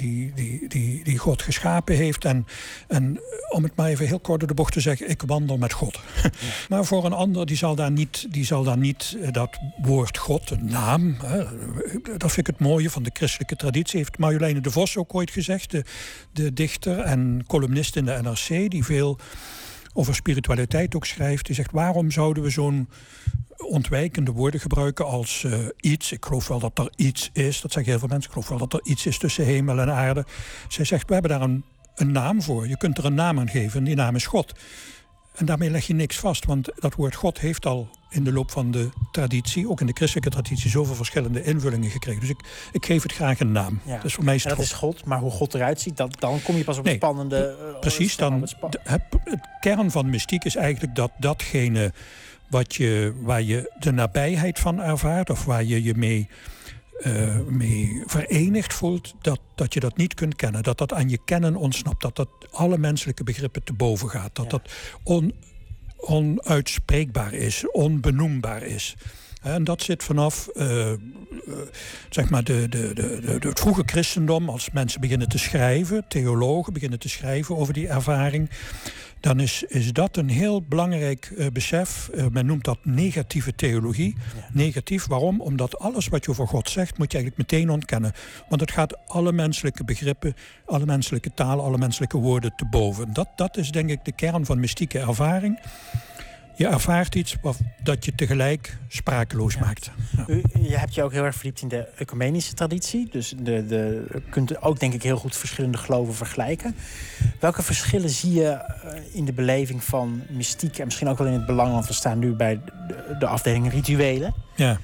die God geschapen heeft. En om het maar even heel kort door de bocht te zeggen, ik wandel met God. Ja. Maar voor een ander, die zal daar niet dat woord God, een naam, dat vind ik het mooie van de christelijke traditie, heeft Marjoleine de Vos ook ooit gezegd, de dichter en columnist in de NRC, die veel over spiritualiteit ook schrijft. Die zegt, waarom zouden we zo'n ontwijkende woorden gebruiken als iets. Ik geloof wel dat er iets is. Dat zeggen heel veel mensen. Ik geloof wel dat er iets is tussen hemel en aarde. Zij zegt, we hebben daar een naam voor. Je kunt er een naam aan geven en die naam is God. En daarmee leg je niks vast, want dat woord God heeft al in de loop van de traditie, ook in de christelijke traditie, zoveel verschillende invullingen gekregen. Dus ik geef het graag een naam. Ja. Dus voor mij is het dat is God, maar hoe God eruit ziet, dan kom je pas op een spannende... precies, het kern van mystiek is eigenlijk dat datgene waar je de nabijheid van ervaart, of waar je je mee verenigd voelt, dat je dat niet kunt kennen. Dat aan je kennen ontsnapt. Dat alle menselijke begrippen te boven gaat. Dat onuitspreekbaar is, onbenoembaar is. En dat zit vanaf zeg maar het vroege christendom, als mensen beginnen te schrijven, theologen beginnen te schrijven over die ervaring, dan is dat een heel belangrijk besef. Men noemt dat negatieve theologie. Ja. Negatief, waarom? Omdat alles wat je over God zegt, moet je eigenlijk meteen ontkennen. Want het gaat alle menselijke begrippen, alle menselijke talen, alle menselijke woorden te boven. Dat is denk ik de kern van mystieke ervaring. Je ervaart iets dat je tegelijk sprakeloos maakt. Ja. Je hebt je ook heel erg verdiept in de ecumenische traditie. Dus je kunt ook denk ik heel goed verschillende geloven vergelijken. Welke verschillen zie je in de beleving van mystiek... en misschien ook wel in het belang, want we staan nu bij de afdeling rituelen. Ja.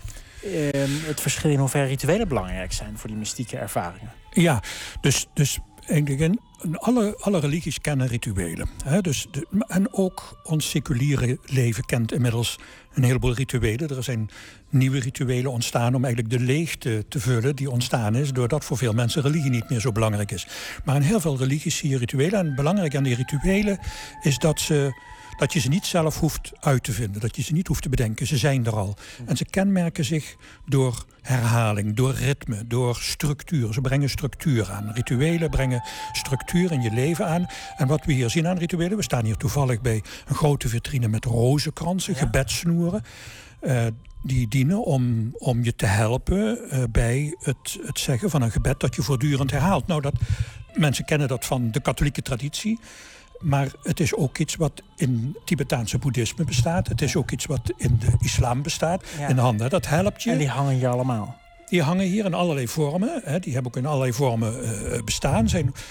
Het verschil in hoeverre rituelen belangrijk zijn voor die mystieke ervaringen. Ja, dus eigenlijk alle religies kennen rituelen. Hè? En ook ons seculiere leven kent inmiddels een heleboel rituelen. Er zijn nieuwe rituelen ontstaan om eigenlijk de leegte te vullen die ontstaan is, doordat voor veel mensen religie niet meer zo belangrijk is. Maar in heel veel religies zie je rituelen. En belangrijk aan die rituelen is dat je ze niet zelf hoeft uit te vinden. Dat je ze niet hoeft te bedenken. Ze zijn er al. En ze kenmerken zich door herhaling, door ritme, door structuur. Ze brengen structuur aan. Rituelen brengen structuur in je leven aan. En wat we hier zien aan rituelen... we staan hier toevallig bij een grote vitrine met rozenkransen, gebedssnoeren. Die dienen om je te helpen bij het zeggen van een gebed dat je voortdurend herhaalt. Nou, mensen kennen dat van de katholieke traditie. Maar het is ook iets wat in Tibetaanse boeddhisme bestaat. Het is ook iets wat in de islam bestaat. Ja. In de handen, dat helpt je. En die hangen hier allemaal? Die hangen hier in allerlei vormen. Die hebben ook in allerlei vormen bestaan.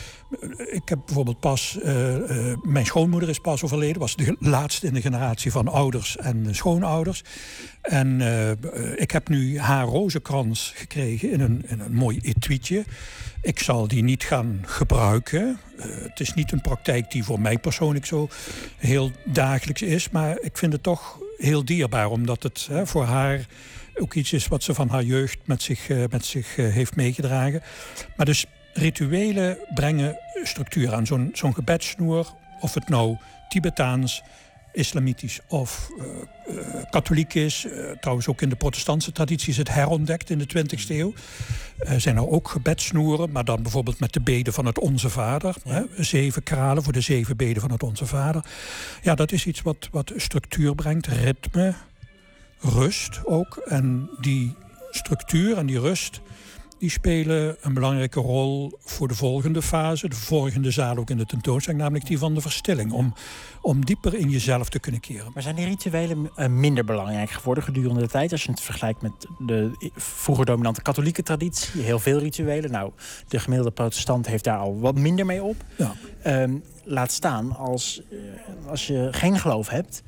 Ik heb bijvoorbeeld mijn schoonmoeder is pas overleden. Was de laatste in de generatie van ouders en schoonouders. En ik heb nu haar rozenkrans gekregen in een mooi etuietje. Ik zal die niet gaan gebruiken. Het is niet een praktijk die voor mij persoonlijk zo heel dagelijks is. Maar ik vind het toch heel dierbaar. Omdat het voor haar ook iets is wat ze van haar jeugd met zich heeft meegedragen. Maar dus rituelen brengen structuur aan. Zo'n gebedssnoer, of het nou Tibetaans, islamitisch of katholiek is. Trouwens ook in de protestantse traditie is het herontdekt in de 20e eeuw. Zijn er ook gebedssnoeren, maar dan bijvoorbeeld met de beden van het Onze Vader. Ja. 7 kralen voor de 7 beden van het Onze Vader. Ja, dat is iets wat structuur brengt, ritme, rust ook. En die structuur en die rust, die spelen een belangrijke rol voor de volgende fase. De volgende zaal ook in de tentoonstelling, namelijk die van de verstilling. Om dieper in jezelf te kunnen keren. Maar zijn die rituelen minder belangrijk geworden gedurende de tijd? Als je het vergelijkt met de vroeger dominante katholieke traditie. Heel veel rituelen. Nou, de gemiddelde protestant heeft daar al wat minder mee op. Ja. Laat staan als je geen geloof hebt.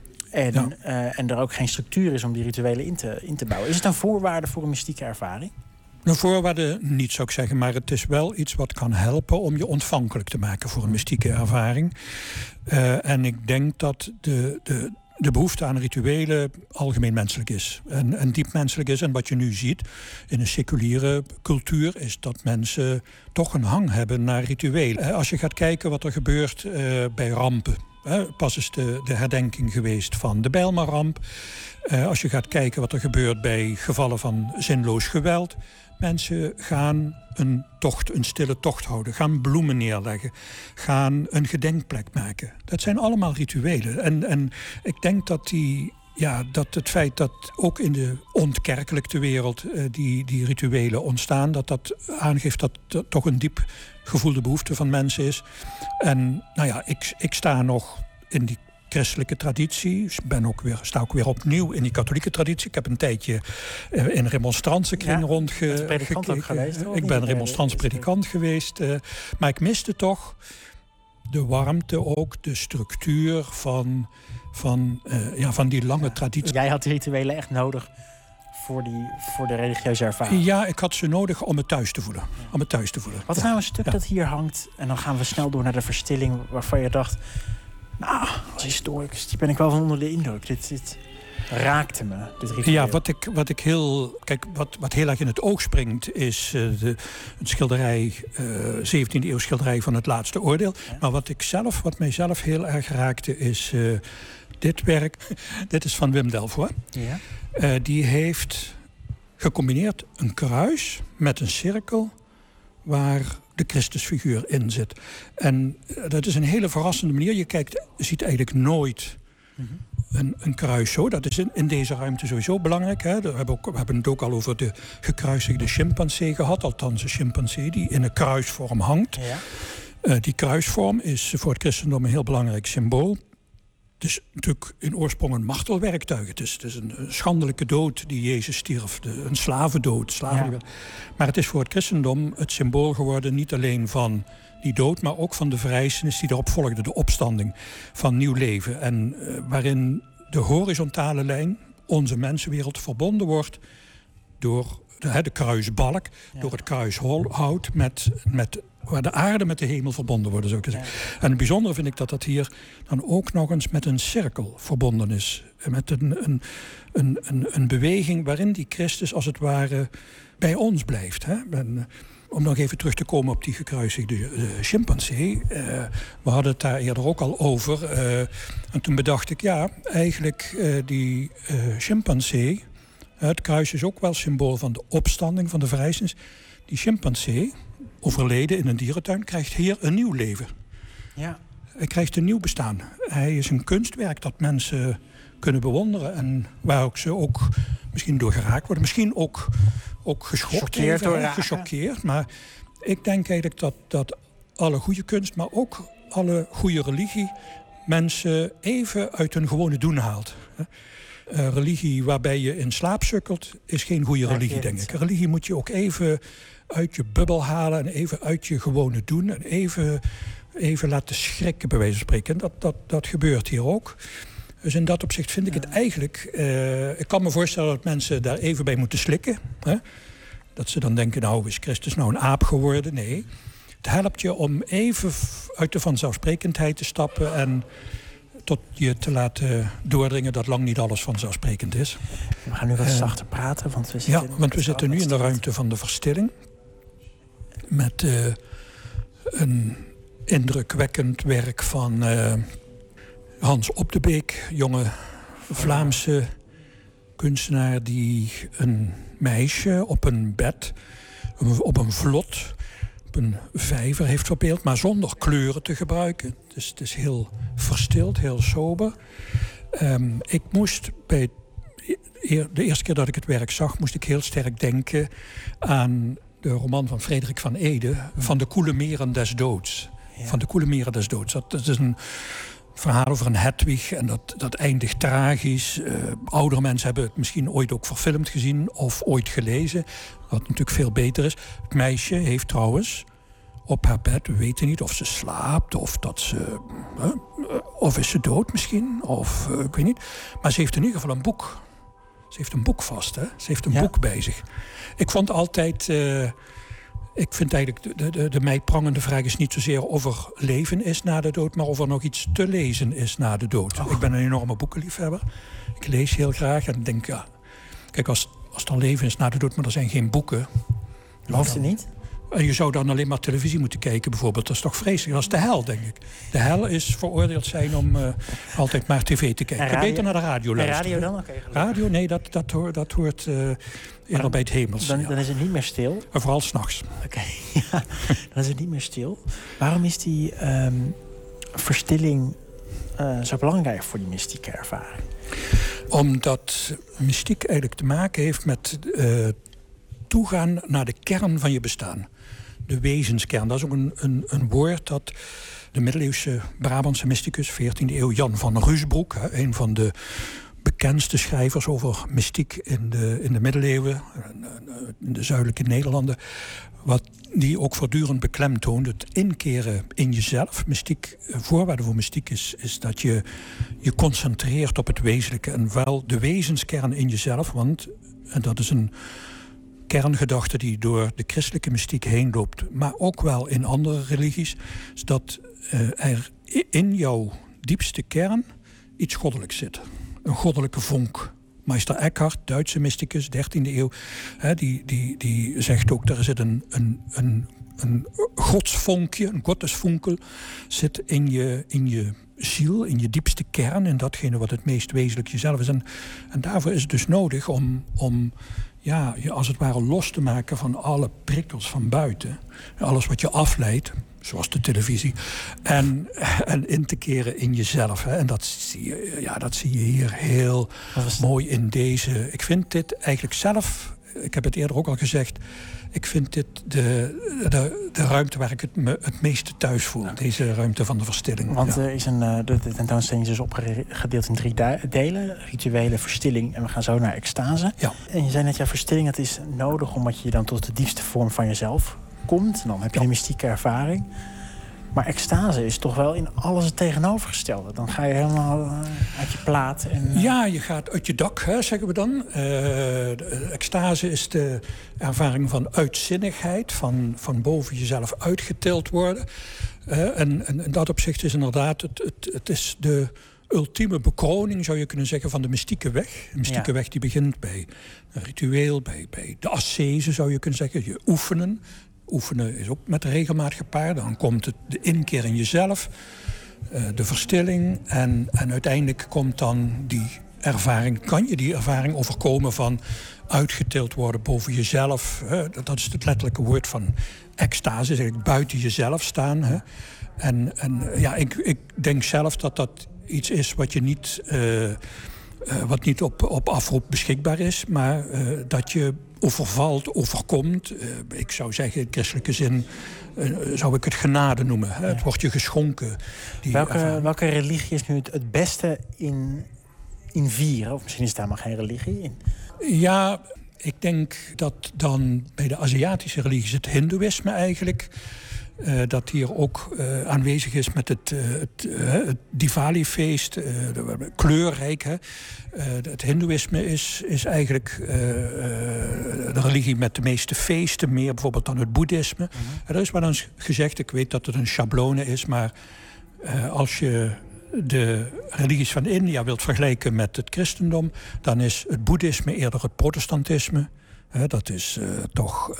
En er ook geen structuur is om die rituelen in te bouwen. Is het een voorwaarde voor een mystieke ervaring? Een voorwaarde niet, zou ik zeggen. Maar het is wel iets wat kan helpen om je ontvankelijk te maken voor een mystieke ervaring. En ik denk dat de behoefte aan rituelen algemeen menselijk is. En diep menselijk is. En wat je nu ziet in een seculiere cultuur is dat mensen toch een hang hebben naar rituelen. Als je gaat kijken wat er gebeurt bij rampen. Pas is de herdenking geweest van de Bijlmerramp. Als je gaat kijken wat er gebeurt bij gevallen van zinloos geweld. Mensen gaan een stille tocht houden. Gaan bloemen neerleggen. Gaan een gedenkplek maken. Dat zijn allemaal rituelen. En ik denk dat het feit dat ook in de ontkerkelijkte wereld die rituelen ontstaan, dat aangeeft dat er toch een diep gevoelde behoefte van mensen is. En ik sta nog in die christelijke traditie. Sta ook weer opnieuw in die katholieke traditie. Ik heb een tijdje in remonstransenkring rondgekeken. Ik ben remonstrants predikant geweest. Maar ik miste toch de warmte ook, de structuur van die lange traditie. Jij had die rituelen echt nodig voor de religieuze ervaring. Ja, ik had ze nodig om me thuis te voelen. Wat is nou een stuk dat hier hangt? En dan gaan we snel door naar de verstilling waarvan je dacht... Nou, als historicus ben ik wel van onder de indruk. Dit raakte me, dit ritueel. Ja, wat heel erg in het oog springt... is het schilderij, 17e eeuw schilderij van Het Laatste Oordeel. Ja. Maar wat mijzelf heel erg raakte is dit werk. Dit is van Wim Delvoye. Ja. Die heeft gecombineet een kruis met een cirkel... waar de Christusfiguur in zit. En dat is een hele verrassende manier. Je ziet eigenlijk nooit een kruis zo. Dat is in deze ruimte sowieso belangrijk. Hè. We hebben het ook al over de gekruisigde chimpansee gehad. Althans een chimpansee die in een kruisvorm hangt. Ja. Die kruisvorm is voor het christendom een heel belangrijk symbool. Het is natuurlijk in oorsprong een martelwerktuig. Het is een schandelijke dood die Jezus stierf. Een slavendood. Ja. Maar het is voor het christendom het symbool geworden... niet alleen van die dood, maar ook van de verrijzenis die erop volgde. De opstanding van nieuw leven. En waarin de horizontale lijn, onze mensenwereld, verbonden wordt... door de kruisbalk, door het kruishout... waar de aarde met de hemel verbonden worden, zou ik zeggen. Ja. En het bijzondere vind ik dat hier dan ook nog eens met een cirkel verbonden is. Met een beweging waarin die Christus als het ware bij ons blijft. Hè? Om nog even terug te komen op die gekruisigde chimpansee. We hadden het daar eerder ook al over. En toen bedacht ik, eigenlijk die chimpansee... het kruis is ook wel symbool van de opstanding, van de verrijzenis. Die chimpansee... overleden in een dierentuin, krijgt hier een nieuw leven. Ja. Hij krijgt een nieuw bestaan. Hij is een kunstwerk dat mensen kunnen bewonderen... en waar ze ook misschien door geraakt worden. Misschien ook gechoqueerd. Maar ik denk eigenlijk dat alle goede kunst... maar ook alle goede religie... mensen even uit hun gewone doen haalt. Religie waarbij je in slaap sukkelt... is geen goede religie, denk ik. Religie moet je ook even... uit je bubbel halen en even uit je gewone doen... en even laten schrikken, bij wijze van spreken. Dat gebeurt hier ook. Dus in dat opzicht vind ik het eigenlijk... ik kan me voorstellen dat mensen daar even bij moeten slikken. Hè? Dat ze dan denken, nou, is Christus nou een aap geworden? Nee. Het helpt je om even uit de vanzelfsprekendheid te stappen... en tot je te laten doordringen dat lang niet alles vanzelfsprekend is. We gaan nu wat zachter praten, want we zitten nu in de ruimte van de verstilling... met een indrukwekkend werk van Hans Op de Beek... jonge Vlaamse kunstenaar die een meisje op een bed... op een vlot, op een vijver heeft verbeeld... maar zonder kleuren te gebruiken. Dus het is heel verstild, heel sober. Ik moest bij de eerste keer dat ik het werk zag... moest ik heel sterk denken aan... de roman van Frederik van Eede, Van de koele meren des doods. Ja. Van de koele meren des doods. Dat is een verhaal over een Hedwig en dat eindigt tragisch. Oudere mensen hebben het misschien ooit ook verfilmd gezien of ooit gelezen. Wat natuurlijk veel beter is. Het meisje heeft trouwens op haar bed, we weten niet of ze slaapt of dat ze... of is ze dood misschien, of ik weet niet. Maar ze heeft in ieder geval een boek. Ze heeft een boek vast, hè? Ze heeft een boek bij zich. Ik vond altijd... ik vind eigenlijk de mij prangende vraag is niet zozeer of er leven is na de dood... maar of er nog iets te lezen is na de dood. Ik ben een enorme boekenliefhebber. Ik lees heel graag en denk, kijk, als er leven is na de dood... maar er zijn geen boeken... Hoeft het niet? En je zou dan alleen maar televisie moeten kijken bijvoorbeeld. Dat is toch vreselijk? Dat is de hel, denk ik. De hel is veroordeeld zijn om altijd maar tv te kijken. Beter naar de radio luisteren. En radio dan? Okay, radio? Nee, dat hoort eerder bij het hemels. Dan is het niet meer stil? En vooral 's nachts. Oké, dan is het niet meer stil. Waarom is die verstilling zo belangrijk voor die mystieke ervaring? Omdat mystiek eigenlijk te maken heeft met... toegaan naar de kern van je bestaan. De wezenskern. Dat is ook een woord dat de middeleeuwse Brabantse mysticus, 14e eeuw, Jan van Ruusbroek, een van de bekendste schrijvers over mystiek in de middeleeuwen, in de zuidelijke Nederlanden. Wat die ook voortdurend beklemtoont, het inkeren in jezelf. Mystiek, voorwaarde voor mystiek is dat je je concentreert op het wezenlijke en wel de wezenskern in jezelf. Want, en dat is een kerngedachte die door de christelijke mystiek heen loopt, maar ook wel in andere religies, is dat er in jouw diepste kern iets goddelijks zit. Een goddelijke vonk. Meister Eckhart, Duitse mysticus, 13e eeuw, die zegt ook, er zit een godsvonkje, een gottesfunkel, zit in je ziel, in je diepste kern, in datgene wat het meest wezenlijk jezelf is. En daarvoor is het dus nodig om je als het ware los te maken van alle prikkels van buiten. Alles wat je afleidt, zoals de televisie. En in te keren in jezelf. Hè. En dat zie je hier heel mooi in deze. Ik vind dit eigenlijk zelf, ik heb het eerder ook al gezegd, ik vind dit de ruimte waar ik me het meeste thuis voel. Ja. Deze ruimte van de verstilling. Want er is de tentoonstelling is dus opgedeeld in 3 delen. Rituele, verstilling en we gaan zo naar extase. Ja. En je zei net, verstilling dat is nodig omdat je dan tot de diepste vorm van jezelf komt. En dan heb je een mystieke ervaring. Maar extase is toch wel in alles het tegenovergestelde. Dan ga je helemaal uit je plaat. Ja, je gaat uit je dak, zeggen we dan. Extase is de ervaring van uitzinnigheid. Van boven jezelf uitgetild worden. En in dat opzicht is inderdaad, het is de ultieme bekroning, zou je kunnen zeggen, van de mystieke weg. De mystieke weg die begint bij een ritueel, bij de ascese, zou je kunnen zeggen. Je oefenen. Oefenen is ook met regelmaat gepaard. Dan komt de inkeer in jezelf, de verstilling. En uiteindelijk komt dan die ervaring. Kan je die ervaring overkomen van uitgetild worden boven jezelf? Dat is het letterlijke woord van extase. Is eigenlijk buiten jezelf staan. Hè? En ik denk zelf dat iets is wat je niet, wat niet op afroep beschikbaar is. Maar dat je overvalt, overkomt. Ik zou zeggen, in christelijke zin zou ik het genade noemen. Ja. Het wordt je geschonken. Welke religie is nu het beste in vieren? Of misschien is daar maar geen religie in. Ja, ik denk dat dan bij de Aziatische religies het hindoeïsme eigenlijk, dat hier ook aanwezig is met het Diwali-feest, kleurrijk. Hè. Het hindoeïsme is eigenlijk de religie met de meeste feesten, meer bijvoorbeeld dan het boeddhisme. Er is wel eens gezegd, ik weet dat het een schablone is, maar als je de religies van India wilt vergelijken met het christendom, dan is het boeddhisme eerder het protestantisme. Dat is toch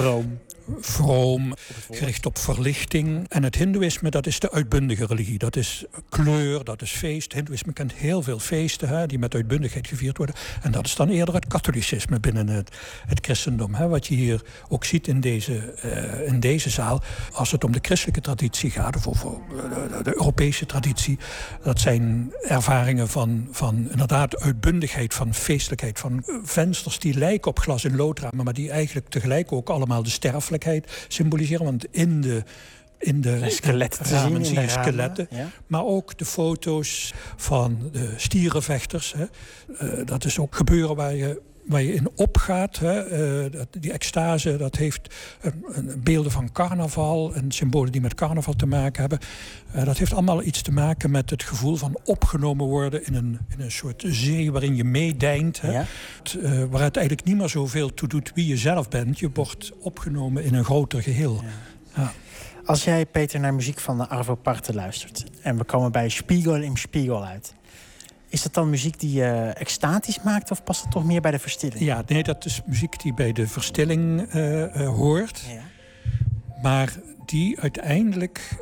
vroom, gericht op verlichting. En het hindoeïsme, dat is de uitbundige religie. Dat is kleur, dat is feest. Hindoeïsme kent heel veel feesten die met uitbundigheid gevierd worden. En dat is dan eerder het katholicisme binnen het christendom. Wat je hier ook ziet in deze zaal. Als het om de christelijke traditie gaat, of over de Europese traditie, dat zijn ervaringen van inderdaad uitbundigheid, van feestelijkheid, van vensters die lijken op glas- en loodramen, maar die eigenlijk tegelijk ook allemaal de sterfelijkheid symboliseren. Want in de skeletten te ramen zien, zie je skeletten. Ja. Maar ook de foto's van de stierenvechters. Dat is ook gebeuren waar je in opgaat. Die extase, dat heeft beelden van carnaval en symbolen die met carnaval te maken hebben. Dat heeft allemaal iets te maken met het gevoel van opgenomen worden in een soort zee waarin je meedijnt. Ja. Waar het eigenlijk niet meer zoveel toe doet wie je zelf bent. Je wordt opgenomen in een groter geheel. Ja. Ja. Als jij, Peter, naar muziek van Arvo Pärt luistert en we komen bij Spiegel im Spiegel uit, is dat dan muziek die je extatisch maakt of past het toch meer bij de verstilling? Ja, nee, dat is muziek die bij de verstilling hoort. Ja. Maar die uiteindelijk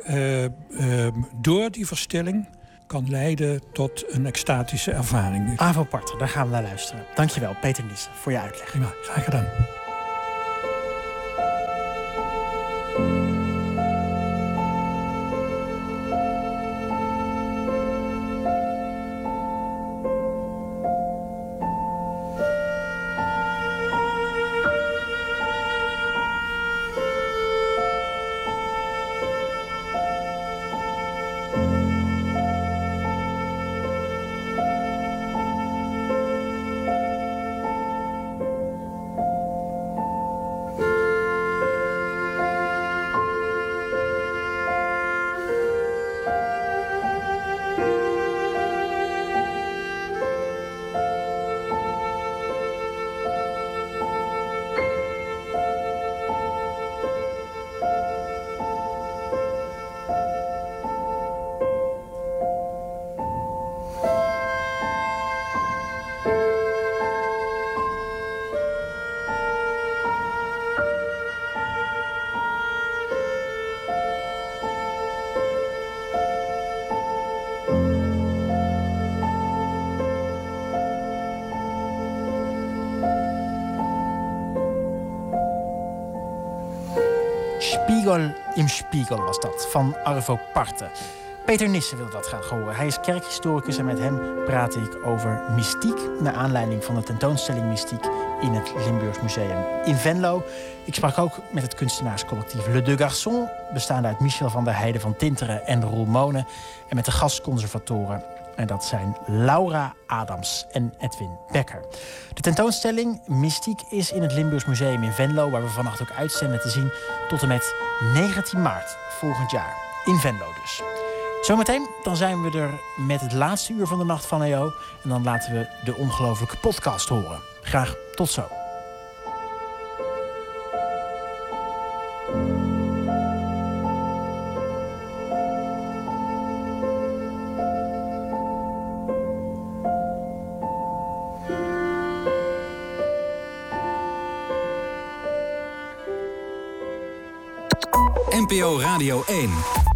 door die verstilling kan leiden tot een extatische ervaring. Arvo Pärt, daar gaan we naar luisteren. Dankjewel, Peter Nissen, voor je uitleg. Ja, graag gedaan. Spiegel im Spiegel was dat, van Arvo Parte. Peter Nissen wil dat graag horen. Hij is kerkhistoricus en met hem praat ik over mystiek... naar aanleiding van de tentoonstelling Mystiek in het Limburgs Museum in Venlo. Ik sprak ook met het kunstenaarscollectief Le Deux Garçons... bestaande uit Michel van der Heijden van Tinteren en Roel Monen... en met de gastconservatoren. En dat zijn Laura Adams en Edwin Becker. De tentoonstelling Mystiek is in het Limburgs Museum in Venlo... waar we vannacht ook uitzenden te zien tot en met 19 maart volgend jaar. In Venlo dus. Zometeen dan zijn we er met het laatste uur van de Nacht van EO. En dan laten we de ongelofelijke podcast horen. Graag tot zo. NPO Radio 1.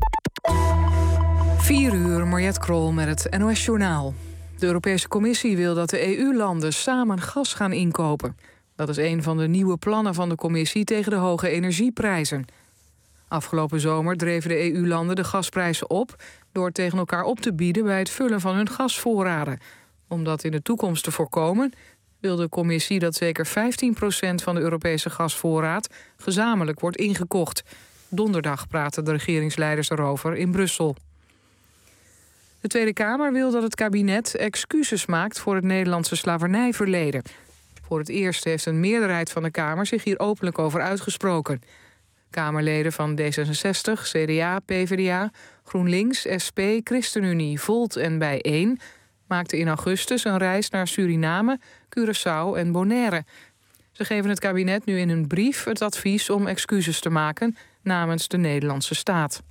4 uur, Mariette Krol met het NOS Journaal. De Europese Commissie wil dat de EU-landen samen gas gaan inkopen. Dat is een van de nieuwe plannen van de Commissie tegen de hoge energieprijzen. Afgelopen zomer dreven de EU-landen de gasprijzen op... door tegen elkaar op te bieden bij het vullen van hun gasvoorraden. Om dat in de toekomst te voorkomen... wil de Commissie dat zeker 15% van de Europese gasvoorraad... gezamenlijk wordt ingekocht. Donderdag praten de regeringsleiders erover in Brussel. De Tweede Kamer wil dat het kabinet excuses maakt voor het Nederlandse slavernijverleden. Voor het eerst heeft een meerderheid van de Kamer zich hier openlijk over uitgesproken. Kamerleden van D66, CDA, PvdA, GroenLinks, SP, ChristenUnie, Volt en Bijeen... maakten in augustus een reis naar Suriname, Curaçao en Bonaire. Ze geven het kabinet nu in een brief het advies om excuses te maken namens de Nederlandse staat.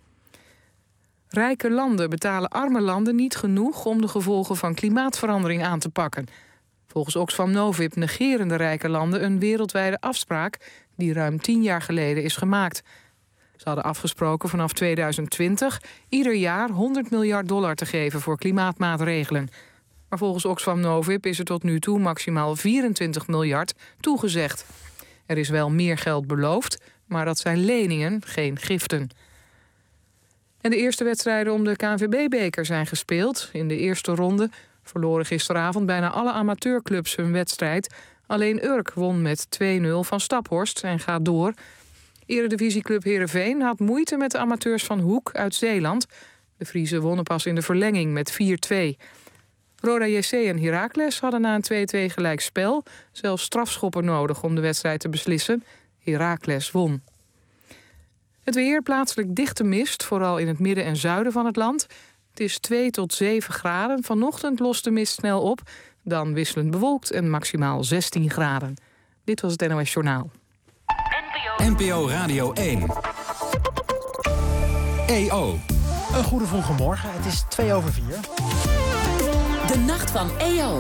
Rijke landen betalen arme landen niet genoeg om de gevolgen van klimaatverandering aan te pakken. Volgens Oxfam Novib negeren de rijke landen een wereldwijde afspraak die ruim 10 jaar geleden is gemaakt. Ze hadden afgesproken vanaf 2020 ieder jaar $100 miljard te geven voor klimaatmaatregelen. Maar volgens Oxfam Novib is er tot nu toe maximaal 24 miljard toegezegd. Er is wel meer geld beloofd, maar dat zijn leningen, geen giften. En de eerste wedstrijden om de KNVB-beker zijn gespeeld. In de eerste ronde verloren gisteravond bijna alle amateurclubs hun wedstrijd. Alleen Urk won met 2-0 van Staphorst en gaat door. Eredivisieclub Heerenveen had moeite met de amateurs van Hoek uit Zeeland. De Friezen wonnen pas in de verlenging met 4-2. Roda JC en Heracles hadden na een 2-2 gelijk spel zelfs strafschoppen nodig om de wedstrijd te beslissen. Heracles won. Het weer, plaatselijk dichte mist, vooral in het midden en zuiden van het land. Het is 2 tot 7 graden. Vanochtend lost de mist snel op. Dan wisselend bewolkt en maximaal 16 graden. Dit was het NOS Journaal. NPO Radio 1. EO. Een goede vroege morgen. Het is 4:02. De Nacht van EO.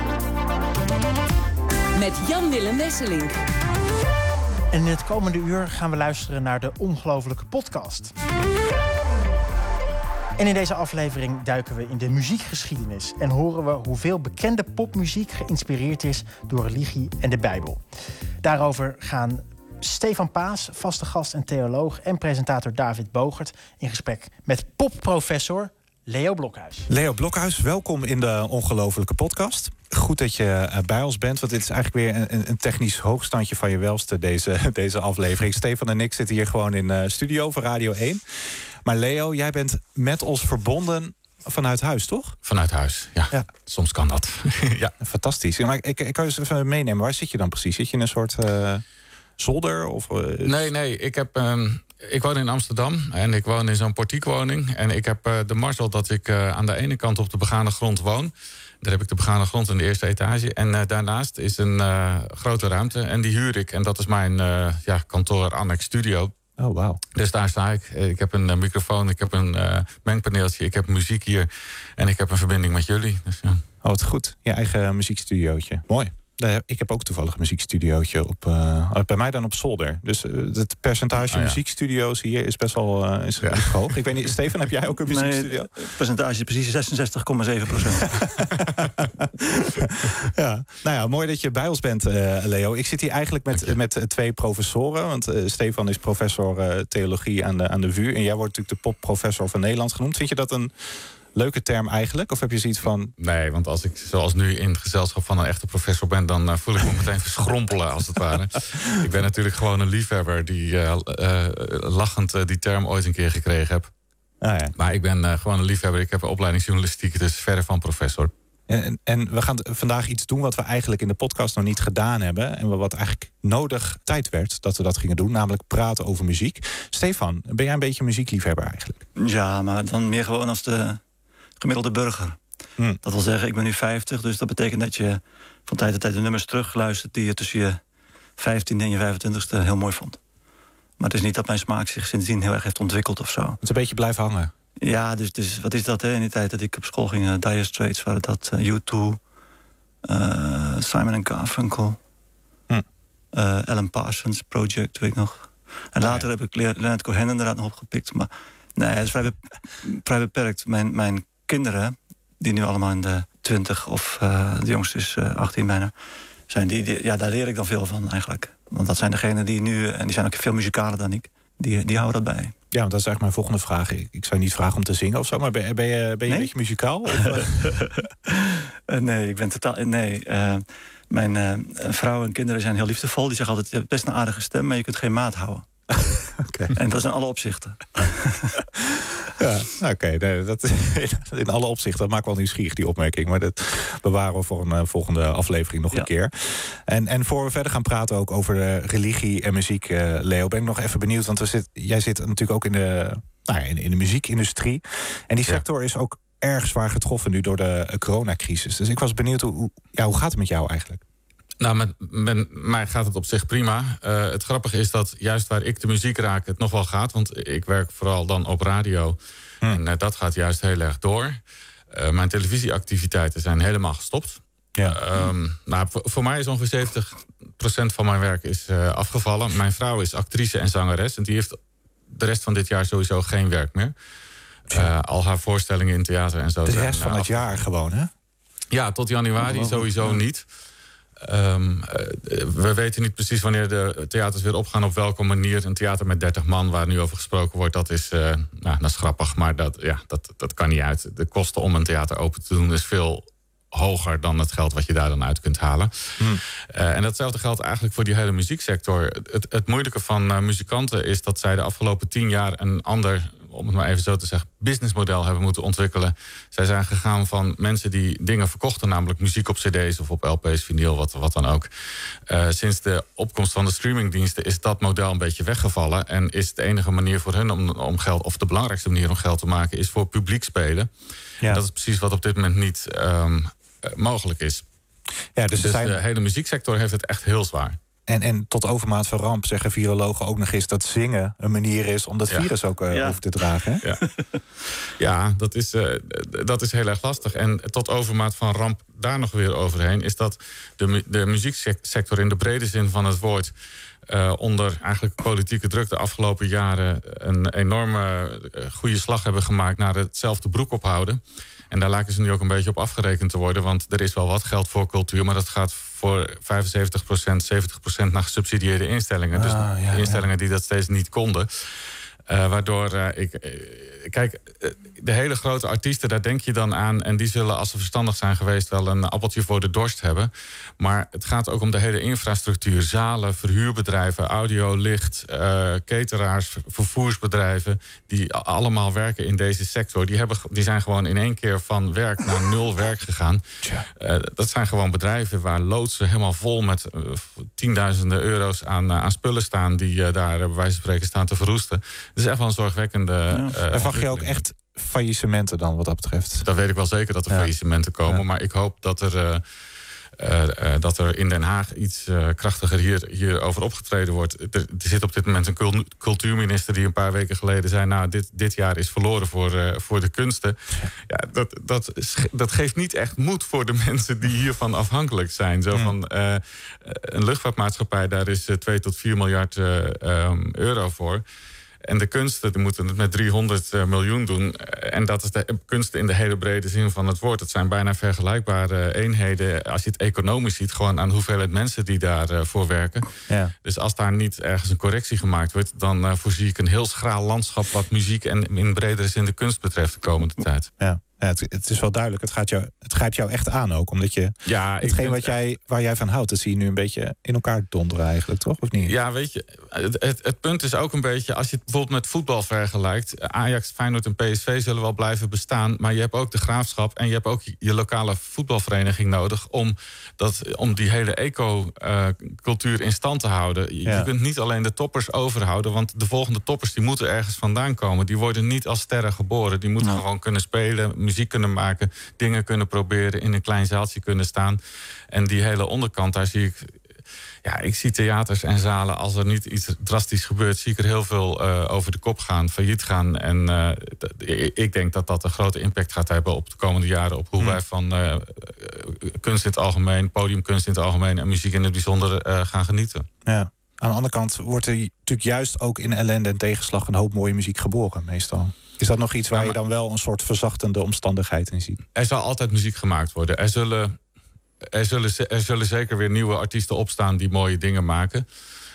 Met Jan-Willem Wesselink. En in het komende uur gaan we luisteren naar de ongelofelijke podcast. En in deze aflevering duiken we in de muziekgeschiedenis... en horen we hoeveel bekende popmuziek geïnspireerd is door religie en de Bijbel. Daarover gaan Stefan Paas, vaste gast en theoloog... en presentator David Bogert in gesprek met popprofessor Leo Blokhuis. Leo Blokhuis, welkom in de ongelofelijke podcast. Goed dat je bij ons bent, want dit is eigenlijk weer een technisch hoogstandje van je welste, deze aflevering. Stefan en ik zitten hier gewoon in studio van Radio 1. Maar Leo, jij bent met ons verbonden vanuit huis, toch? Vanuit huis, ja. Soms kan dat. Ja, fantastisch. Maar ik kan je eens even meenemen. Waar zit je dan precies? Zit je in een soort zolder? Of, Nee. Ik woon in Amsterdam en ik woon in zo'n portiekwoning. En ik heb de mazzel dat ik aan de ene kant op de begane grond woon. Daar heb ik de begane grond in de eerste etage. En daarnaast is een grote ruimte en die huur ik. En dat is mijn kantoor annex studio. Oh, wauw. Dus daar sta ik. Ik heb een microfoon, ik heb een mengpaneeltje, ik heb muziek hier. En ik heb een verbinding met jullie. Dus, ja. Oh, wat goed. Je eigen muziekstudiootje. Mooi. Ik heb ook toevallig een muziekstudiootje bij mij dan op zolder. Dus het percentage muziekstudio's hier is best wel hoog. Ik weet niet, Stefan, heb jij ook een muziekstudio? Nee, het percentage is precies 66,7%. Ja, nou ja, mooi dat je bij ons bent, Leo. Ik zit hier eigenlijk met 2 professoren. Want Stefan is professor theologie aan de VU. En jij wordt natuurlijk de popprofessor van Nederland genoemd. Vind je dat een leuke term eigenlijk? Of heb je zoiets van... Nee, want als ik zoals nu in het gezelschap van een echte professor ben... dan voel ik me meteen verschrompelen, als het ware. Ik ben natuurlijk gewoon een liefhebber... die lachend die term ooit een keer gekregen heb. Ah, ja. Maar ik ben gewoon een liefhebber. Ik heb een opleiding journalistiek, dus verre van professor. En we gaan vandaag iets doen wat we eigenlijk in de podcast nog niet gedaan hebben. En wat eigenlijk nodig tijd werd dat we dat gingen doen. Namelijk praten over muziek. Stefan, ben jij een beetje muziekliefhebber eigenlijk? Ja, maar dan meer gewoon als de gemiddelde burger. Dat wil zeggen, ik ben nu 50, dus dat betekent dat je van tijd tot tijd de nummers terugluistert die je tussen je 15e en je 25e heel mooi vond. Maar het is niet dat mijn smaak zich sindsdien heel erg heeft ontwikkeld of zo. Het is een beetje blijven hangen. Ja, dus wat is dat, hè? In die tijd dat ik op school ging, Dire Straits waren dat, U2, Simon & Garfunkel, Alan Parsons Project, weet ik nog. En later heb ik Leonard Cohen inderdaad nog opgepikt. Maar nee, het is vrij beperkt. Mijn kinderen, die nu allemaal in de 20 of de jongste is 18 bijna, zijn daar leer ik dan veel van eigenlijk. Want dat zijn degenen die nu, en die zijn ook veel muzikaler dan ik, die houden dat bij. Ja, want dat is eigenlijk mijn volgende vraag. Ik zou niet vragen om te zingen of zo, maar ben je een beetje muzikaal? Of, Nee, ik ben totaal... Nee, mijn vrouw en kinderen zijn heel liefdevol. Die zeggen altijd, je hebt best een aardige stem, maar je kunt geen maat houden. Okay. En dat is in alle opzichten. Ja, oké. Dat in alle opzichten. Dat maakt wel nieuwsgierig, die opmerking. Maar dat bewaren we voor een volgende aflevering nog een keer. En voor we verder gaan praten ook over religie en muziek, Leo, ben ik nog even benieuwd. Want jij zit natuurlijk ook in de muziekindustrie. En die sector is ook erg zwaar getroffen nu door de coronacrisis. Dus ik was benieuwd, hoe gaat het met jou eigenlijk? Nou, met mij gaat het op zich prima. Het grappige is dat juist waar ik de muziek raak het nog wel gaat. Want ik werk vooral dan op radio. En dat gaat juist heel erg door. Mijn televisieactiviteiten zijn helemaal gestopt. Ja. Voor mij is ongeveer 70% van mijn werk is afgevallen. Mijn vrouw is actrice en zangeres. En die heeft de rest van dit jaar sowieso geen werk meer. Al haar voorstellingen in theater en zo. De rest van het jaar gewoon, hè? Ja, tot januari sowieso niet. We weten niet precies wanneer de theaters weer opgaan, op welke manier. Een theater met 30 man, waar nu over gesproken wordt, dat is grappig, maar dat kan niet uit. De kosten om een theater open te doen is veel hoger dan het geld wat je daar dan uit kunt halen. En datzelfde geldt eigenlijk voor die hele muzieksector. Het moeilijke van muzikanten is dat zij de afgelopen 10 jaar een ander, om het maar even zo te zeggen, businessmodel hebben moeten ontwikkelen. Zij zijn gegaan van mensen die dingen verkochten, namelijk muziek op cd's of op LP's, vinyl, wat dan ook. Sinds de opkomst van de streamingdiensten is dat model een beetje weggevallen. En is de enige manier voor hun om geld, of de belangrijkste manier om geld te maken, is voor publiek spelen. Ja. Dat is precies wat op dit moment niet mogelijk is. Ja, dus de hele muzieksector heeft het echt heel zwaar. En tot overmaat van ramp zeggen virologen ook nog eens dat zingen een manier is om dat virus ook over te dragen. Hè? Ja, dat is heel erg lastig. En tot overmaat van ramp daar nog weer overheen is dat de muzieksector in de brede zin van het woord onder eigenlijk politieke druk de afgelopen jaren een enorme goede slag hebben gemaakt naar hetzelfde broek ophouden. En daar lijken ze nu ook een beetje op afgerekend te worden, want er is wel wat geld voor cultuur, maar dat gaat voor 75%, 70% naar gesubsidieerde instellingen. Dus instellingen die dat steeds niet konden. Waardoor kijk, de hele grote artiesten, daar denk je dan aan, en die zullen, als ze verstandig zijn geweest, wel een appeltje voor de dorst hebben. Maar het gaat ook om de hele infrastructuur. Zalen, verhuurbedrijven, audio, licht, cateraars, vervoersbedrijven, die allemaal werken in deze sector. Die zijn gewoon in 1 keer van werk naar 0 werk gegaan. Dat zijn gewoon bedrijven waar loodsen helemaal vol met tienduizenden euro's aan spullen staan, die daar bij wijze van spreken staan te verroesten. Het is echt wel een zorgwekkende. En verwacht je ook echt faillissementen dan wat dat betreft? Dat weet ik wel zeker dat er faillissementen komen. Maar ik hoop dat er dat er in Den Haag iets krachtiger hierover opgetreden wordt. Er zit op dit moment een cultuurminister die een paar weken geleden zei... nou, dit jaar is verloren voor de kunsten. Ja, dat geeft niet echt moed voor de mensen die hiervan afhankelijk zijn. Zo van een luchtvaartmaatschappij, daar is 2 tot 4 miljard euro voor. En de kunsten die moeten het met 300 miljoen doen. En dat is de kunsten in de hele brede zin van het woord. Het zijn bijna vergelijkbare eenheden. Als je het economisch ziet, gewoon aan hoeveelheid mensen die daarvoor werken. Ja. Dus als daar niet ergens een correctie gemaakt wordt... dan voorzie ik een heel schraal landschap wat muziek en in bredere zin de kunst betreft de komende tijd. Ja. Ja, het is wel duidelijk. Het grijpt jou echt aan ook. Omdat je hetgeen waar jij van houdt... dat zie je nu een beetje in elkaar donderen eigenlijk, toch? Of niet? Ja, weet je, het punt is ook een beetje... als je het bijvoorbeeld met voetbal vergelijkt... Ajax, Feyenoord en PSV zullen wel blijven bestaan... maar je hebt ook de Graafschap... en je hebt ook je lokale voetbalvereniging nodig... om die hele eco-cultuur in stand te houden. Je kunt niet alleen de toppers overhouden... want de volgende toppers die moeten ergens vandaan komen. Die worden niet als sterren geboren. Die moeten gewoon kunnen spelen... muziek kunnen maken, dingen kunnen proberen... in een klein zaaltje kunnen staan. En die hele onderkant, daar zie ik... Ja, ik zie theaters en zalen, als er niet iets drastisch gebeurt... zie ik er heel veel over de kop gaan, failliet gaan. En ik denk dat dat een grote impact gaat hebben op de komende jaren... op hoe wij van kunst in het algemeen, podiumkunst in het algemeen... en muziek in het bijzonder gaan genieten. Ja. Aan de andere kant wordt er natuurlijk juist ook in ellende en tegenslag... een hoop mooie muziek geboren, meestal. Is dat nog iets waar je dan wel een soort verzachtende omstandigheid in ziet? Er zal altijd muziek gemaakt worden. Er zullen zeker weer nieuwe artiesten opstaan die mooie dingen maken.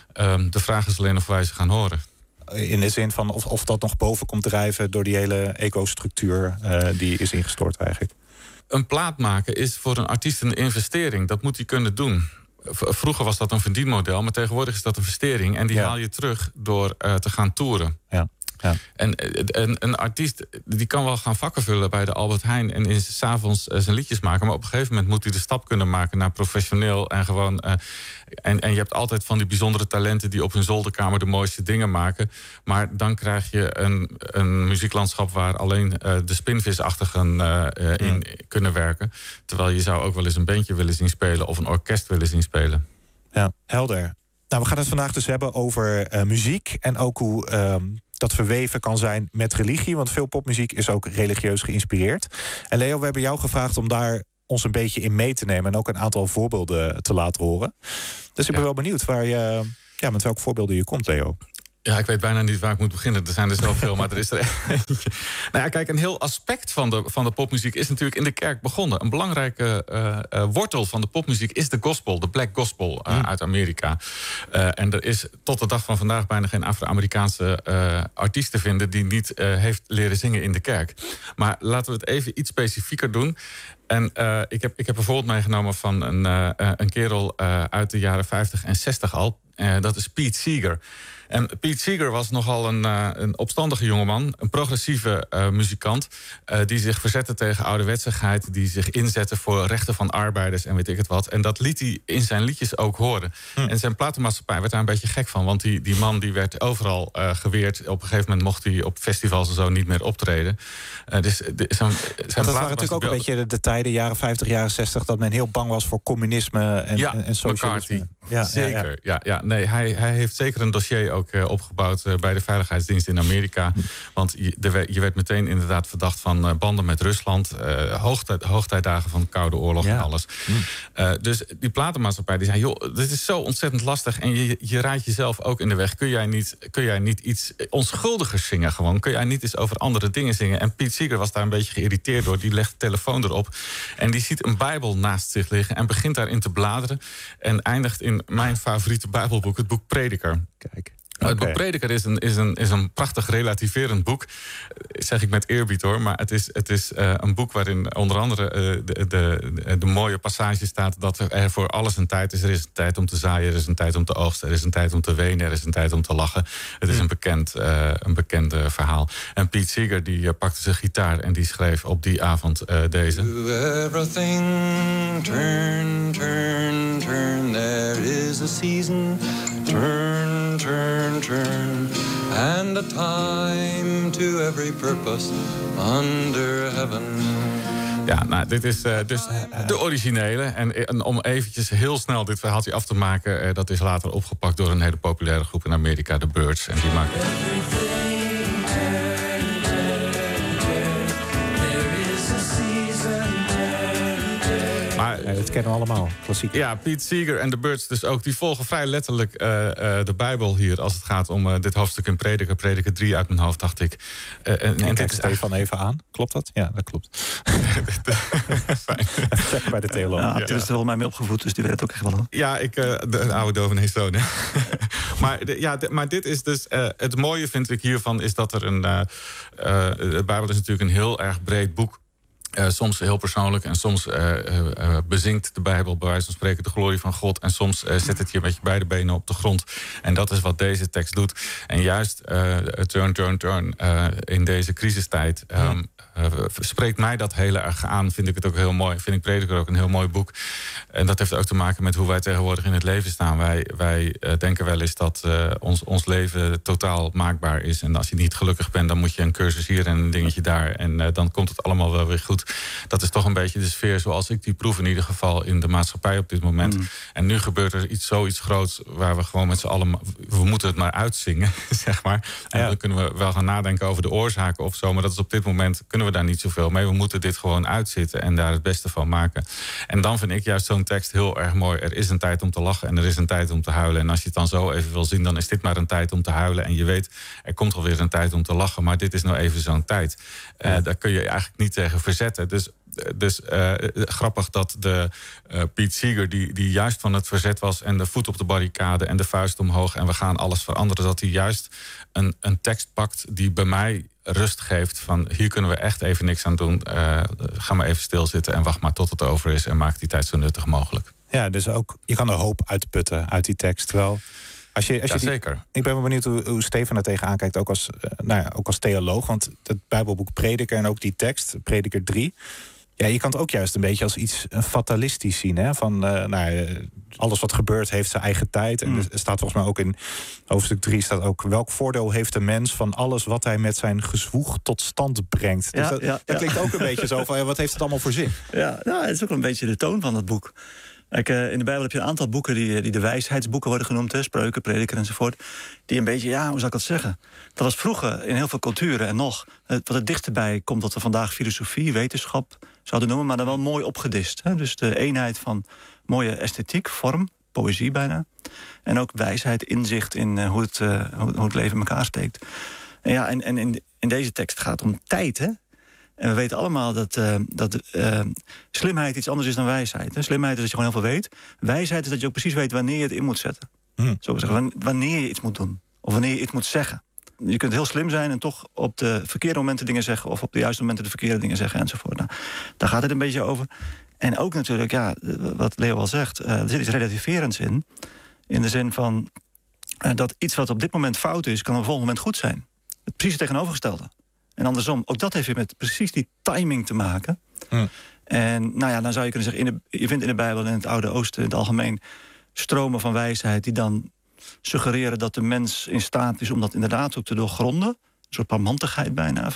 De vraag is alleen of wij ze gaan horen. In de zin van of dat nog boven komt drijven... door die hele ecostructuur die is ingestort eigenlijk. Een plaat maken is voor een artiest een investering. Dat moet hij kunnen doen. Vroeger was dat een verdienmodel, maar tegenwoordig is dat een investering. En die haal je terug door te gaan toeren. Ja. Ja. En een artiest die kan wel gaan vakken vullen bij de Albert Heijn... en 's avonds zijn liedjes maken. Maar op een gegeven moment moet hij de stap kunnen maken naar professioneel. En gewoon en je hebt altijd van die bijzondere talenten... die op hun zolderkamer de mooiste dingen maken. Maar dan krijg je een muzieklandschap... waar alleen de spinvisachtigen in kunnen werken. Terwijl je zou ook wel eens een bandje willen zien spelen... of een orkest willen zien spelen. Ja, helder. Nou, we gaan het vandaag dus hebben over muziek... en ook hoe... dat verweven kan zijn met religie. Want veel popmuziek is ook religieus geïnspireerd. En Leo, we hebben jou gevraagd om daar ons een beetje in mee te nemen... en ook een aantal voorbeelden te laten horen. Dus ik ben wel benieuwd met welke voorbeelden je komt, Leo. Ja, ik weet bijna niet waar ik moet beginnen. Er zijn er zoveel, maar er is er eentje. Nou ja, kijk, een heel aspect van de popmuziek is natuurlijk in de kerk begonnen. Een belangrijke wortel van de popmuziek is de gospel, de black gospel uit Amerika. En er is tot de dag van vandaag bijna geen Afro-Amerikaanse artiest te vinden... die niet heeft leren zingen in de kerk. Maar laten we het even iets specifieker doen... En ik heb een voorbeeld meegenomen van een kerel uit de jaren 50 en 60 al. Dat is Pete Seeger. En Pete Seeger was nogal een opstandige jongeman. Een progressieve muzikant. Die zich verzette tegen ouderwetsigheid. Die zich inzette voor rechten van arbeiders en weet ik het wat. En dat liet hij in zijn liedjes ook horen. En zijn platenmaatschappij werd daar een beetje gek van. Want die man die werd overal geweerd. Op een gegeven moment mocht hij op festivals en zo niet meer optreden. Dus dat waren natuurlijk ook een beetje de tijden, jaren 50, jaren 60... dat men heel bang was voor communisme en socialisme. Ja, zeker. Ja. Nee, hij heeft zeker een dossier ook opgebouwd bij de Veiligheidsdienst in Amerika. Want je werd meteen inderdaad verdacht van banden met Rusland. Hoogtijdagen van de Koude Oorlog en alles. Dus die platenmaatschappij die zei... joh, dit is zo ontzettend lastig en je rijdt jezelf ook in de weg. Kun jij niet iets onschuldigers zingen gewoon? Kun jij niet eens over andere dingen zingen? En Pete Seeger was daar een beetje geïrriteerd door. Die legt de telefoon erop en die ziet een Bijbel naast zich liggen... en begint daarin te bladeren en eindigt in mijn favoriete Bijbelboek, het boek Prediker. Kijk. Het boek Prediker is een prachtig relativerend boek. Zeg ik met eerbied hoor. Maar het is een boek waarin onder andere de mooie passage staat... dat er voor alles een tijd is. Er is een tijd om te zaaien, er is een tijd om te oogsten... er is een tijd om te wenen, er is een tijd om te lachen. Het is een bekend verhaal. En Pete Seeger die pakte zijn gitaar en die schreef op die avond deze. Everything turn, turn, turn. There is a season. Turn, turn, turn. And a time to every purpose under heaven. Ja, nou, dit is dus de originele. En om eventjes heel snel dit verhaaltje af te maken... dat is later opgepakt door een hele populaire groep in Amerika, de Byrds. En die maken... Dat kennen we allemaal, klassiek. Ja, Pete Seeger en de Byrds dus ook. Die volgen vrij letterlijk de Bijbel hier... als het gaat om dit hoofdstuk in Prediker 3 uit mijn hoofd, dacht ik. En kijk Stefan even aan. Klopt dat? Ja, dat klopt. Fijn. Check bij de theoloog. Ja, Arthur is er wel mij mee opgevoed, dus die weet het ook echt wel. Hoor. Ja, de oude doveneeszoon. Maar dit is dus... het mooie vind ik hiervan is dat er de Bijbel is natuurlijk een heel erg breed boek. Soms heel persoonlijk en soms bezingt de Bijbel bij wijze van spreken de glorie van God. En soms zet het je met je beide benen op de grond. En dat is wat deze tekst doet. En juist turn in deze crisistijd spreekt mij dat heel erg aan. Vind ik het ook heel mooi. Vind ik Prediker ook een heel mooi boek. En dat heeft ook te maken met hoe wij tegenwoordig in het leven staan. Wij denken wel eens dat ons leven totaal maakbaar is. En als je niet gelukkig bent, dan moet je een cursus hier en een dingetje daar. En dan komt het allemaal wel weer goed. Dat is toch een beetje de sfeer zoals ik die proef in ieder geval in de maatschappij op dit moment. En nu gebeurt er zoiets groots waar we gewoon met z'n allen... we moeten het maar uitzingen, zeg maar. En dan kunnen we wel gaan nadenken over de oorzaken of zo. Maar dat is op dit moment, kunnen we daar niet zoveel mee. We moeten dit gewoon uitzitten en daar het beste van maken. En dan vind ik juist zo'n tekst heel erg mooi. Er is een tijd om te lachen en er is een tijd om te huilen. En als je het dan zo even wil zien, dan is dit maar een tijd om te huilen. En je weet, er komt alweer een tijd om te lachen. Maar dit is nou even zo'n tijd. Daar kun je eigenlijk niet tegen verzetten. Dus grappig dat de Pete Seeger, die juist van het verzet was... en de voet op de barricade en de vuist omhoog... en we gaan alles veranderen, dat hij juist een tekst pakt... die bij mij rust geeft van... hier kunnen we echt even niks aan doen. Ga maar even stilzitten en wacht maar tot het over is... en maak die tijd zo nuttig mogelijk. Ja, dus ook, je kan er hoop uitputten uit die tekst. Terwijl... Zeker. Ik ben wel benieuwd hoe Stefan er tegenaan kijkt, ook als theoloog. Want het Bijbelboek Prediker en ook die tekst, Prediker 3... ja, je kan het ook juist een beetje als iets fatalistisch zien. Hè? Van alles wat gebeurt heeft zijn eigen tijd. En er staat volgens mij ook in hoofdstuk 3... staat ook, welk voordeel heeft de mens van alles wat hij met zijn gezwoeg tot stand brengt. Dus dat klinkt ook een beetje zo van, wat heeft het allemaal voor zin? Ja, het is ook wel een beetje de toon van dat boek. Kijk, in de Bijbel heb je een aantal boeken die de wijsheidsboeken worden genoemd. Hè, Spreuken, Prediker enzovoort. Die een beetje, hoe zou ik dat zeggen? Dat was vroeger in heel veel culturen en nog... wat het dichterbij komt wat we vandaag filosofie, wetenschap zouden noemen... maar dan wel mooi opgedist. Hè? Dus de eenheid van mooie esthetiek, vorm, poëzie bijna. En ook wijsheid, inzicht in hoe het leven in elkaar steekt. En in deze tekst gaat het om tijd, hè? En we weten allemaal dat slimheid iets anders is dan wijsheid. Hè? Slimheid is dat je gewoon heel veel weet. Wijsheid is dat je ook precies weet wanneer je het in moet zetten. Zo zeggen, wanneer je iets moet doen. Of wanneer je iets moet zeggen. Je kunt heel slim zijn en toch op de verkeerde momenten dingen zeggen... of op de juiste momenten de verkeerde dingen zeggen enzovoort. Nou, daar gaat het een beetje over. En ook natuurlijk, wat Leo al zegt... er zit iets relativerends in. In de zin van dat iets wat op dit moment fout is... kan op een volgend moment goed zijn. Het precies het tegenovergestelde. En andersom, ook dat heeft weer met precies die timing te maken. En dan zou je kunnen zeggen... je vindt in de Bijbel en in het Oude Oosten in het algemeen... stromen van wijsheid die dan suggereren dat de mens in staat is... om dat inderdaad ook te doorgronden. Een soort parmantigheid bijna.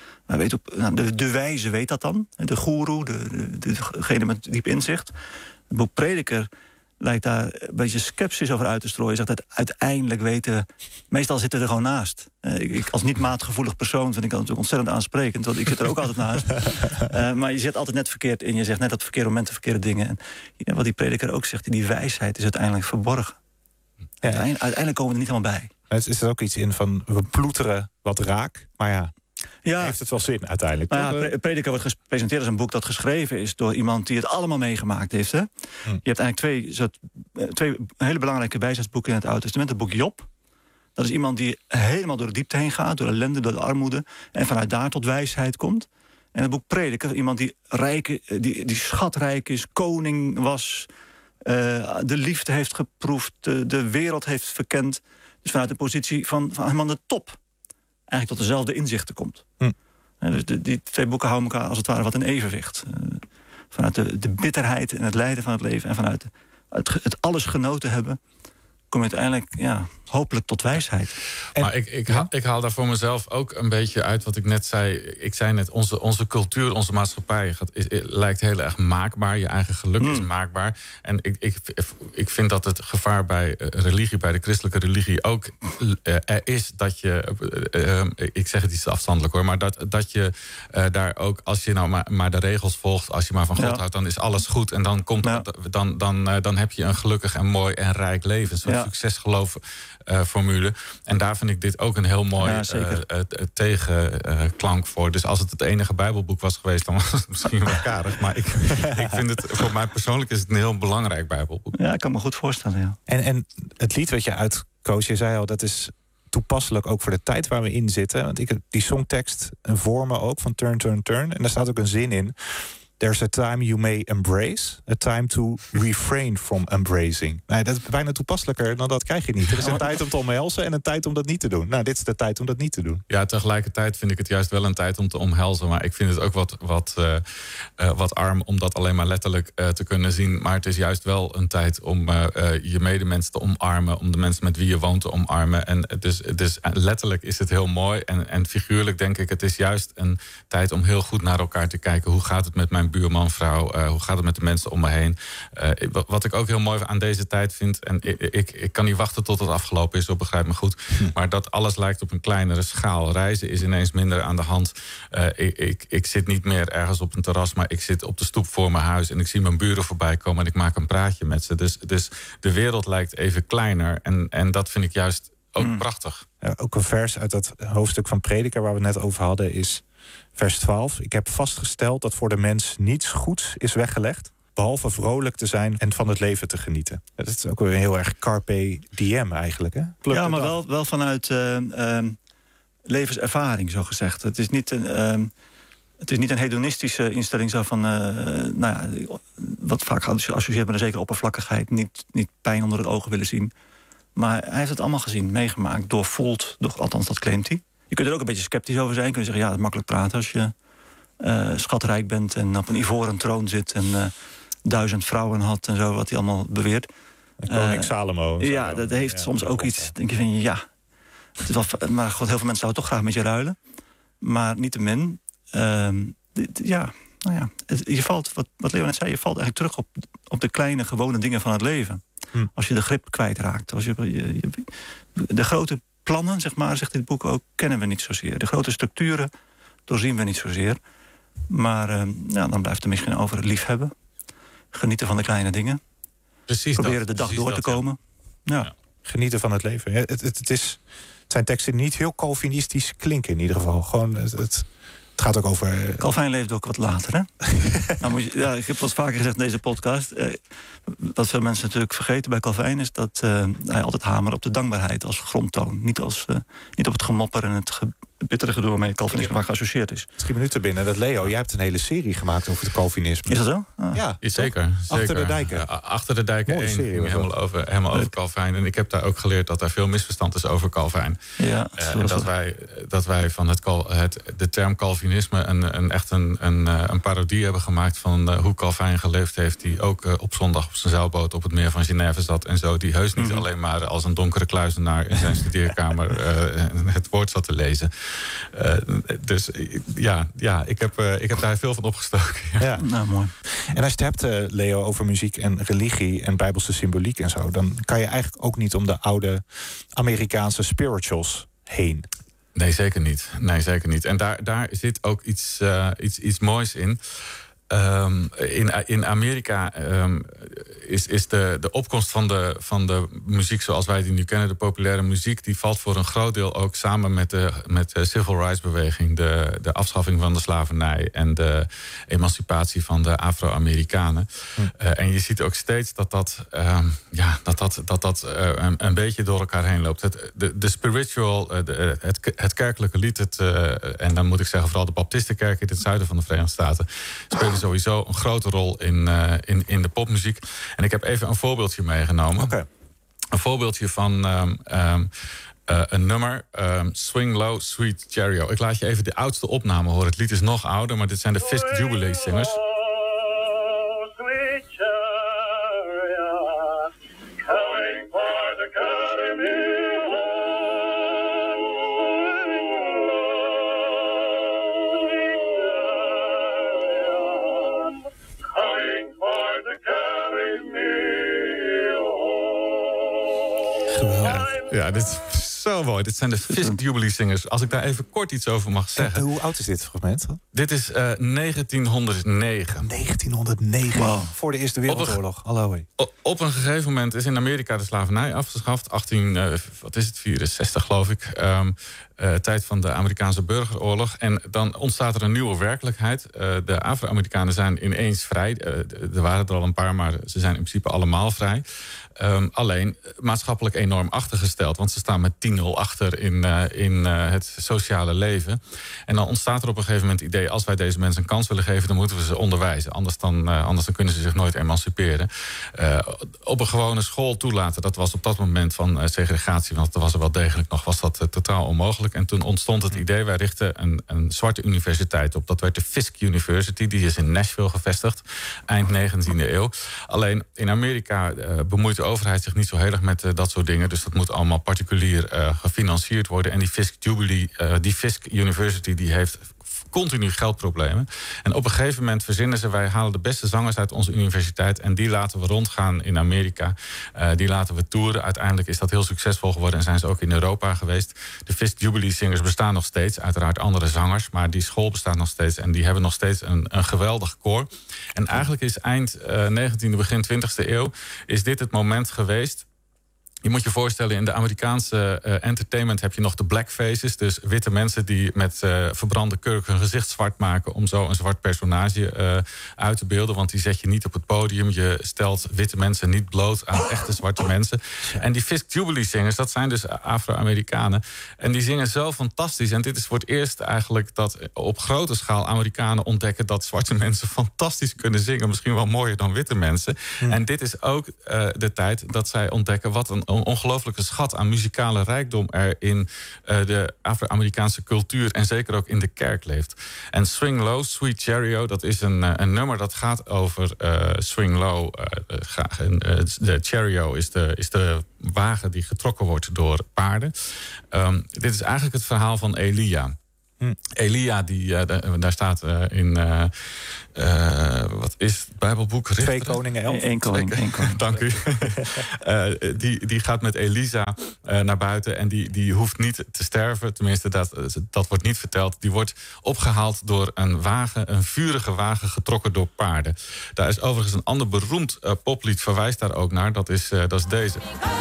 De wijze weet dat dan. De goeroe, degene met diep inzicht. Het boek Prediker lijkt daar een beetje sceptisch over uit te strooien. Zegt dat uiteindelijk weten... Meestal zitten er gewoon naast. Ik als niet maatgevoelig persoon vind ik dat natuurlijk ontzettend aansprekend. Want ik zit er ook altijd naast. Maar je zit altijd net verkeerd in. Je zegt net op het verkeerde moment de verkeerde dingen. En wat die Prediker ook zegt, die wijsheid is uiteindelijk verborgen. Ja. Uiteindelijk komen we er niet helemaal bij. Is er ook iets in van, we ploeteren wat raak. Maar heeft het wel zin uiteindelijk? Prediker wordt gepresenteerd als een boek dat geschreven is... door iemand die het allemaal meegemaakt heeft. Hè? Je hebt eigenlijk twee hele belangrijke wijsheidsboeken in het Oude Testament. Het boek Job. Dat is iemand die helemaal door de diepte heen gaat... door ellende, door de armoede... en vanuit daar tot wijsheid komt. En het boek Prediker, iemand die schatrijk is... koning was, de liefde heeft geproefd... de wereld heeft verkend. Dus vanuit de positie van helemaal de top... eigenlijk tot dezelfde inzichten komt. Dus die twee boeken houden elkaar als het ware wat in evenwicht. Vanuit de bitterheid en het lijden van het leven... en vanuit het alles genoten hebben... kom je uiteindelijk hopelijk tot wijsheid. Maar ik haal daar voor mezelf ook een beetje uit wat ik net zei. Ik zei net, onze cultuur, onze maatschappij lijkt heel erg maakbaar. Je eigen geluk is maakbaar. En ik vind dat het gevaar bij religie, bij de christelijke religie ook er is dat je, ik zeg het iets afstandelijk hoor, maar dat je daar ook, als je nou maar de regels volgt, als je maar van God houdt, dan is alles goed. En dan komt dan heb je een gelukkig en mooi en rijk leven. Een soort succesgeloof formule. En daar vind ik dit ook een heel mooi tegenklank voor. Dus als het enige Bijbelboek was geweest, dan was het misschien wel karig. Maar ik vind het, voor mij persoonlijk is het een heel belangrijk Bijbelboek. Ja, ik kan me goed voorstellen, ja. En het lied wat je uitkoos, je zei al, dat is toepasselijk ook voor de tijd waar we in zitten. Want die songtekst voor me ook, van Turn, Turn, Turn. En daar staat ook een zin in. There's a time you may embrace, a time to refrain from embracing. Nee, dat is bijna toepasselijker dan dat krijg je niet. Er is een tijd om te omhelzen en een tijd om dat niet te doen. Nou, dit is de tijd om dat niet te doen. Ja, tegelijkertijd vind ik het juist wel een tijd om te omhelzen. Maar ik vind het ook wat arm om dat alleen maar letterlijk te kunnen zien. Maar het is juist wel een tijd om je medemensen te omarmen. Om de mensen met wie je woont te omarmen. En dus letterlijk is het heel mooi. En figuurlijk denk ik, het is juist een tijd om heel goed naar elkaar te kijken. Hoe gaat het met mijn buurman, vrouw? Hoe gaat het met de mensen om me heen? Wat ik ook heel mooi aan deze tijd vind, en ik kan niet wachten tot het afgelopen is, zo begrijp me goed. Maar dat alles lijkt op een kleinere schaal. Reizen is ineens minder aan de hand. Ik zit niet meer ergens op een terras, maar ik zit op de stoep voor mijn huis en ik zie mijn buren voorbij komen en ik maak een praatje met ze. Dus de wereld lijkt even kleiner. En dat vind ik juist ook prachtig. Ja, ook een vers uit dat hoofdstuk van Prediker waar we het net over hadden is vers 12. Ik heb vastgesteld dat voor de mens niets goeds is weggelegd, behalve vrolijk te zijn en van het leven te genieten. Dat is ook weer heel erg carpe diem eigenlijk, hè? Ja, maar wel vanuit levenservaring, zo gezegd. Het is niet een hedonistische instelling zo van, wat vaak geassocieerd met een zekere oppervlakkigheid, niet pijn onder het ogen willen zien. Maar hij heeft het allemaal gezien, meegemaakt, doorvoeld, althans dat claimt hij. Je kunt er ook een beetje sceptisch over zijn. Je kunt zeggen, ja, het is makkelijk praten als je schatrijk bent en op een ivoren troon zit en 1000 vrouwen had en zo, wat hij allemaal beweert. Koning Salomo. Ja, dat heeft soms ook iets, denk je van, ja. Het is wel, maar God, heel veel mensen zouden toch graag met je ruilen. Maar niettemin, je valt, wat Leo net zei, je valt eigenlijk terug op de kleine, gewone dingen van het leven. Als je de grip kwijtraakt. Als de grote plannen, zeg maar, zegt dit boek ook, kennen we niet zozeer. De grote structuren doorzien we niet zozeer. Maar dan blijft er misschien over het liefhebben. Genieten van de kleine dingen. Proberen de dag door te komen. Ja. Genieten van het leven. Het zijn teksten die niet heel Calvinistisch klinken in ieder geval. Gewoon het gaat ook over... Calvijn leefde ook wat later, hè? Ik heb wel vaker gezegd in deze podcast. Wat veel mensen natuurlijk vergeten bij Calvijn is dat hij altijd hamerde op de dankbaarheid als grondtoon. Niet op het gemopper en het bittere gedoe waarmee Calvinisme vaak geassocieerd is. 3 minuten binnen. Dat Leo, jij hebt een hele serie gemaakt over het Calvinisme. Is dat zo? Ja, zeker. Achter de Dijken. Achter de Dijken 1 ging helemaal over Calvijn. En ik heb daar ook geleerd dat er veel misverstand is over Calvijn. Ja, en dat wij van de term Calvinisme echt een parodie hebben gemaakt van hoe Calvijn geleefd heeft, die ook op zondag op zijn zeilboot op het meer van Genève zat en zo, die heus niet alleen maar als een donkere kluizenaar in zijn studeerkamer het woord zat te lezen. Ik heb daar veel van opgestoken. Ja. Nou, mooi. En als je het hebt, Leo, over muziek en religie en bijbelse symboliek en zo, dan kan je eigenlijk ook niet om de oude Amerikaanse spirituals heen. Nee, zeker niet. En daar zit ook iets moois in. In Amerika is de opkomst van de muziek zoals wij die nu kennen, de populaire muziek, die valt voor een groot deel ook samen met de civil rights beweging, de afschaffing van de slavernij en de emancipatie van de Afro-Amerikanen. En je ziet ook steeds dat een beetje door elkaar heen loopt. De spiritual, het kerkelijke lied, en dan moet ik zeggen vooral de Baptistenkerk in het zuiden van de Verenigde Staten, spelen sowieso een grote rol in de popmuziek. En ik heb even een voorbeeldje meegenomen. Okay. Een voorbeeldje van een nummer, Swing Low, Sweet Chariot. Ik laat je even de oudste opname horen. Het lied is nog ouder, maar dit zijn de Fisk Jubilee zingers. Sweet chariot, coming for the Ja, dit is zo mooi. Dit zijn de Fisk Jubilee Singers. Als ik daar even kort iets over mag zeggen. Hoe oud is dit fragment? Dit is 1909. 1909, wow. Voor de Eerste Wereldoorlog. Op een gegeven moment is in Amerika de slavernij afgeschaft. 1864 geloof ik. Tijd van de Amerikaanse burgeroorlog. En dan ontstaat er een nieuwe werkelijkheid. De Afro-Amerikanen zijn ineens vrij. Er waren er al een paar, maar ze zijn in principe allemaal vrij. Alleen maatschappelijk enorm achtergesteld. Want ze staan met 10-0 achter in het sociale leven. En dan ontstaat er op een gegeven moment het idee... als wij deze mensen een kans willen geven, dan moeten we ze onderwijzen. Anders dan kunnen ze zich nooit emanciperen. Op een gewone school toelaten, dat was op dat moment van segregatie... want er was er wel degelijk nog, was dat totaal onmogelijk. En toen ontstond het idee, wij richten een zwarte universiteit op. Dat werd de Fisk University, die is in Nashville gevestigd. Eind 19e eeuw. Alleen in Amerika bemoeit de overheid zich niet zo heel erg met dat soort dingen. Dus dat moet allemaal particulier gefinancierd worden. En die Fisk Jubilee, die Fisk University, die heeft continu geldproblemen. En op een gegeven moment verzinnen ze... wij halen de beste zangers uit onze universiteit... en die laten we rondgaan in Amerika. Die laten we toeren. Uiteindelijk is dat heel succesvol geworden... en zijn ze ook in Europa geweest. De Fisk Jubilee Singers bestaan nog steeds. Uiteraard andere zangers, maar die school bestaat nog steeds... en die hebben nog steeds een geweldig koor. En eigenlijk is eind 19e, begin 20e eeuw... is dit het moment geweest... Je moet je voorstellen, in de Amerikaanse entertainment heb je nog de blackfaces. Dus witte mensen die met verbrande kurk hun gezicht zwart maken... om zo een zwart personage uit te beelden. Want die zet je niet op het podium. Je stelt witte mensen niet bloot aan echte zwarte mensen. En die Fisk Jubilee Singers, dat zijn dus Afro-Amerikanen. En die zingen zo fantastisch. En dit is voor het eerst eigenlijk dat op grote schaal Amerikanen ontdekken... dat zwarte mensen fantastisch kunnen zingen. Misschien wel mooier dan witte mensen. En dit is ook de tijd dat zij ontdekken... wat een ongelooflijke schat aan muzikale rijkdom er in de Afro-Amerikaanse cultuur en zeker ook in de kerk leeft. En Swing Low, Sweet Chariot, dat is een nummer dat gaat over Swing Low. De chariot is de wagen die getrokken wordt door paarden. Dit is eigenlijk het verhaal van Elia. Elia, daar staat in... wat is het Bijbelboek? Richteren? 2 Koningen 11. 1 koning. Dank u. Die gaat met Elisa naar buiten en die hoeft niet te sterven. Tenminste, dat wordt niet verteld. Die wordt opgehaald door een vurige wagen getrokken door paarden. Daar is overigens een ander beroemd poplied, verwijst daar ook naar. Dat is deze.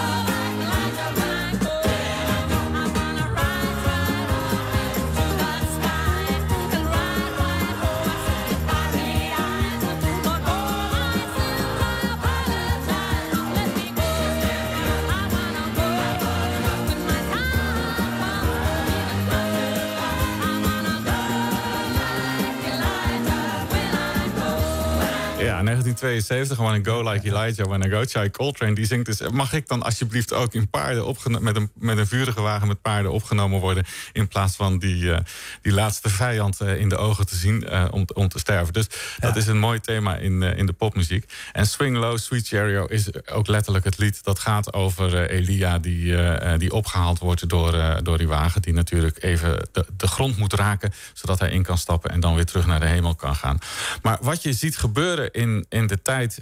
Ja, 1972, When I Go Like Elijah, When I Go, Chai Coltrane, die zingt dus... mag ik dan alsjeblieft ook in paarden met een vurige wagen met paarden opgenomen worden... in plaats van die laatste vijand in de ogen te zien om te sterven. Dus dat is een mooi thema in de popmuziek. En Swing Low, Sweet Chariot is ook letterlijk het lied... dat gaat over Elia die opgehaald wordt door die wagen... die natuurlijk even de grond moet raken, zodat hij in kan stappen... en dan weer terug naar de hemel kan gaan. Maar wat je ziet gebeuren in de tijd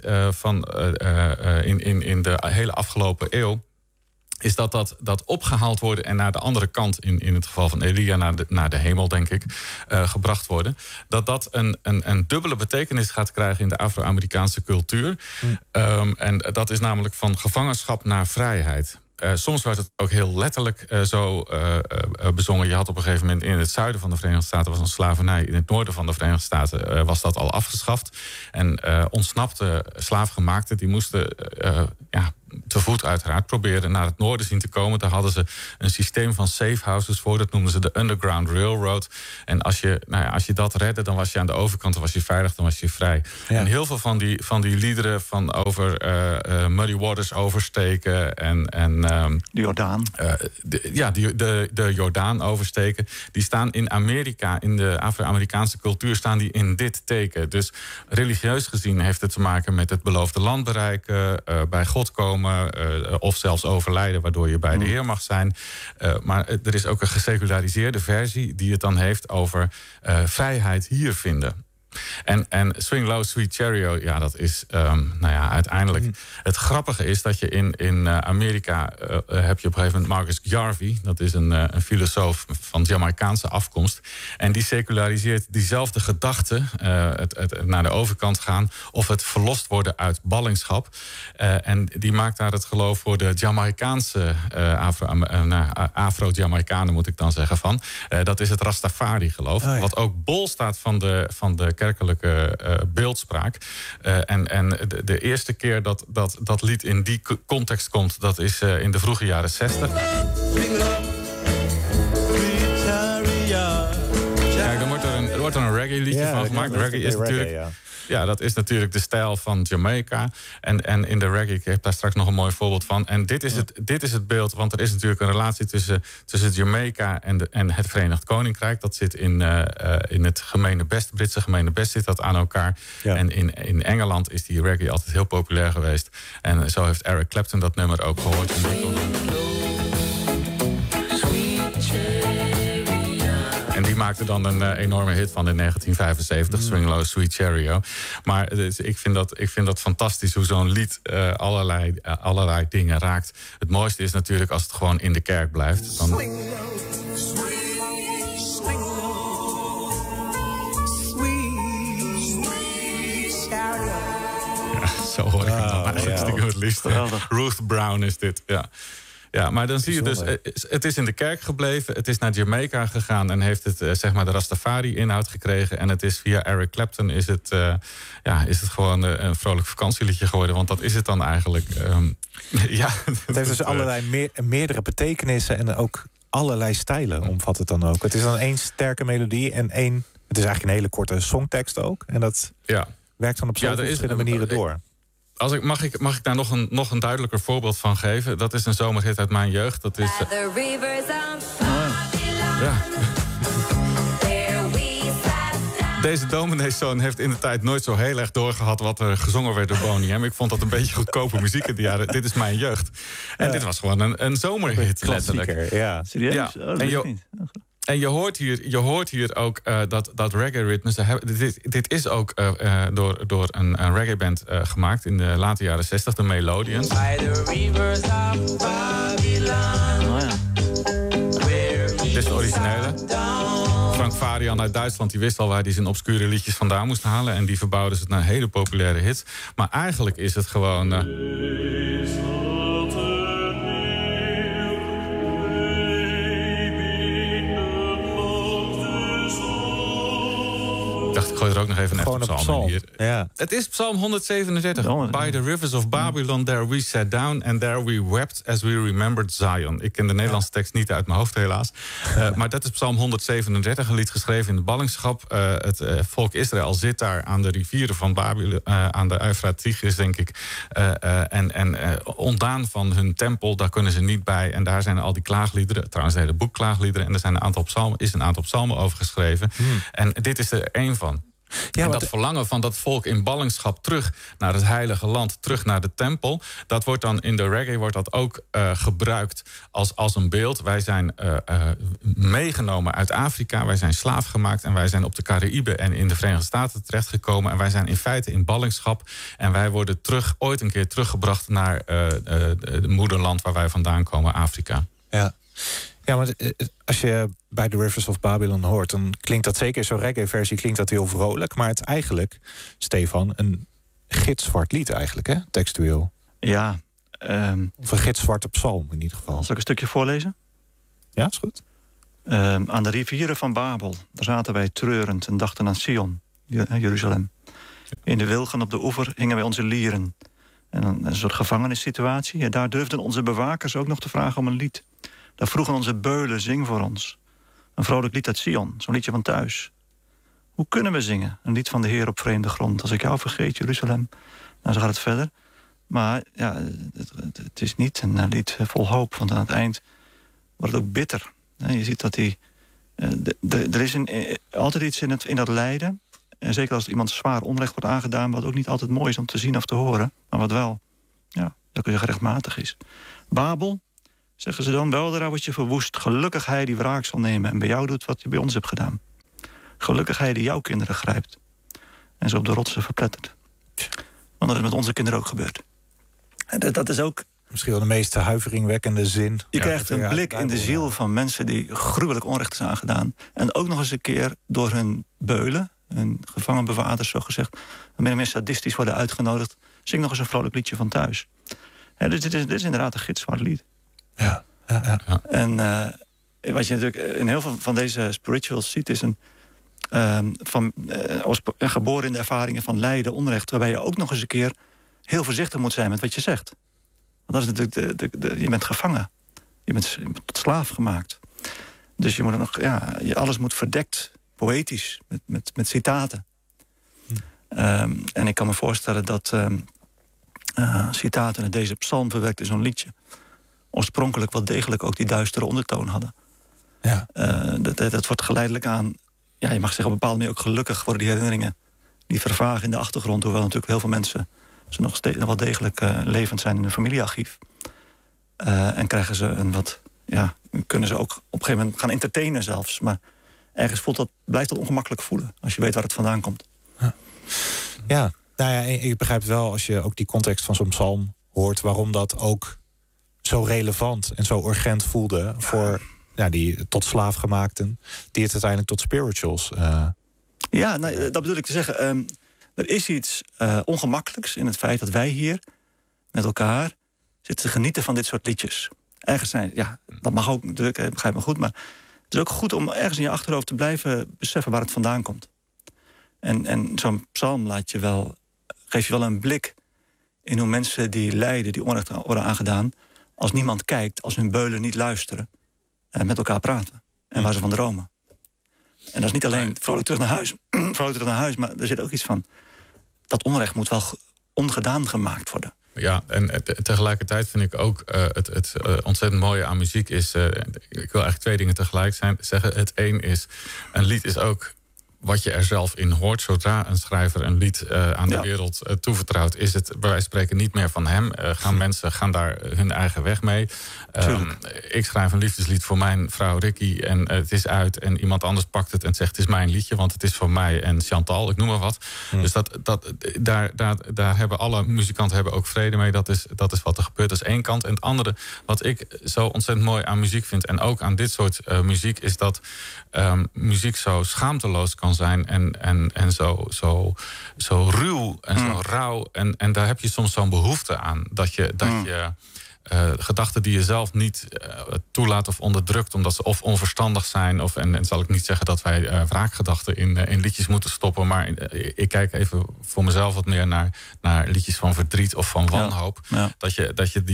in de hele afgelopen eeuw... is dat opgehaald worden en naar de andere kant... in het geval van Elia naar de hemel, denk ik, gebracht worden... dat een dubbele betekenis gaat krijgen in de Afro-Amerikaanse cultuur. En dat is namelijk van gevangenschap naar vrijheid. Soms werd het ook heel letterlijk zo bezongen. Je had op een gegeven moment in het zuiden van de Verenigde Staten... was een slavernij. In het noorden van de Verenigde Staten was dat al afgeschaft. En ontsnapte slaafgemaakten die moesten... te voet uiteraard proberen naar het noorden zien te komen. Daar hadden ze een systeem van safe houses voor. Dat noemden ze de Underground Railroad. En als je dat redde, dan was je aan de overkant... dan was je veilig, dan was je vrij. Ja. En heel veel van die liederen over Muddy Waters oversteken... en de Jordaan. De Jordaan oversteken. Die staan in Amerika, in de Afro-Amerikaanse cultuur... staan die in dit teken. Dus religieus gezien heeft het te maken met het beloofde land bereiken... bij God komen... of zelfs overlijden, waardoor je bij de Heer mag zijn. Maar er is ook een geseculariseerde versie... die het dan heeft over vrijheid hier vinden. En Swing Low, Sweet Chariot, ja, dat is uiteindelijk... Het grappige is dat je in Amerika heb je op een gegeven moment Marcus Garvey. Dat is een filosoof van Jamaicaanse afkomst. En die seculariseert diezelfde gedachte, het naar de overkant gaan... of het verlost worden uit ballingschap. En die maakt daar het geloof voor de Jamaicaanse Afro-Jamaicanen, moet ik dan zeggen, van. Dat is het Rastafari-geloof. Wat ook bol staat van de kerkelijke beeldspraak. En de eerste keer dat lied in die context komt, dat is in de vroege jaren 60. Kijk, er wordt er een reggae-liedje van gemaakt. Reggae is natuurlijk... Ja, dat is natuurlijk de stijl van Jamaica. En in de reggae, ik heb daar straks nog een mooi voorbeeld van. En dit is het beeld, want er is natuurlijk een relatie tussen Jamaica en het Verenigd Koninkrijk. Dat zit in het Britse gemene best zit dat aan elkaar. Ja. En in Engeland is die reggae altijd heel populair geweest. En zo heeft Eric Clapton dat nummer ook gehoord. En die maakte dan een enorme hit van in 1975, Swing Low, Sweet Chariot. Maar ik vind dat fantastisch hoe zo'n lied allerlei dingen raakt. Het mooiste is natuurlijk als het gewoon in de kerk blijft. Dan... Swing low, swing low, sweet chariot. Ja, zo hoor ik het dan eigenlijk het liefst. Ruth Brown is dit, ja. Ja, maar dan zie je dus, het is in de kerk gebleven, het is naar Jamaica gegaan en heeft het zeg maar de Rastafari-inhoud gekregen. En het is via Eric Clapton is het gewoon een vrolijk vakantieliedje geworden. Want dat is het dan eigenlijk. Het heeft dus allerlei meerdere betekenissen en ook allerlei stijlen omvat het dan ook. Het is dan één sterke melodie en het is eigenlijk een hele korte songtekst ook. En dat werkt dan op zoveel verschillende manieren door. Mag ik daar nog een duidelijker voorbeeld van geven? Dat is een zomerhit uit mijn jeugd. Dat is... Deze domineeszoon heeft in de tijd nooit zo heel erg doorgehad wat er gezongen werd door Boney M. Ik vond dat een beetje goedkope muziek in de jaren. Dit is mijn jeugd. En dit was gewoon een zomerhit, letterlijk. Ja. Serieus? Ja. En je hoort hier ook dat reggae-ritmes... Dit is ook door een reggae-band gemaakt in de late jaren 60, de Melodians. Dit is de originele. Frank Farian uit Duitsland die wist al waar hij zijn obscure liedjes vandaan moest halen. En die verbouwden ze naar hele populaire hits. Maar eigenlijk is het gewoon... Ik dacht, ik gooi er ook nog even een echte psalm in hier. Ja. Het is psalm 137. By the rivers of Babylon there we sat down and there we wept as we remembered Zion. Ik ken de Nederlandse tekst niet uit mijn hoofd helaas. Maar dat is psalm 137, een lied geschreven in de ballingschap. Het volk Israël zit daar aan de rivieren van Babylon, aan de Eufraat Tigris denk ik. Ontdaan van hun tempel, daar kunnen ze niet bij. En daar zijn al die klaagliederen, trouwens het hele boek klaagliederen. En er zijn een aantal psalmen over geschreven. En dit is er één van. Ja, en dat verlangen van dat volk in ballingschap terug naar het heilige land, terug naar de tempel, dat wordt dan in de reggae ook gebruikt als een beeld. Wij zijn meegenomen uit Afrika, wij zijn slaaf gemaakt en wij zijn op de Caraïben en in de Verenigde Staten terechtgekomen en wij zijn in feite in ballingschap en wij worden ooit een keer teruggebracht naar het moederland waar wij vandaan komen, Afrika. Ja, maar als je bij The Rivers of Babylon hoort, dan klinkt dat zeker, zo'n reggae-versie klinkt dat heel vrolijk. Maar het is eigenlijk, Stefan, een gitzwart lied eigenlijk, hè, textueel. Ja. Of een gitzwarte psalm in ieder geval. Zal ik een stukje voorlezen? Ja, is goed. Aan de rivieren van Babel, daar zaten wij treurend en dachten aan Sion, Jeruzalem. In de wilgen op de oever hingen wij onze lieren. En een soort gevangenissituatie. En daar durfden onze bewakers ook nog te vragen om een lied. Daar vroegen onze beulen, zing voor ons. Een vrolijk lied uit Sion, zo'n liedje van thuis. Hoe kunnen we zingen? Een lied van de Heer op vreemde grond. Als ik jou vergeet, Jeruzalem. Nou, zo gaat het verder. Maar ja, het is niet een lied vol hoop. Want aan het eind wordt het ook bitter. Je ziet dat er is altijd iets in dat lijden. En zeker als iemand zwaar onrecht wordt aangedaan, wat ook niet altijd mooi is om te zien of te horen. Maar wat wel, dat kun je gerechtmatig is. Babel, zeggen ze dan, weldra wordt je verwoest. Gelukkig hij die wraak zal nemen en bij jou doet wat je bij ons hebt gedaan. Gelukkig hij die jouw kinderen grijpt. en ze op de rotsen verpletterd. Want dat is met onze kinderen ook gebeurd. En dat is ook... Misschien wel de meest huiveringwekkende zin. Je krijgt een blik in de ziel van mensen die gruwelijk onrecht is aangedaan. En ook nog eens een keer door hun beulen, hun gevangenbewaarders zogezegd, min of meer sadistisch worden uitgenodigd. Zing nog eens een vrolijk liedje van thuis. Dus dit is inderdaad een gitzwart lied. Ja. En wat je natuurlijk in heel veel van deze spirituals ziet, is geboren in de ervaringen van lijden, onrecht, waarbij je ook nog eens een keer heel voorzichtig moet zijn met wat je zegt. Want dat is natuurlijk je bent gevangen. Je bent tot slaaf gemaakt. Dus je moet nog, alles moet verdekt, poëtisch, met citaten. En ik kan me voorstellen dat citaten uit deze psalm verwerkt in zo'n liedje oorspronkelijk wel degelijk ook die duistere ondertoon hadden. Ja. Dat wordt geleidelijk aan, je mag zeggen op een bepaalde manier ook gelukkig worden die herinneringen die vervagen in de achtergrond, hoewel natuurlijk heel veel mensen ze nog steeds wel degelijk levend zijn in hun familiearchief. En krijgen ze kunnen ze ook op een gegeven moment gaan entertainen zelfs. Maar ergens blijft dat ongemakkelijk voelen als je weet waar het vandaan komt. Ja, ik begrijp het wel als je ook die context van zo'n psalm hoort, waarom dat ook zo relevant en zo urgent voelde voor die tot slaafgemaakten, die het uiteindelijk tot spirituals. Dat bedoel ik te zeggen. Er is iets ongemakkelijks in het feit dat wij hier met elkaar zitten te genieten van dit soort liedjes. Ergens dat mag ook natuurlijk, begrijp me goed, maar het is ook goed om ergens in je achterhoofd te blijven beseffen waar het vandaan komt. En zo'n psalm geeft je wel een blik in hoe mensen die lijden, die onrecht worden aangedaan, als niemand kijkt, als hun beulen niet luisteren, met elkaar praten. En waar ze van dromen. En dat is niet alleen vrolijk terug naar huis, maar er zit ook iets van, dat onrecht moet wel ongedaan gemaakt worden. Ja, en tegelijkertijd vind ik ook het ontzettend mooie aan muziek is, ik wil eigenlijk twee dingen tegelijk zeggen. Het één is, een lied is ook wat je er zelf in hoort. Zodra een schrijver een lied aan de wereld toevertrouwt, is het bij wijze van spreken niet meer van hem. Mensen gaan daar hun eigen weg mee. Ik schrijf een liefdeslied voor mijn vrouw Ricky en het is uit en iemand anders pakt het en zegt het is mijn liedje, want het is voor mij en Chantal, ik noem maar wat. Dus daar hebben alle muzikanten ook vrede mee. Dat is wat er gebeurt. Dat is één kant. En het andere, wat ik zo ontzettend mooi aan muziek vind en ook aan dit soort muziek, is dat muziek zo schaamteloos kan zijn en zo ruw en zo rauw. En daar heb je soms zo'n behoefte aan. Dat je gedachten die je zelf niet toelaat of onderdrukt, omdat ze of onverstandig zijn, en zal ik niet zeggen dat wij wraakgedachten in liedjes moeten stoppen, maar ik kijk even voor mezelf wat meer naar liedjes van verdriet of van wanhoop. Ja. Dat je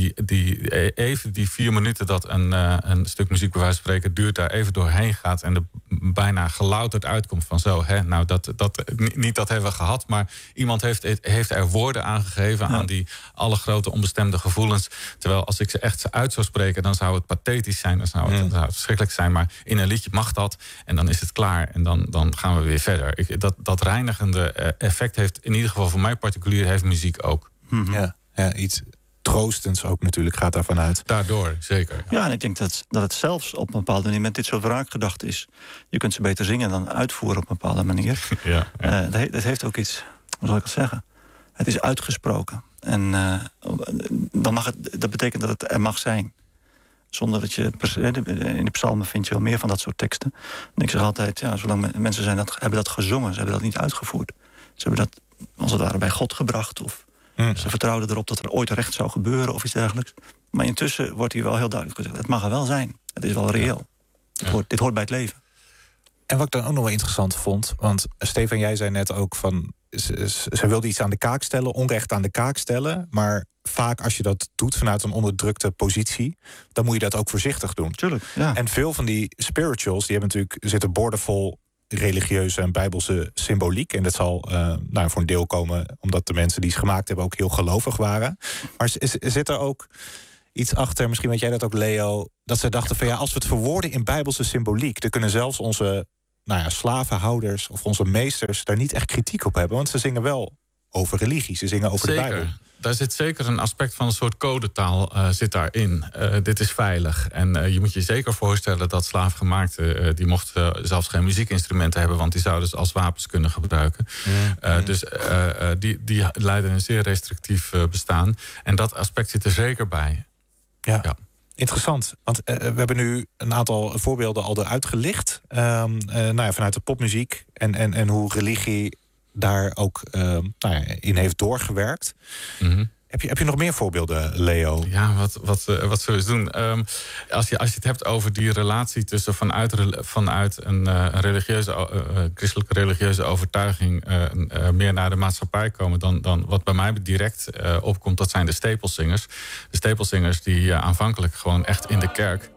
die 4 minuten dat een stuk muziek bij wijze van spreken duurt, daar even doorheen gaat en er bijna gelouterd uitkomt van zo, niet dat hebben we gehad, maar iemand heeft er woorden aangegeven aan die alle grote onbestemde gevoelens. Terwijl als ik ze echt uit zou spreken, dan zou het pathetisch zijn, dan zou het verschrikkelijk zijn. Maar in een liedje mag dat en dan is het klaar en dan gaan we weer verder. Dat reinigende effect heeft in ieder geval voor mij particulier heeft muziek ook. Ja, iets troostends ook natuurlijk gaat daarvan uit. Daardoor, zeker. Ja, en ik denk dat het zelfs op een bepaalde manier met dit soort wraakgedachten is. Je kunt ze beter zingen dan uitvoeren op een bepaalde manier. Dat heeft ook iets, hoe zal ik het zeggen? Het is uitgesproken. En dat betekent dat het er mag zijn. Zonder dat je... In de psalmen vind je wel meer van dat soort teksten. En ik zeg altijd, zolang mensen hebben dat gezongen, ze hebben dat niet uitgevoerd. Ze hebben dat, als het ware, bij God gebracht. Of ze vertrouwden erop dat er ooit recht zou gebeuren of iets dergelijks. Maar intussen wordt hier wel heel duidelijk gezegd, het mag er wel zijn. Het is wel reëel. Dit hoort bij het leven. En wat ik dan ook nog wel interessant vond, want Stefan, jij zei net ook van, ze wilde iets aan de kaak stellen, onrecht aan de kaak stellen, maar vaak als je dat doet vanuit een onderdrukte positie, dan moet je dat ook voorzichtig doen. Tuurlijk, ja. En veel van die spirituals, die hebben natuurlijk, zitten boordevol religieuze en bijbelse symboliek. En dat zal voor een deel komen omdat de mensen die ze gemaakt hebben ook heel gelovig waren. Maar zit er ook iets achter, misschien weet jij dat ook, Leo, dat ze dachten van als we het verwoorden in bijbelse symboliek, dan kunnen zelfs onze slavenhouders of onze meesters daar niet echt kritiek op hebben, want ze zingen wel over religie. Ze zingen over de Bijbel. Daar zit zeker een aspect van een soort codetaal zit daarin. Dit is veilig. En je moet je zeker voorstellen dat slaafgemaakten... die mochten zelfs geen muziekinstrumenten hebben... want die zouden ze als wapens kunnen gebruiken. Dus die leiden een zeer restrictief bestaan. En dat aspect zit er zeker bij. Ja. Interessant, want we hebben nu een aantal voorbeelden al eruit gelicht. Vanuit de popmuziek en hoe religie daar ook in heeft doorgewerkt. Mm-hmm. Heb je nog meer voorbeelden, Leo? Ja, wat zullen we eens doen? Als je het hebt over die relatie tussen vanuit een christelijke religieuze overtuiging... meer naar de maatschappij komen dan wat bij mij direct opkomt... dat zijn de stapelzingers. De stapelzingers die aanvankelijk gewoon echt in de kerk...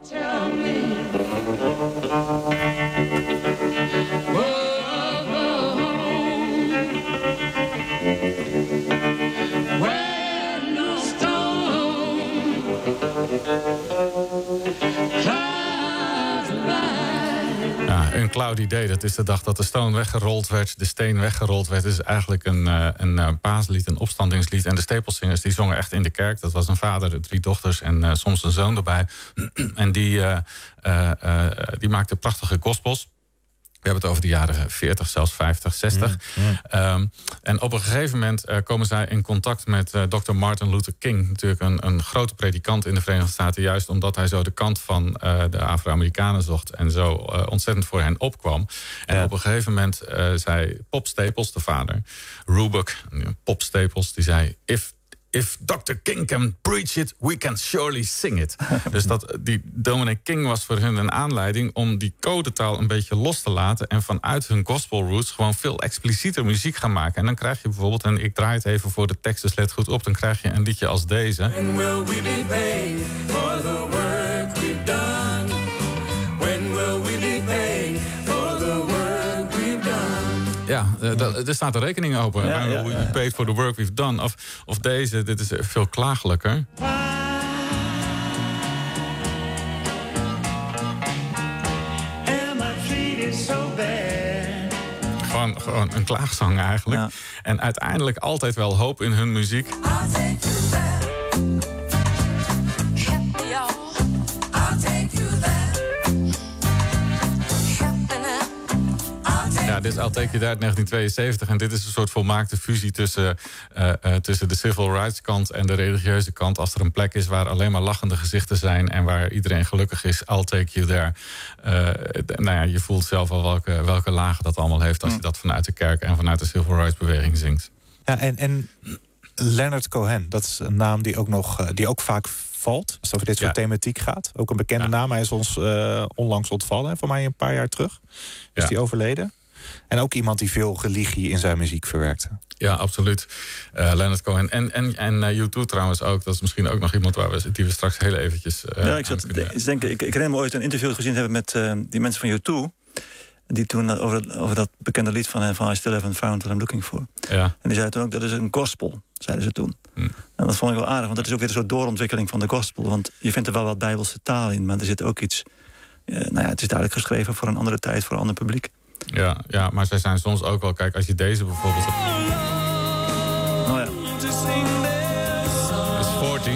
Een Cloudy Day, dat is de dag dat de stone weggerold werd... de steen weggerold werd. Het is eigenlijk een paaslied, een opstandingslied. En de stapelzingers die zongen echt in de kerk. Dat was een vader, 3 dochters en soms een zoon erbij. En die maakten prachtige gospels. We hebben het over de jaren 40, zelfs 50, 60. En op een gegeven moment komen zij in contact met Dr. Martin Luther King. Natuurlijk een grote predikant in de Verenigde Staten... juist omdat hij zo de kant van de Afro-Amerikanen zocht... en zo ontzettend voor hen opkwam. En op een gegeven moment zei Pop Staples, de vader... Roebuck, Pop Staples, die zei... If Dr. King can preach it, we can surely sing it. Dus die Dominic King was voor hun een aanleiding... om die codetaal een beetje los te laten... en vanuit hun gospel roots gewoon veel explicieter muziek gaan maken. En dan krijg je bijvoorbeeld, en ik draai het even voor de tekst... dus let goed op, dan krijg je een liedje als deze. When will we be paid for the work we've done? When will we be paid for the work we've done? Ja, er staat een rekening open. We paid for the work we've done. Of deze, dit is veel klagelijker. Gewoon een klaagzang eigenlijk. Ja. En uiteindelijk altijd wel hoop in hun muziek. Ja, dit is I'll Take You There uit 1972. En dit is een soort volmaakte fusie tussen de civil rights kant en de religieuze kant. Als er een plek is waar alleen maar lachende gezichten zijn... en waar iedereen gelukkig is, I'll Take You There. Je voelt zelf al welke lagen dat allemaal heeft... als je dat vanuit de kerk en vanuit de civil rights beweging zingt. Ja, en Leonard Cohen, dat is een naam die ook vaak valt... als het over dit soort thematiek gaat. Ook een bekende naam. Hij is ons onlangs ontvallen, voor mij een paar jaar terug. Is die overleden. En ook iemand die veel religie in zijn muziek verwerkte. Ja, absoluut. Leonard Cohen. En U2 trouwens ook. Dat is misschien ook nog iemand die we straks heel eventjes... ik herinner me ooit een interview gezien hebben met die mensen van U2... die toen over dat bekende lied van I Still Haven't Found What I'm Looking For. Ja. En die zei toen ook, dat is een gospel, zeiden ze toen. En dat vond ik wel aardig, want dat is ook weer een soort doorontwikkeling van de gospel. Want je vindt er wel wat bijbelse taal in, maar er zit ook iets... het is duidelijk geschreven voor een andere tijd, voor een ander publiek. Ja, maar zij zijn soms ook wel... Kijk, als je deze bijvoorbeeld... Oh ja. Is 40.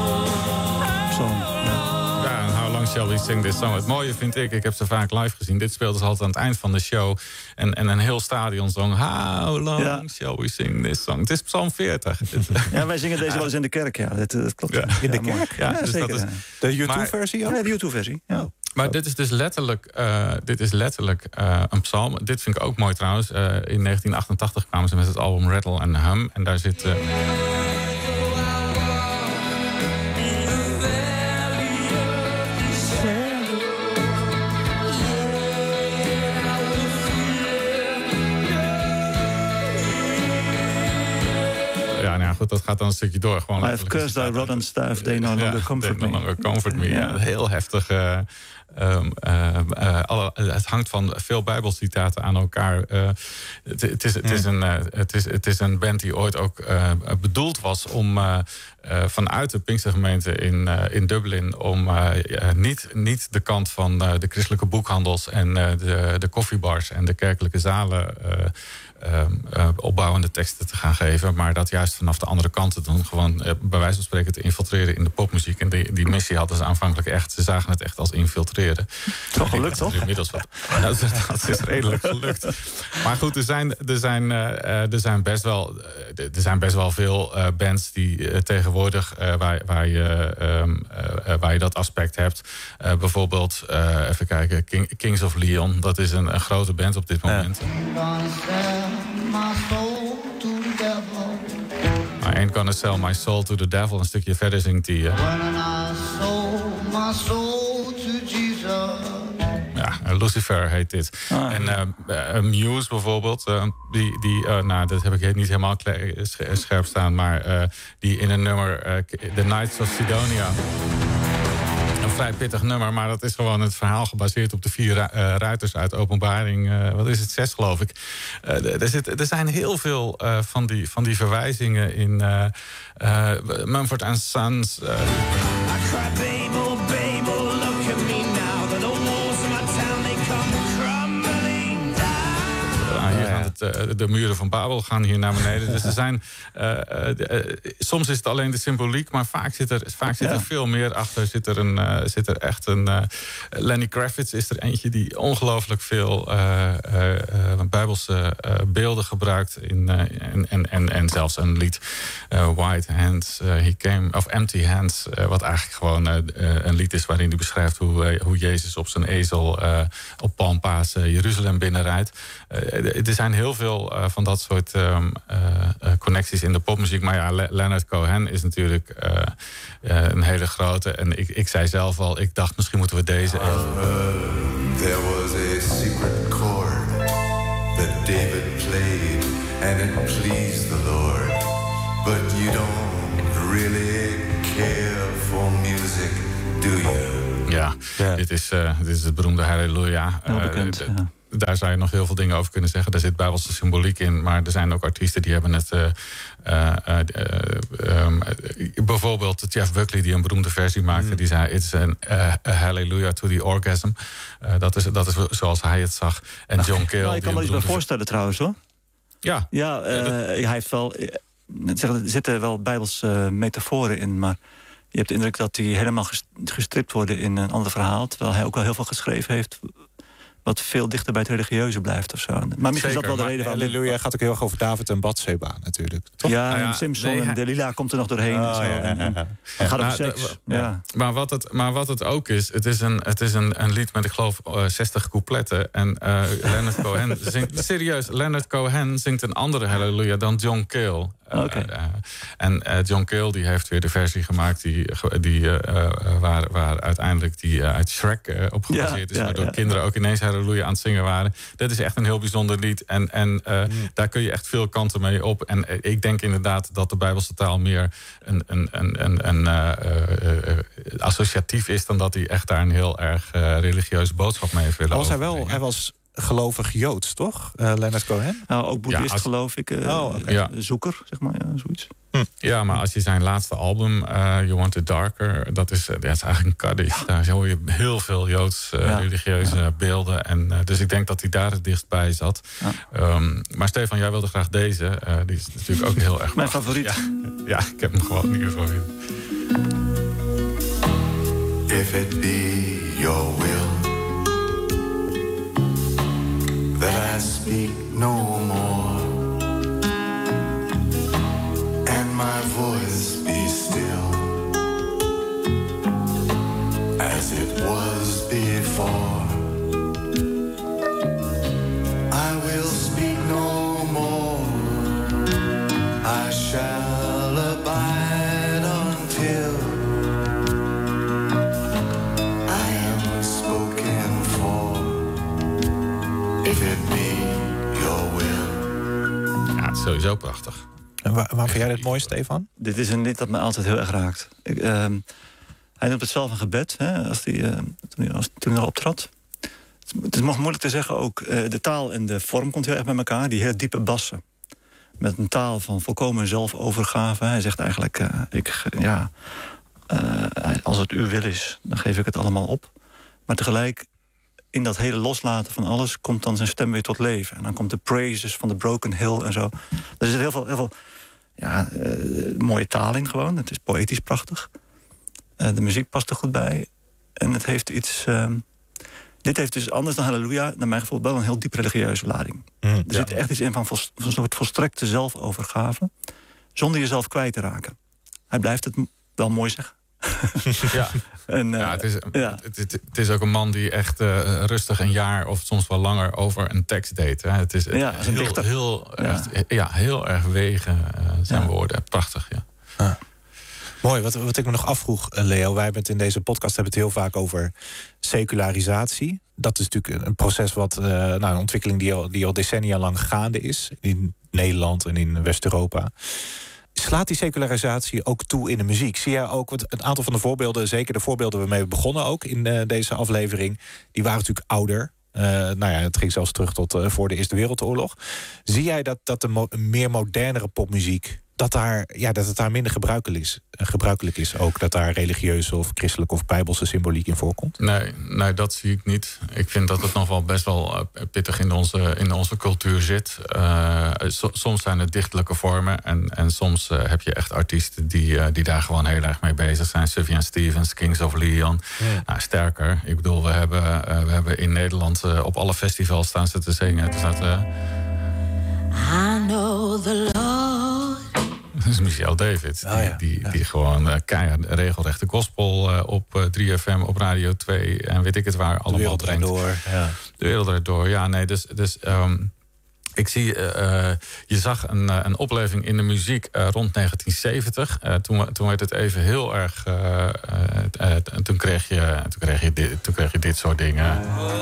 Ja, en How Long Shall We Sing This Song? Het mooie vind ik heb ze vaak live gezien. Dit speelde ze altijd aan het eind van de show. En een heel stadion zong... How long shall we sing this song? Het is Psalm 40. Ja, wij zingen deze wel eens in de kerk, ja. Dat klopt. Ja. In de kerk? Ja, dus zeker. Dat is, de YouTube-versie ook? Ja, de YouTube-versie. Ja. Maar dit is dus letterlijk een psalm. Dit vind ik ook mooi trouwens. In 1988 kwamen ze met het album Rattle and Hum. En daar zit... goed, dat gaat dan een stukje door. Gewoon I have cursed thy rod and staff, they no longer comfort me. Heel heftige Het hangt van veel Bijbelcitaten aan elkaar. Het is een band die ooit ook bedoeld was om vanuit de Pinkstergemeente in Dublin om niet de kant van de christelijke boekhandels en de koffiebars en de kerkelijke zalen opbouwende teksten te gaan geven, maar dat juist vanaf de andere kant te doen, gewoon bij wijze van spreken te infiltreren in de popmuziek. En die missie hadden ze aanvankelijk echt, ze zagen het echt als infiltreren. Toch gelukt, toch? Inmiddels wat. Dat is redelijk gelukt. Maar goed, er zijn best wel veel bands die tegenwoordig waar je dat aspect hebt. Bijvoorbeeld, even kijken, Kings of Leon. Dat is een grote band op dit moment. I ain't gonna sell my soul to the devil. Een stukje verder zingt hij. Ja, Lucifer heet dit. En Muse bijvoorbeeld, dat heb ik niet helemaal scherp staan, maar die in een nummer The Knights of Sidonia. Een vrij pittig nummer, maar dat is gewoon het verhaal gebaseerd op de 4 ruiters uit Openbaring. Wat is het, 6 geloof ik. Er zijn heel veel van die verwijzingen in Mumford & Sons. De muren van Babel gaan hier naar beneden. Dus er zijn soms is het alleen de symboliek, maar vaak zit er veel meer achter. Zit er echt een Lenny Kravitz is er eentje die ongelooflijk veel Bijbelse beelden gebruikt en zelfs een lied White Hands He Came of Empty Hands, wat eigenlijk gewoon een lied is waarin hij beschrijft hoe Jezus op zijn ezel op Palmpaas Jeruzalem binnenrijdt. Er zijn heel veel van dat soort connecties in de popmuziek. Maar ja, Leonard Cohen is natuurlijk een hele grote. En ik zei zelf al, ik dacht misschien moeten we deze even. There was a secret chord that David played and it pleased the Lord. But you don't really care for music, do you? Ja, dit is het beroemde Halleluja. Daar zou je nog heel veel dingen over kunnen zeggen. Daar zit bijbelse symboliek in. Maar er zijn ook artiesten die hebben het... bijvoorbeeld Jeff Buckley, die een beroemde versie maakte. Die zei, it's a hallelujah to the orgasm. Dat is zoals hij het zag. En John Cale... Ik kan me iets bij voorstellen trouwens, hoor. Ja. Hij heeft wel... Er zitten wel bijbelse metaforen in, maar... Je hebt de indruk dat hij helemaal gestript wordt in een ander verhaal. Terwijl hij ook wel heel veel geschreven heeft... wat veel dichter bij het religieuze blijft of zo. Maar misschien is dat wel de reden van... Halleluja gaat ook heel erg over David en Bathseba natuurlijk. Toch? Ja, Simpson en Delilah komt er nog doorheen. Het gaat over seks. Maar wat het ook is... Het is een lied met, ik geloof, 60 coupletten. En Leonard Cohen zingt... Serieus, Leonard Cohen zingt een andere Halleluja dan John Cale. En John Cale die heeft weer de versie gemaakt... waar uiteindelijk die uit Shrek op gebaseerd is. Waardoor kinderen ook ineens Halleluja aan het zingen waren. Dat is echt een heel bijzonder lied. En daar kun je echt veel kanten mee op. En ik denk inderdaad dat de Bijbelse taal meer een associatief is... dan dat hij echt daar een heel erg religieuze boodschap mee heeft willen overbrengen. Hij was gelovig Joods, toch? Leonard Cohen? Ook boeddhist, geloof ik. Zoeker, zeg maar, zoiets. Ja, maar als je zijn laatste album, You Want It Darker... dat is eigenlijk een Kaddish. Daar hoor je heel veel Joods religieuze beelden. En, dus ik denk dat hij daar het dichtstbij zat. Maar Stefan, jij wilde graag deze. Die is natuurlijk ook heel erg... Mijn favoriet. Ja, ik heb hem gewoon hier voor je. If it be your will that I speak no more and my voice be still as it was before, I will speak no more. I shall abide until I am spoken for. If it be your will. Ja, het is sowieso prachtig. En waar vind jij dit mooi, Stefan? Dit is een lied dat me altijd heel erg raakt. Hij noemt het zelf een gebed, hè, toen hij optrad. Het is nog moeilijk te zeggen ook. De taal en de vorm komt heel erg bij elkaar. Die heel diepe bassen. Met een taal van volkomen zelfovergave. Hij zegt eigenlijk, als het uw wil is, dan geef ik het allemaal op. Maar tegelijk, in dat hele loslaten van alles, komt dan zijn stem weer tot leven. En dan komt de praises van de Broken Hill en zo. Er zit heel veel mooie taal in gewoon. Het is poëtisch prachtig. De muziek past er goed bij. En het heeft iets... dit heeft dus anders dan Halleluja, naar mijn gevoel, wel een heel diep religieuze lading. Er zit echt iets in van een soort volstrekte zelfovergave, zonder jezelf kwijt te raken. Hij blijft het wel mooi zeggen. Het is ook een man die echt rustig een jaar of soms wel langer over een tekst deed. Hè. Het is heel erg wegen, zijn woorden. Prachtig, ja. Mooi, wat ik me nog afvroeg, Leo. Wij hebben het in deze podcast hebben het heel vaak over secularisatie. Dat is natuurlijk een proces een ontwikkeling die al decennia lang gaande is. In Nederland en in West-Europa. Slaat die secularisatie ook toe in de muziek? Zie jij ook een aantal van de voorbeelden, zeker de voorbeelden waarmee we begonnen ook in deze aflevering, die waren natuurlijk ouder. Het ging zelfs terug tot voor de Eerste Wereldoorlog. Zie jij dat de meer modernere popmuziek, dat het daar minder gebruikelijk is ook, dat daar religieuze of christelijke of bijbelse symboliek in voorkomt? Nee, dat zie ik niet. Ik vind dat het nog wel best wel pittig in onze cultuur zit. Soms zijn het dichtelijke vormen en soms heb je echt artiesten die daar gewoon heel erg mee bezig zijn. Sufjan Stevens, Kings of Leon. Ja. Sterker, ik bedoel, we hebben in Nederland op alle festivals staan ze te zingen. Er staat I know the Lord. Dat is Michel David. Die gewoon keihard regelrechte gospel op 3FM, op Radio 2 en weet ik het waar allemaal. De wereld draait door. Ja. De wereld draait door, ja. Nee, dus ik zie, je zag een opleving in de muziek rond 1970. Toen werd het even heel erg. Toen kreeg je dit soort dingen.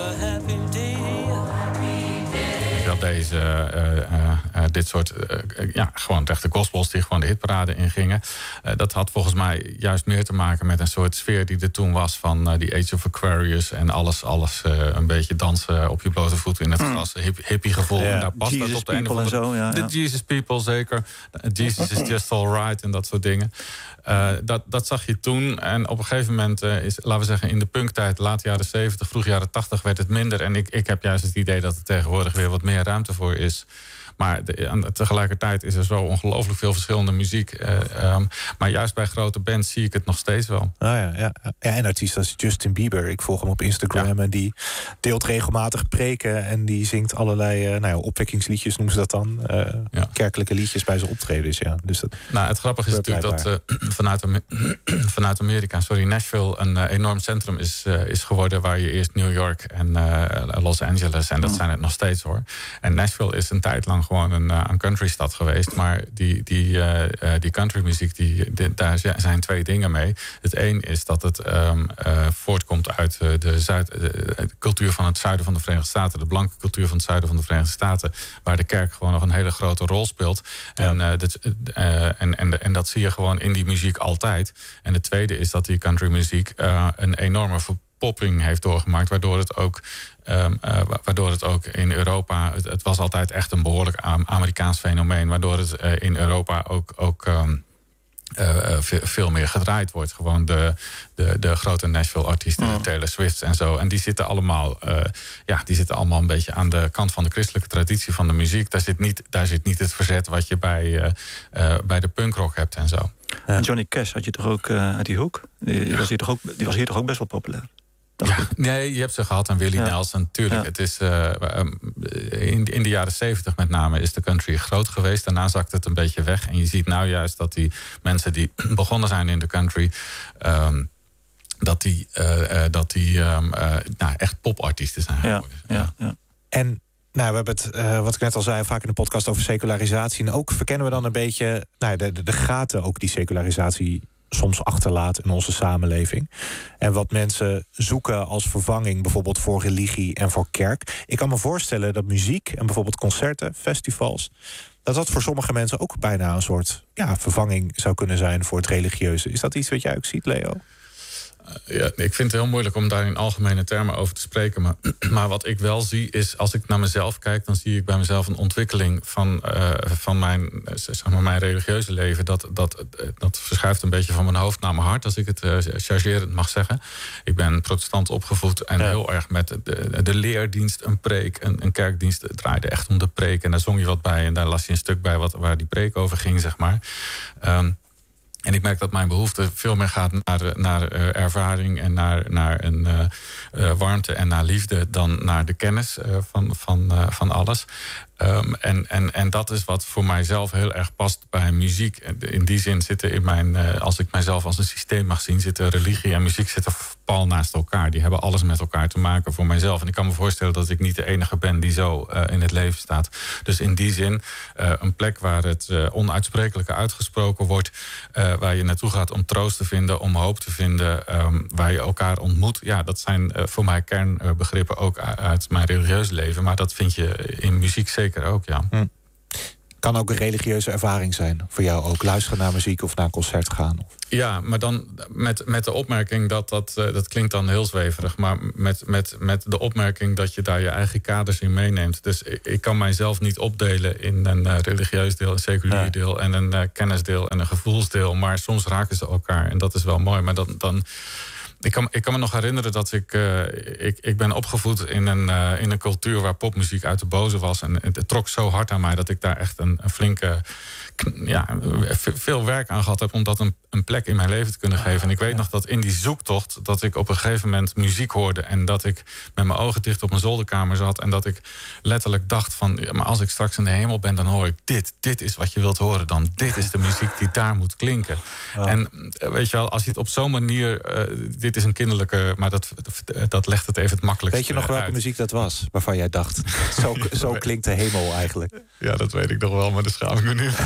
Dit soort gewoon echte gospels die gewoon de hitparade ingingen. Dat had volgens mij juist meer te maken met een soort sfeer die er toen was van die Age of Aquarius en alles een beetje dansen op je blote voeten in het gras, hippie gevoel. En daar past Jesus dat op de ene People of andere. De Jesus People zeker. Jesus is just alright en dat soort dingen. Dat zag je toen. En op een gegeven moment laten we zeggen in de punktijd, late jaren 70, vroeg jaren 80 werd het minder. En ik heb juist het idee dat er tegenwoordig weer wat meer ruimte voor is. Maar tegelijkertijd is er zo ongelooflijk veel verschillende muziek. Maar juist bij grote bands zie ik het nog steeds wel. En artiesten als Justin Bieber. Ik volg hem op Instagram en die deelt regelmatig preken. En die zingt allerlei opwekkingsliedjes, noemen ze dat dan. Kerkelijke liedjes bij zijn optredens. Ja. Dus het grappige is natuurlijk dat vanuit Amerika, Nashville een enorm centrum is geworden. Waar je eerst New York en Los Angeles, en dat zijn het nog steeds hoor. En Nashville is een tijd lang gewoon een countrystad geweest. Maar die countrymuziek, daar zijn twee dingen mee. Het een is dat het voortkomt uit de cultuur van het zuiden van de Verenigde Staten. De blanke cultuur van het zuiden van de Verenigde Staten. Waar de kerk gewoon nog een hele grote rol speelt. Ja. En dat zie je gewoon in die muziek altijd. En het tweede is dat die countrymuziek een enorme verpopping heeft doorgemaakt. Waardoor het ook in Europa, het was altijd echt een behoorlijk Amerikaans fenomeen, waardoor het in Europa ook veel meer gedraaid wordt. Gewoon de grote Nashville-artiesten, de Taylor Swifts en zo. En die zitten allemaal een beetje aan de kant van de christelijke traditie van de muziek. Daar zit niet het verzet wat je bij de punkrock hebt en zo. En Johnny Cash had je toch ook uit die hoek? Die was hier toch ook best wel populair? Nee, je hebt ze gehad en Willie Nelson. Natuurlijk, het is in de jaren 70 met name is de country groot geweest. Daarna zakt het een beetje weg. En je ziet nou juist dat die mensen die begonnen zijn in de country, echt popartiesten zijn geworden. Ja. En we hebben het, wat ik net al zei, vaak in de podcast over secularisatie. En ook verkennen we dan een beetje de gaten ook die secularisatie soms achterlaat in onze samenleving. En wat mensen zoeken als vervanging bijvoorbeeld voor religie en voor kerk. Ik kan me voorstellen dat muziek en bijvoorbeeld concerten, festivals, dat voor sommige mensen ook bijna een soort vervanging zou kunnen zijn voor het religieuze. Is dat iets wat jij ook ziet, Leo? Ja, ik vind het heel moeilijk om daar in algemene termen over te spreken. Maar wat ik wel zie is, als ik naar mezelf kijk, dan zie ik bij mezelf een ontwikkeling van mijn religieuze leven. Dat verschuift een beetje van mijn hoofd naar mijn hart, als ik het chargerend mag zeggen. Ik ben protestant opgevoed en heel erg met de leerdienst, een preek, een kerkdienst. Het draaide echt om de preek en daar zong je wat bij en daar las je een stuk bij waar die preek over ging, zeg maar. En ik merk dat mijn behoefte veel meer gaat naar ervaring en naar een warmte en naar liefde dan naar de kennis van alles. En dat is wat voor mijzelf heel erg past bij muziek. In die zin zitten in mijn, als ik mijzelf als een systeem mag zien, zitten religie en muziek zitten pal naast elkaar. Die hebben alles met elkaar te maken voor mijzelf. En ik kan me voorstellen dat ik niet de enige ben die zo in het leven staat. Dus in die zin een plek waar het onuitsprekelijke uitgesproken wordt, waar je naartoe gaat om troost te vinden, om hoop te vinden, waar je elkaar ontmoet. Ja, dat zijn voor mij kernbegrippen ook uit mijn religieuze leven. Maar dat vind je in muziek zeker ook, ja. Kan ook een religieuze ervaring zijn voor jou ook. Luisteren naar muziek of naar een concert gaan. Ja, maar dan met de opmerking dat klinkt dan heel zweverig, maar met de opmerking dat je daar je eigen kaders in meeneemt. Dus ik kan mijzelf niet opdelen in een religieus deel, een seculier deel en een kennisdeel en een gevoelsdeel. Maar soms raken ze elkaar en dat is wel mooi. Maar dan ik kan me nog herinneren dat ik ben opgevoed in een cultuur waar popmuziek uit de boze was. En het trok zo hard aan mij dat ik daar echt een flinke, veel werk aan gehad heb om dat een plek in mijn leven te kunnen geven. En ik weet nog dat in die zoektocht dat ik op een gegeven moment muziek hoorde en dat ik met mijn ogen dicht op mijn zolderkamer zat en dat ik letterlijk dacht van, ja, maar als ik straks in de hemel ben, dan hoor ik dit. Dit is wat je wilt horen dan. Dit is de muziek die daar moet klinken. Ja. En weet je wel, als je het op zo'n manier, dit is een kinderlijke, maar dat legt het even het makkelijkst. Weet je nog welke muziek dat was waarvan jij dacht, zo klinkt de hemel eigenlijk? Ja, dat weet ik nog wel, maar daar schaam ik me nu.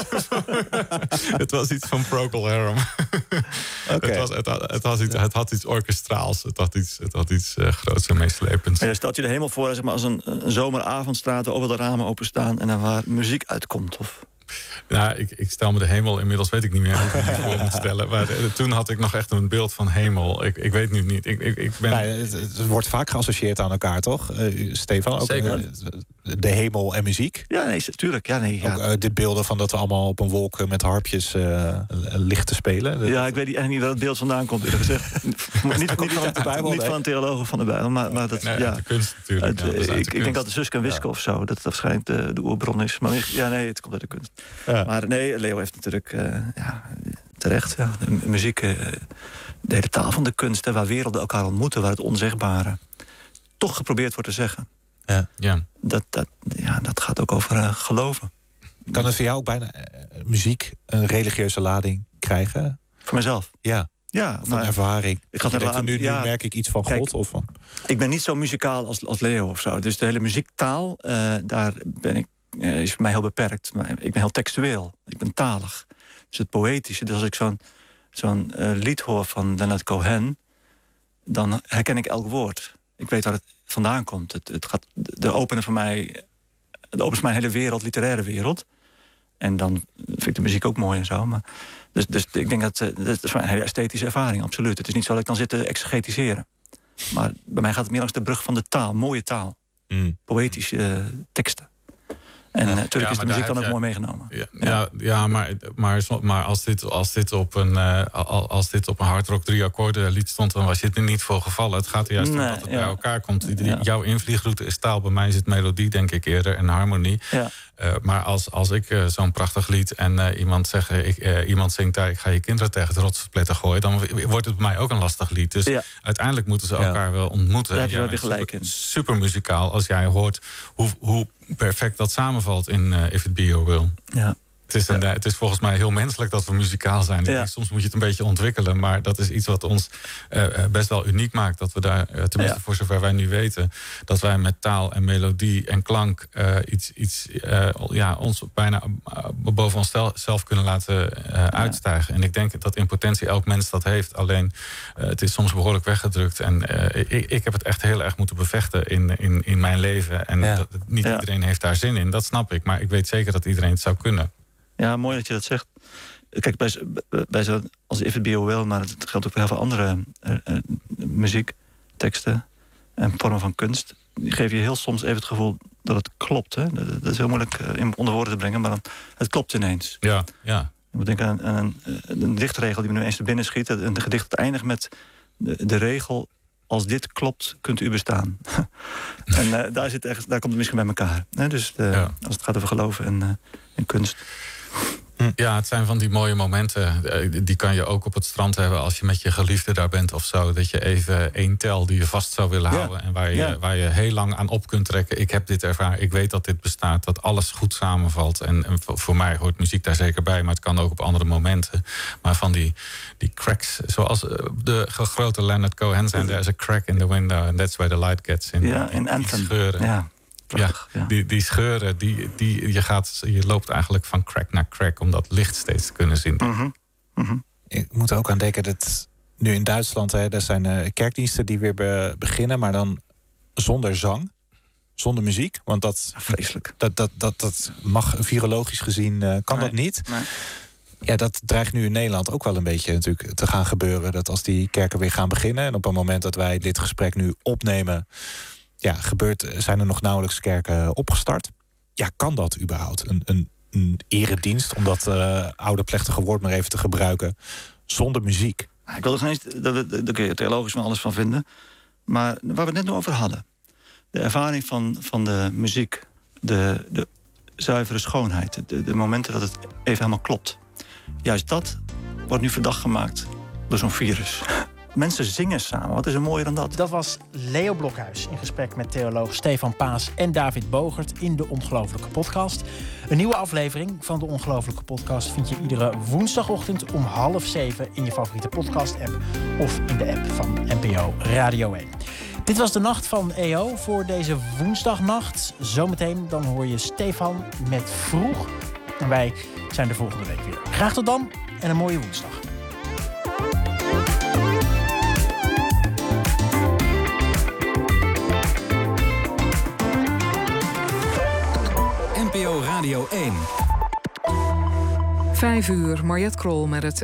Het was iets van Procol Harum. Okay. Het had iets orkestraals. Het had iets groots en meeslepends. En je stelt je de hemel voor, zeg maar, als een zomeravond, straten over de ramen openstaan en dan waar muziek uitkomt, of? Nou, ik stel me de hemel, inmiddels weet ik niet meer hoe ik me voor moet stellen. Maar toen had ik nog echt een beeld van hemel. Ik weet nu niet. Het wordt vaak geassocieerd aan elkaar, toch? Stefan, ook de hemel en muziek? Ja, nee, tuurlijk. Ja, nee, ja. Ook de beelden van dat we allemaal op een wolk met harpjes lichten spelen. Ja, ik weet eigenlijk niet waar het beeld vandaan komt, eerlijk gezegd. niet van een theoloog of van de Bijbel, maar dat, nee, de kunst natuurlijk. Ik denk dat de Suske en Wiske of zo, dat waarschijnlijk de oerbron is. Maar ja, nee, het komt uit de kunst. Ja. Maar nee, Leo heeft natuurlijk terecht. Ja, de muziek, de hele taal van de kunst, waar werelden elkaar ontmoeten, waar het onzegbare toch geprobeerd wordt te zeggen. Ja. Dat gaat ook over geloven. Kan het voor jou ook bijna muziek een religieuze lading krijgen? Voor mezelf? Ja. Ja, van ervaring. Nu merk ik iets van God. Of van... Ik ben niet zo muzikaal als Leo of zo. Dus de hele muziektaal, daar ben ik, is voor mij heel beperkt. Maar ik ben heel textueel. Ik ben talig. Dus het poëtische. Dus als ik zo'n lied hoor van Leonard Cohen, dan herken ik elk woord. Ik weet waar het vandaan komt. Het gaat opent mijn hele wereld, literaire wereld. En dan vind ik de muziek ook mooi en zo. Maar dus ik denk dat is een hele esthetische ervaring, absoluut. Het is niet zo dat ik dan zit te exegetiseren. Maar bij mij gaat het meer langs de brug van de taal, mooie taal. Poëtische teksten. En natuurlijk is de muziek dan ook mooi meegenomen. Maar als dit op een hard rock 3 akkoorden lied stond, dan was je het er niet voor gevallen. Het gaat er juist om dat het bij elkaar komt. Jouw invliegroute is taal, bij mij is het melodie, denk ik eerder, en harmonie. Ja. Maar als ik zo'n prachtig lied en iemand zingt daar, ik ga je kinderen tegen het rotsspletter gooien, dan wordt het bij mij ook een lastig lied. Dus uiteindelijk moeten ze elkaar wel ontmoeten. Daar heb je wel gelijk in. Super muzikaal als jij hoort hoe perfect dat samenvalt in If It Be Your Will. Ja. Het is volgens mij heel menselijk dat we muzikaal zijn. Ja. Soms moet je het een beetje ontwikkelen, maar dat is iets wat ons best wel uniek maakt. Dat we daar, tenminste voor zover wij nu weten, dat wij met taal en melodie en klank ons bijna boven onszelf kunnen laten uitstijgen. En ik denk dat in potentie elk mens dat heeft. Alleen het is soms behoorlijk weggedrukt. En ik heb het echt heel erg moeten bevechten in mijn leven. En niet iedereen heeft daar zin in, dat snap ik. Maar ik weet zeker dat iedereen het zou kunnen. Ja, mooi dat je dat zegt. Kijk, bij zo, als If It Be Your Will, maar het geldt ook voor heel veel andere muziek, teksten en vormen van kunst. Die geven je heel soms even het gevoel dat het klopt. Hè? Dat is heel moeilijk onder woorden te brengen, maar het klopt ineens. Ja. Je moet denken aan een dichtregel die me nu eens te binnen schiet. Een gedicht dat eindigt met de regel: als dit klopt, kunt u bestaan. En daar komt het misschien bij elkaar. Hè? Dus als het gaat over geloven en kunst. Ja, het zijn van die mooie momenten. Die kan je ook op het strand hebben als je met je geliefde daar bent of zo. Dat je even één tel die je vast zou willen houden. En waar je heel lang aan op kunt trekken. Ik heb dit ervaren, ik weet dat dit bestaat. Dat alles goed samenvalt. En voor mij hoort muziek daar zeker bij. Maar het kan ook op andere momenten. Maar van die cracks. Zoals de grote Leonard Cohen zijn. There's a crack in the window and that's where the light gets in. Ja, in Anthem. Die scheuren. Ja. Prachtig, die scheuren, je loopt eigenlijk van crack naar crack om dat licht steeds te kunnen zien. Ik moet er ook aan denken dat nu in Duitsland, er zijn kerkdiensten die weer beginnen, maar dan zonder zang, zonder muziek. Want dat vreselijk. Dat mag virologisch gezien kan dat niet. Nee. Ja, dat dreigt nu in Nederland ook wel een beetje natuurlijk te gaan gebeuren. Dat als die kerken weer gaan beginnen en op het moment dat wij dit gesprek nu opnemen, zijn er nog nauwelijks kerken opgestart. Ja, kan dat überhaupt? Een eredienst, om dat oude plechtige woord maar even te gebruiken, zonder muziek? Ik wil er geen eens, daar kun je theologisch van alles van vinden. Maar waar we het net nog over hadden, de ervaring van de muziek, de zuivere schoonheid, de momenten dat het even helemaal klopt. Juist dat wordt nu verdacht gemaakt door zo'n virus. Mensen zingen samen. Wat is er mooier dan dat? Dat was Leo Blokhuis in gesprek met theoloog Stefan Paas en David Bogert in de Ongelofelijke Podcast. Een nieuwe aflevering van de Ongelofelijke Podcast vind je iedere woensdagochtend om 6:30 in je favoriete podcast-app of in de app van NPO Radio 1. Dit was de nacht van EO voor deze woensdagnacht. Zometeen dan hoor je Stefan met Vroeg. En wij zijn de volgende week weer. Graag tot dan en een mooie woensdag. NPO Radio 1. 5 uur, Mariette Krol met het